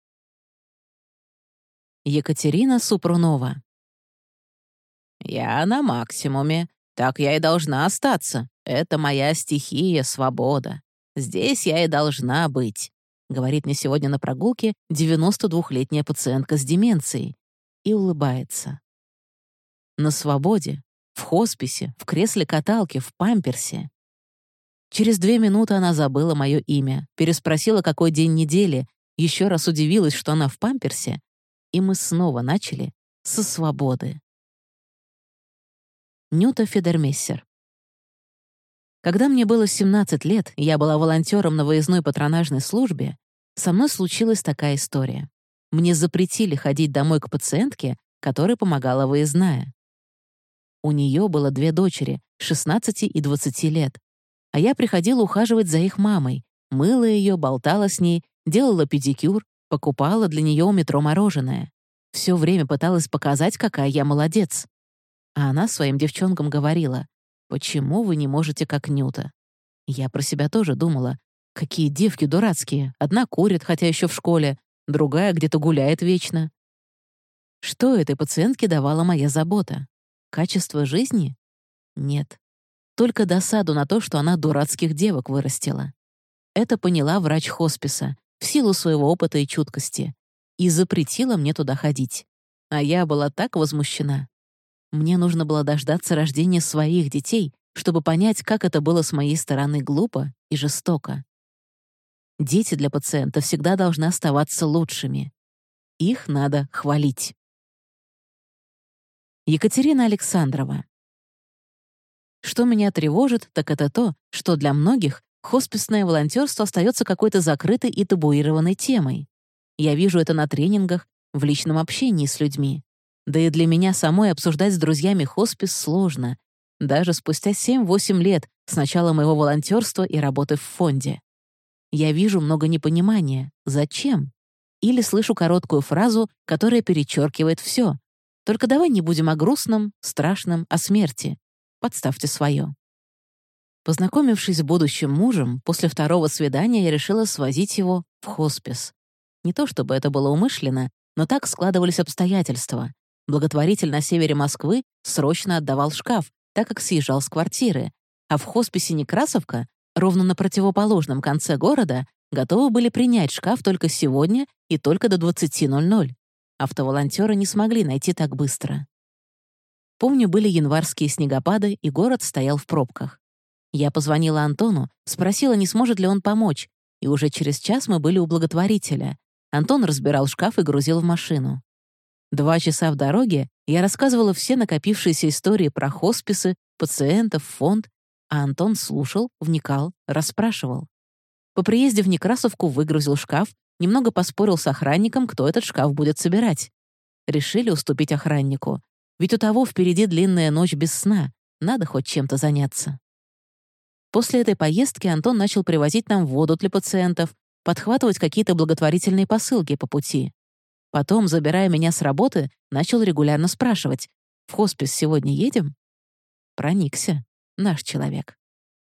Екатерина Супрунова. «Я на максимуме. Так я и должна остаться. Это моя стихия, свобода. Здесь я и должна быть», — говорит мне сегодня на прогулке 92-летняя пациентка с деменцией и улыбается. На свободе В хосписе, в кресле-каталке, в памперсе. Через 2 минуты она забыла мое имя, переспросила, какой день недели, еще раз удивилась, что она в памперсе, и мы снова начали со свободы. Нюта Федермессер. Когда мне было 17 лет, и я была волонтером на выездной патронажной службе, со мной случилась такая история. Мне запретили ходить домой к пациентке, которой помогала выездная. У нее было 2 дочери, 16 и 20 лет. А я приходила ухаживать за их мамой, мыла ее, болтала с ней, делала педикюр, покупала для нее у метро мороженое. Все время пыталась показать, какая я молодец. А она своим девчонкам говорила: «Почему вы не можете, как Нюта?» Я про себя тоже думала: какие девки дурацкие, одна курит, хотя еще в школе, другая где-то гуляет вечно. Что этой пациентке давала моя забота? Качество жизни? Нет. Только досаду на то, что она дурацких девок вырастила. Это поняла врач хосписа в силу своего опыта и чуткости и запретила мне туда ходить. А я была так возмущена. Мне нужно было дождаться рождения своих детей, чтобы понять, как это было с моей стороны глупо и жестоко. Дети для пациента всегда должны оставаться лучшими. Их надо хвалить. Екатерина Александрова. Что меня тревожит, так это то, что для многих хосписное волонтерство остается какой-то закрытой и табуированной темой. Я вижу это на тренингах, в личном общении с людьми. Да и для меня самой обсуждать с друзьями хоспис сложно, даже спустя 7-8 лет с начала моего волонтерства и работы в фонде. Я вижу много непонимания. Зачем? Или слышу короткую фразу, которая перечеркивает все. Только давай не будем о грустном, страшном, о смерти. Подставьте свое. Познакомившись с будущим мужем, после 2-го свидания я решила свозить его в хоспис. Не то чтобы это было умышленно, но так складывались обстоятельства. Благотворитель на севере Москвы срочно отдавал шкаф, так как съезжал с квартиры, а в хосписе Некрасовка, ровно на противоположном конце города, готовы были принять шкаф только сегодня и только до 20:00. Автоволонтеры не смогли найти так быстро. Помню, были январские снегопады, и город стоял в пробках. Я позвонила Антону, спросила, не сможет ли он помочь, и уже через час мы были у благотворителя. Антон разбирал шкаф и грузил в машину. 2 часа в дороге я рассказывала все накопившиеся истории про хосписы, пациентов, фонд, а Антон слушал, вникал, расспрашивал. По приезде в Некрасовку выгрузил шкаф, немного поспорил с охранником, кто этот шкаф будет собирать. Решили уступить охраннику. Ведь у того впереди длинная ночь без сна, надо хоть чем-то заняться. После этой поездки Антон начал привозить нам воду для пациентов, подхватывать какие-то благотворительные посылки по пути. Потом, забирая меня с работы, начал регулярно спрашивать: «В хоспис сегодня едем?» Проникся. Наш человек.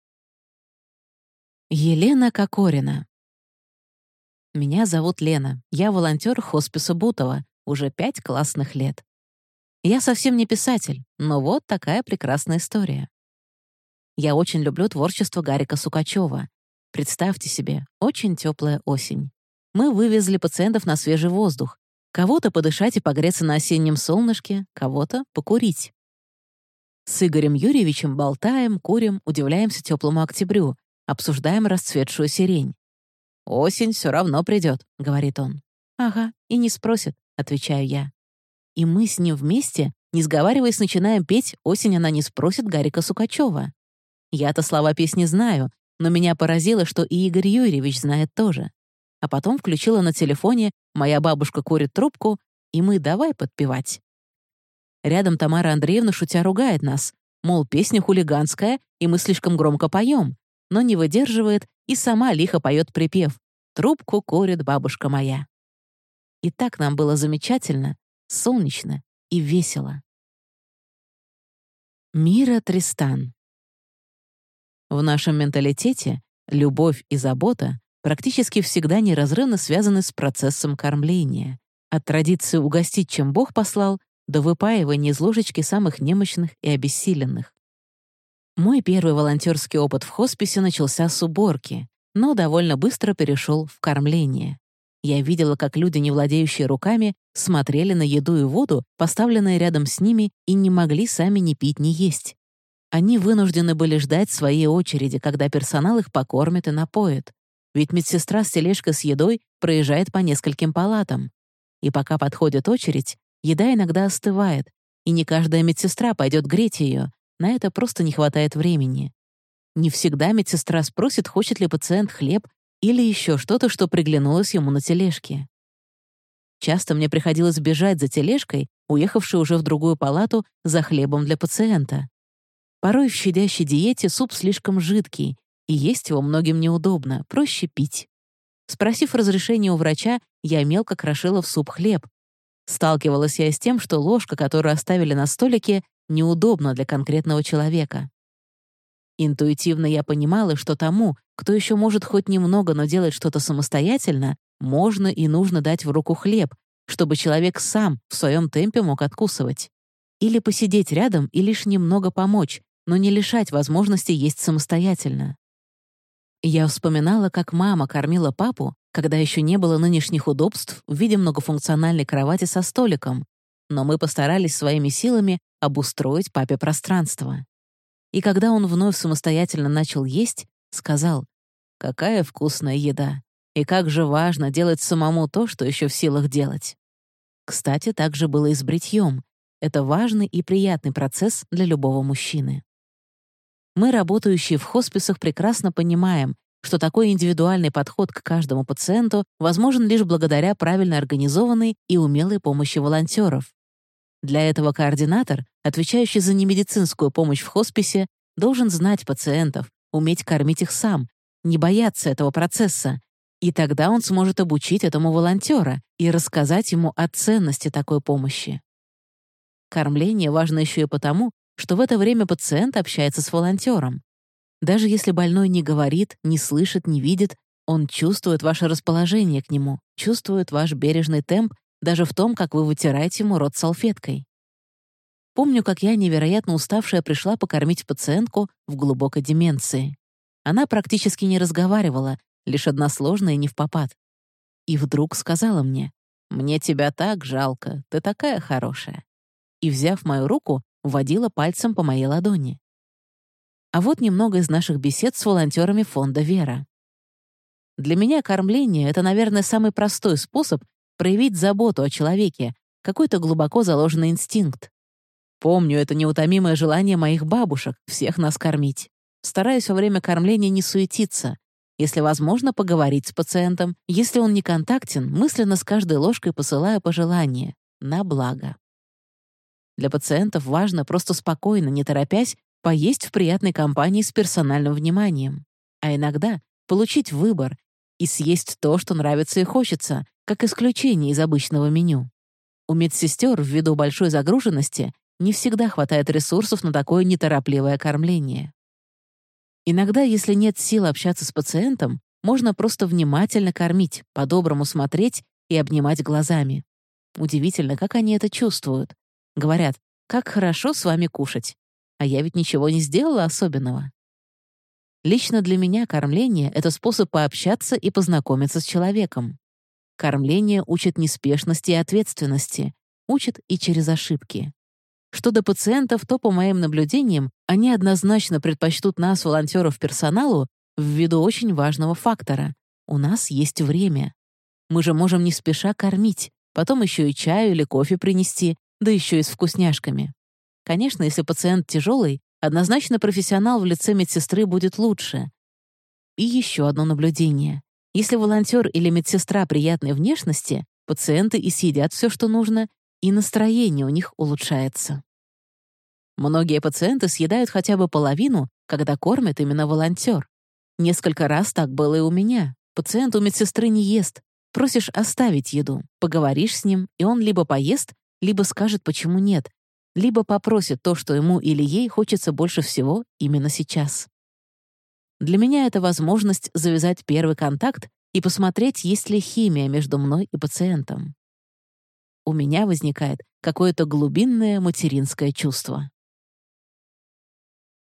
Елена Кокорина. Меня зовут Лена. Я волонтер хосписа Бутово уже 5 классных лет. Я совсем не писатель, но вот такая прекрасная история. Я очень люблю творчество Гарика Сукачева. Представьте себе, очень теплая осень. Мы вывезли пациентов на свежий воздух. Кого-то подышать и погреться на осеннем солнышке, кого-то покурить. С Игорем Юрьевичем болтаем, курим, удивляемся теплому октябрю, обсуждаем расцветшую сирень. «Осень все равно придет», — говорит он. «Ага, и не спросит», — отвечаю я. И мы с ним вместе, не сговариваясь, начинаем петь «Осень она не спросит» Гарика Сукачева. Я-то слова песни знаю, но меня поразило, что и Игорь Юрьевич знает тоже. А потом включила на телефоне «Моя бабушка курит трубку», и мы давай подпевать. Рядом Тамара Андреевна, шутя, ругает нас, мол, песня хулиганская, и мы слишком громко поем, но не выдерживает и сама лихо поет припев «Трубку курит бабушка моя». И так нам было замечательно, солнечно и весело. Мира Тристан. В нашем менталитете любовь и забота практически всегда неразрывно связаны с процессом кормления. От традиции угостить, чем Бог послал, до выпаивания из ложечки самых немощных и обессиленных. Мой первый волонтерский опыт в хосписе начался с уборки, но довольно быстро перешел в кормление. Я видела, как люди, не владеющие руками, смотрели на еду и воду, поставленные рядом с ними, и не могли сами ни пить, ни есть. Они вынуждены были ждать своей очереди, когда персонал их покормит и напоит. Ведь медсестра с тележкой с едой проезжает по нескольким палатам. И пока подходит очередь, еда иногда остывает, и не каждая медсестра пойдет греть ее, на это просто не хватает времени. Не всегда медсестра спросит, хочет ли пациент хлеб или еще что-то, что приглянулось ему на тележке. Часто мне приходилось бежать за тележкой, уехавшей уже в другую палату, за хлебом для пациента. Порой в щадящей диете суп слишком жидкий, и есть его многим неудобно, проще пить. Спросив разрешения у врача, я мелко крошила в суп хлеб. Сталкивалась я с тем, что ложка, которую оставили на столике, неудобна для конкретного человека. Интуитивно я понимала, что тому, кто еще может хоть немного, но делать что-то самостоятельно, можно и нужно дать в руку хлеб, чтобы человек сам в своем темпе мог откусывать. Или посидеть рядом и лишь немного помочь, но не лишать возможности есть самостоятельно. Я вспоминала, как мама кормила папу, когда еще не было нынешних удобств в виде многофункциональной кровати со столиком, но мы постарались своими силами обустроить папе пространство. И когда он вновь самостоятельно начал есть, сказал: «Какая вкусная еда! И как же важно делать самому то, что еще в силах делать». Кстати, так же было и с бритьем. Это важный и приятный процесс для любого мужчины. Мы, работающие в хосписах, прекрасно понимаем, что такой индивидуальный подход к каждому пациенту возможен лишь благодаря правильно организованной и умелой помощи волонтеров. Для этого координатор, отвечающий за немедицинскую помощь в хосписе, должен знать пациентов, уметь кормить их сам, не бояться этого процесса, и тогда он сможет обучить этому волонтера и рассказать ему о ценности такой помощи. Кормление важно еще и потому, что в это время пациент общается с волонтером. Даже если больной не говорит, не слышит, не видит, он чувствует ваше расположение к нему, чувствует ваш бережный темп даже в том, как вы вытираете ему рот салфеткой. Помню, как я, невероятно уставшая, пришла покормить пациентку в глубокой деменции. Она практически не разговаривала, лишь односложно и невпопад. И вдруг сказала мне: «Мне тебя так жалко, ты такая хорошая». И, взяв мою руку, водила пальцем по моей ладони. А вот немного из наших бесед с волонтерами фонда «Вера». Для меня кормление — это, наверное, самый простой способ проявить заботу о человеке, какой-то глубоко заложенный инстинкт. Помню это неутомимое желание моих бабушек всех нас кормить. Стараюсь во время кормления не суетиться. Если возможно, поговорить с пациентом. Если он не контактен, мысленно с каждой ложкой посылаю пожелание на благо. Для пациентов важно просто спокойно, не торопясь, поесть в приятной компании с персональным вниманием. А иногда получить выбор и съесть то, что нравится и хочется, как исключение из обычного меню. У медсестер, ввиду большой загруженности, не всегда хватает ресурсов на такое неторопливое кормление. Иногда, если нет сил общаться с пациентом, можно просто внимательно кормить, по-доброму смотреть и обнимать глазами. Удивительно, как они это чувствуют. Говорят: «Как хорошо с вами кушать». А я ведь ничего не сделала особенного. Лично для меня кормление — это способ пообщаться и познакомиться с человеком. Кормление учит неспешности и ответственности, учит и через ошибки. Что до пациентов, то, по моим наблюдениям, они однозначно предпочтут нас, волонтеров, персоналу, ввиду очень важного фактора. У нас есть время. Мы же можем не спеша кормить, потом еще и чаю или кофе принести, да еще и с вкусняшками. Конечно, если пациент тяжелый, однозначно профессионал в лице медсестры будет лучше. И еще одно наблюдение. Если волонтер или медсестра приятной внешности, пациенты и съедят все, что нужно, и настроение у них улучшается. Многие пациенты съедают хотя бы половину, когда кормит именно волонтер. Несколько раз так было и у меня. Пациент у медсестры не ест. Просишь оставить еду, поговоришь с ним, и он либо поест, либо скажет, почему нет, либо попросит то, что ему или ей хочется больше всего именно сейчас. Для меня это возможность завязать первый контакт и посмотреть, есть ли химия между мной и пациентом. У меня возникает какое-то глубинное материнское чувство.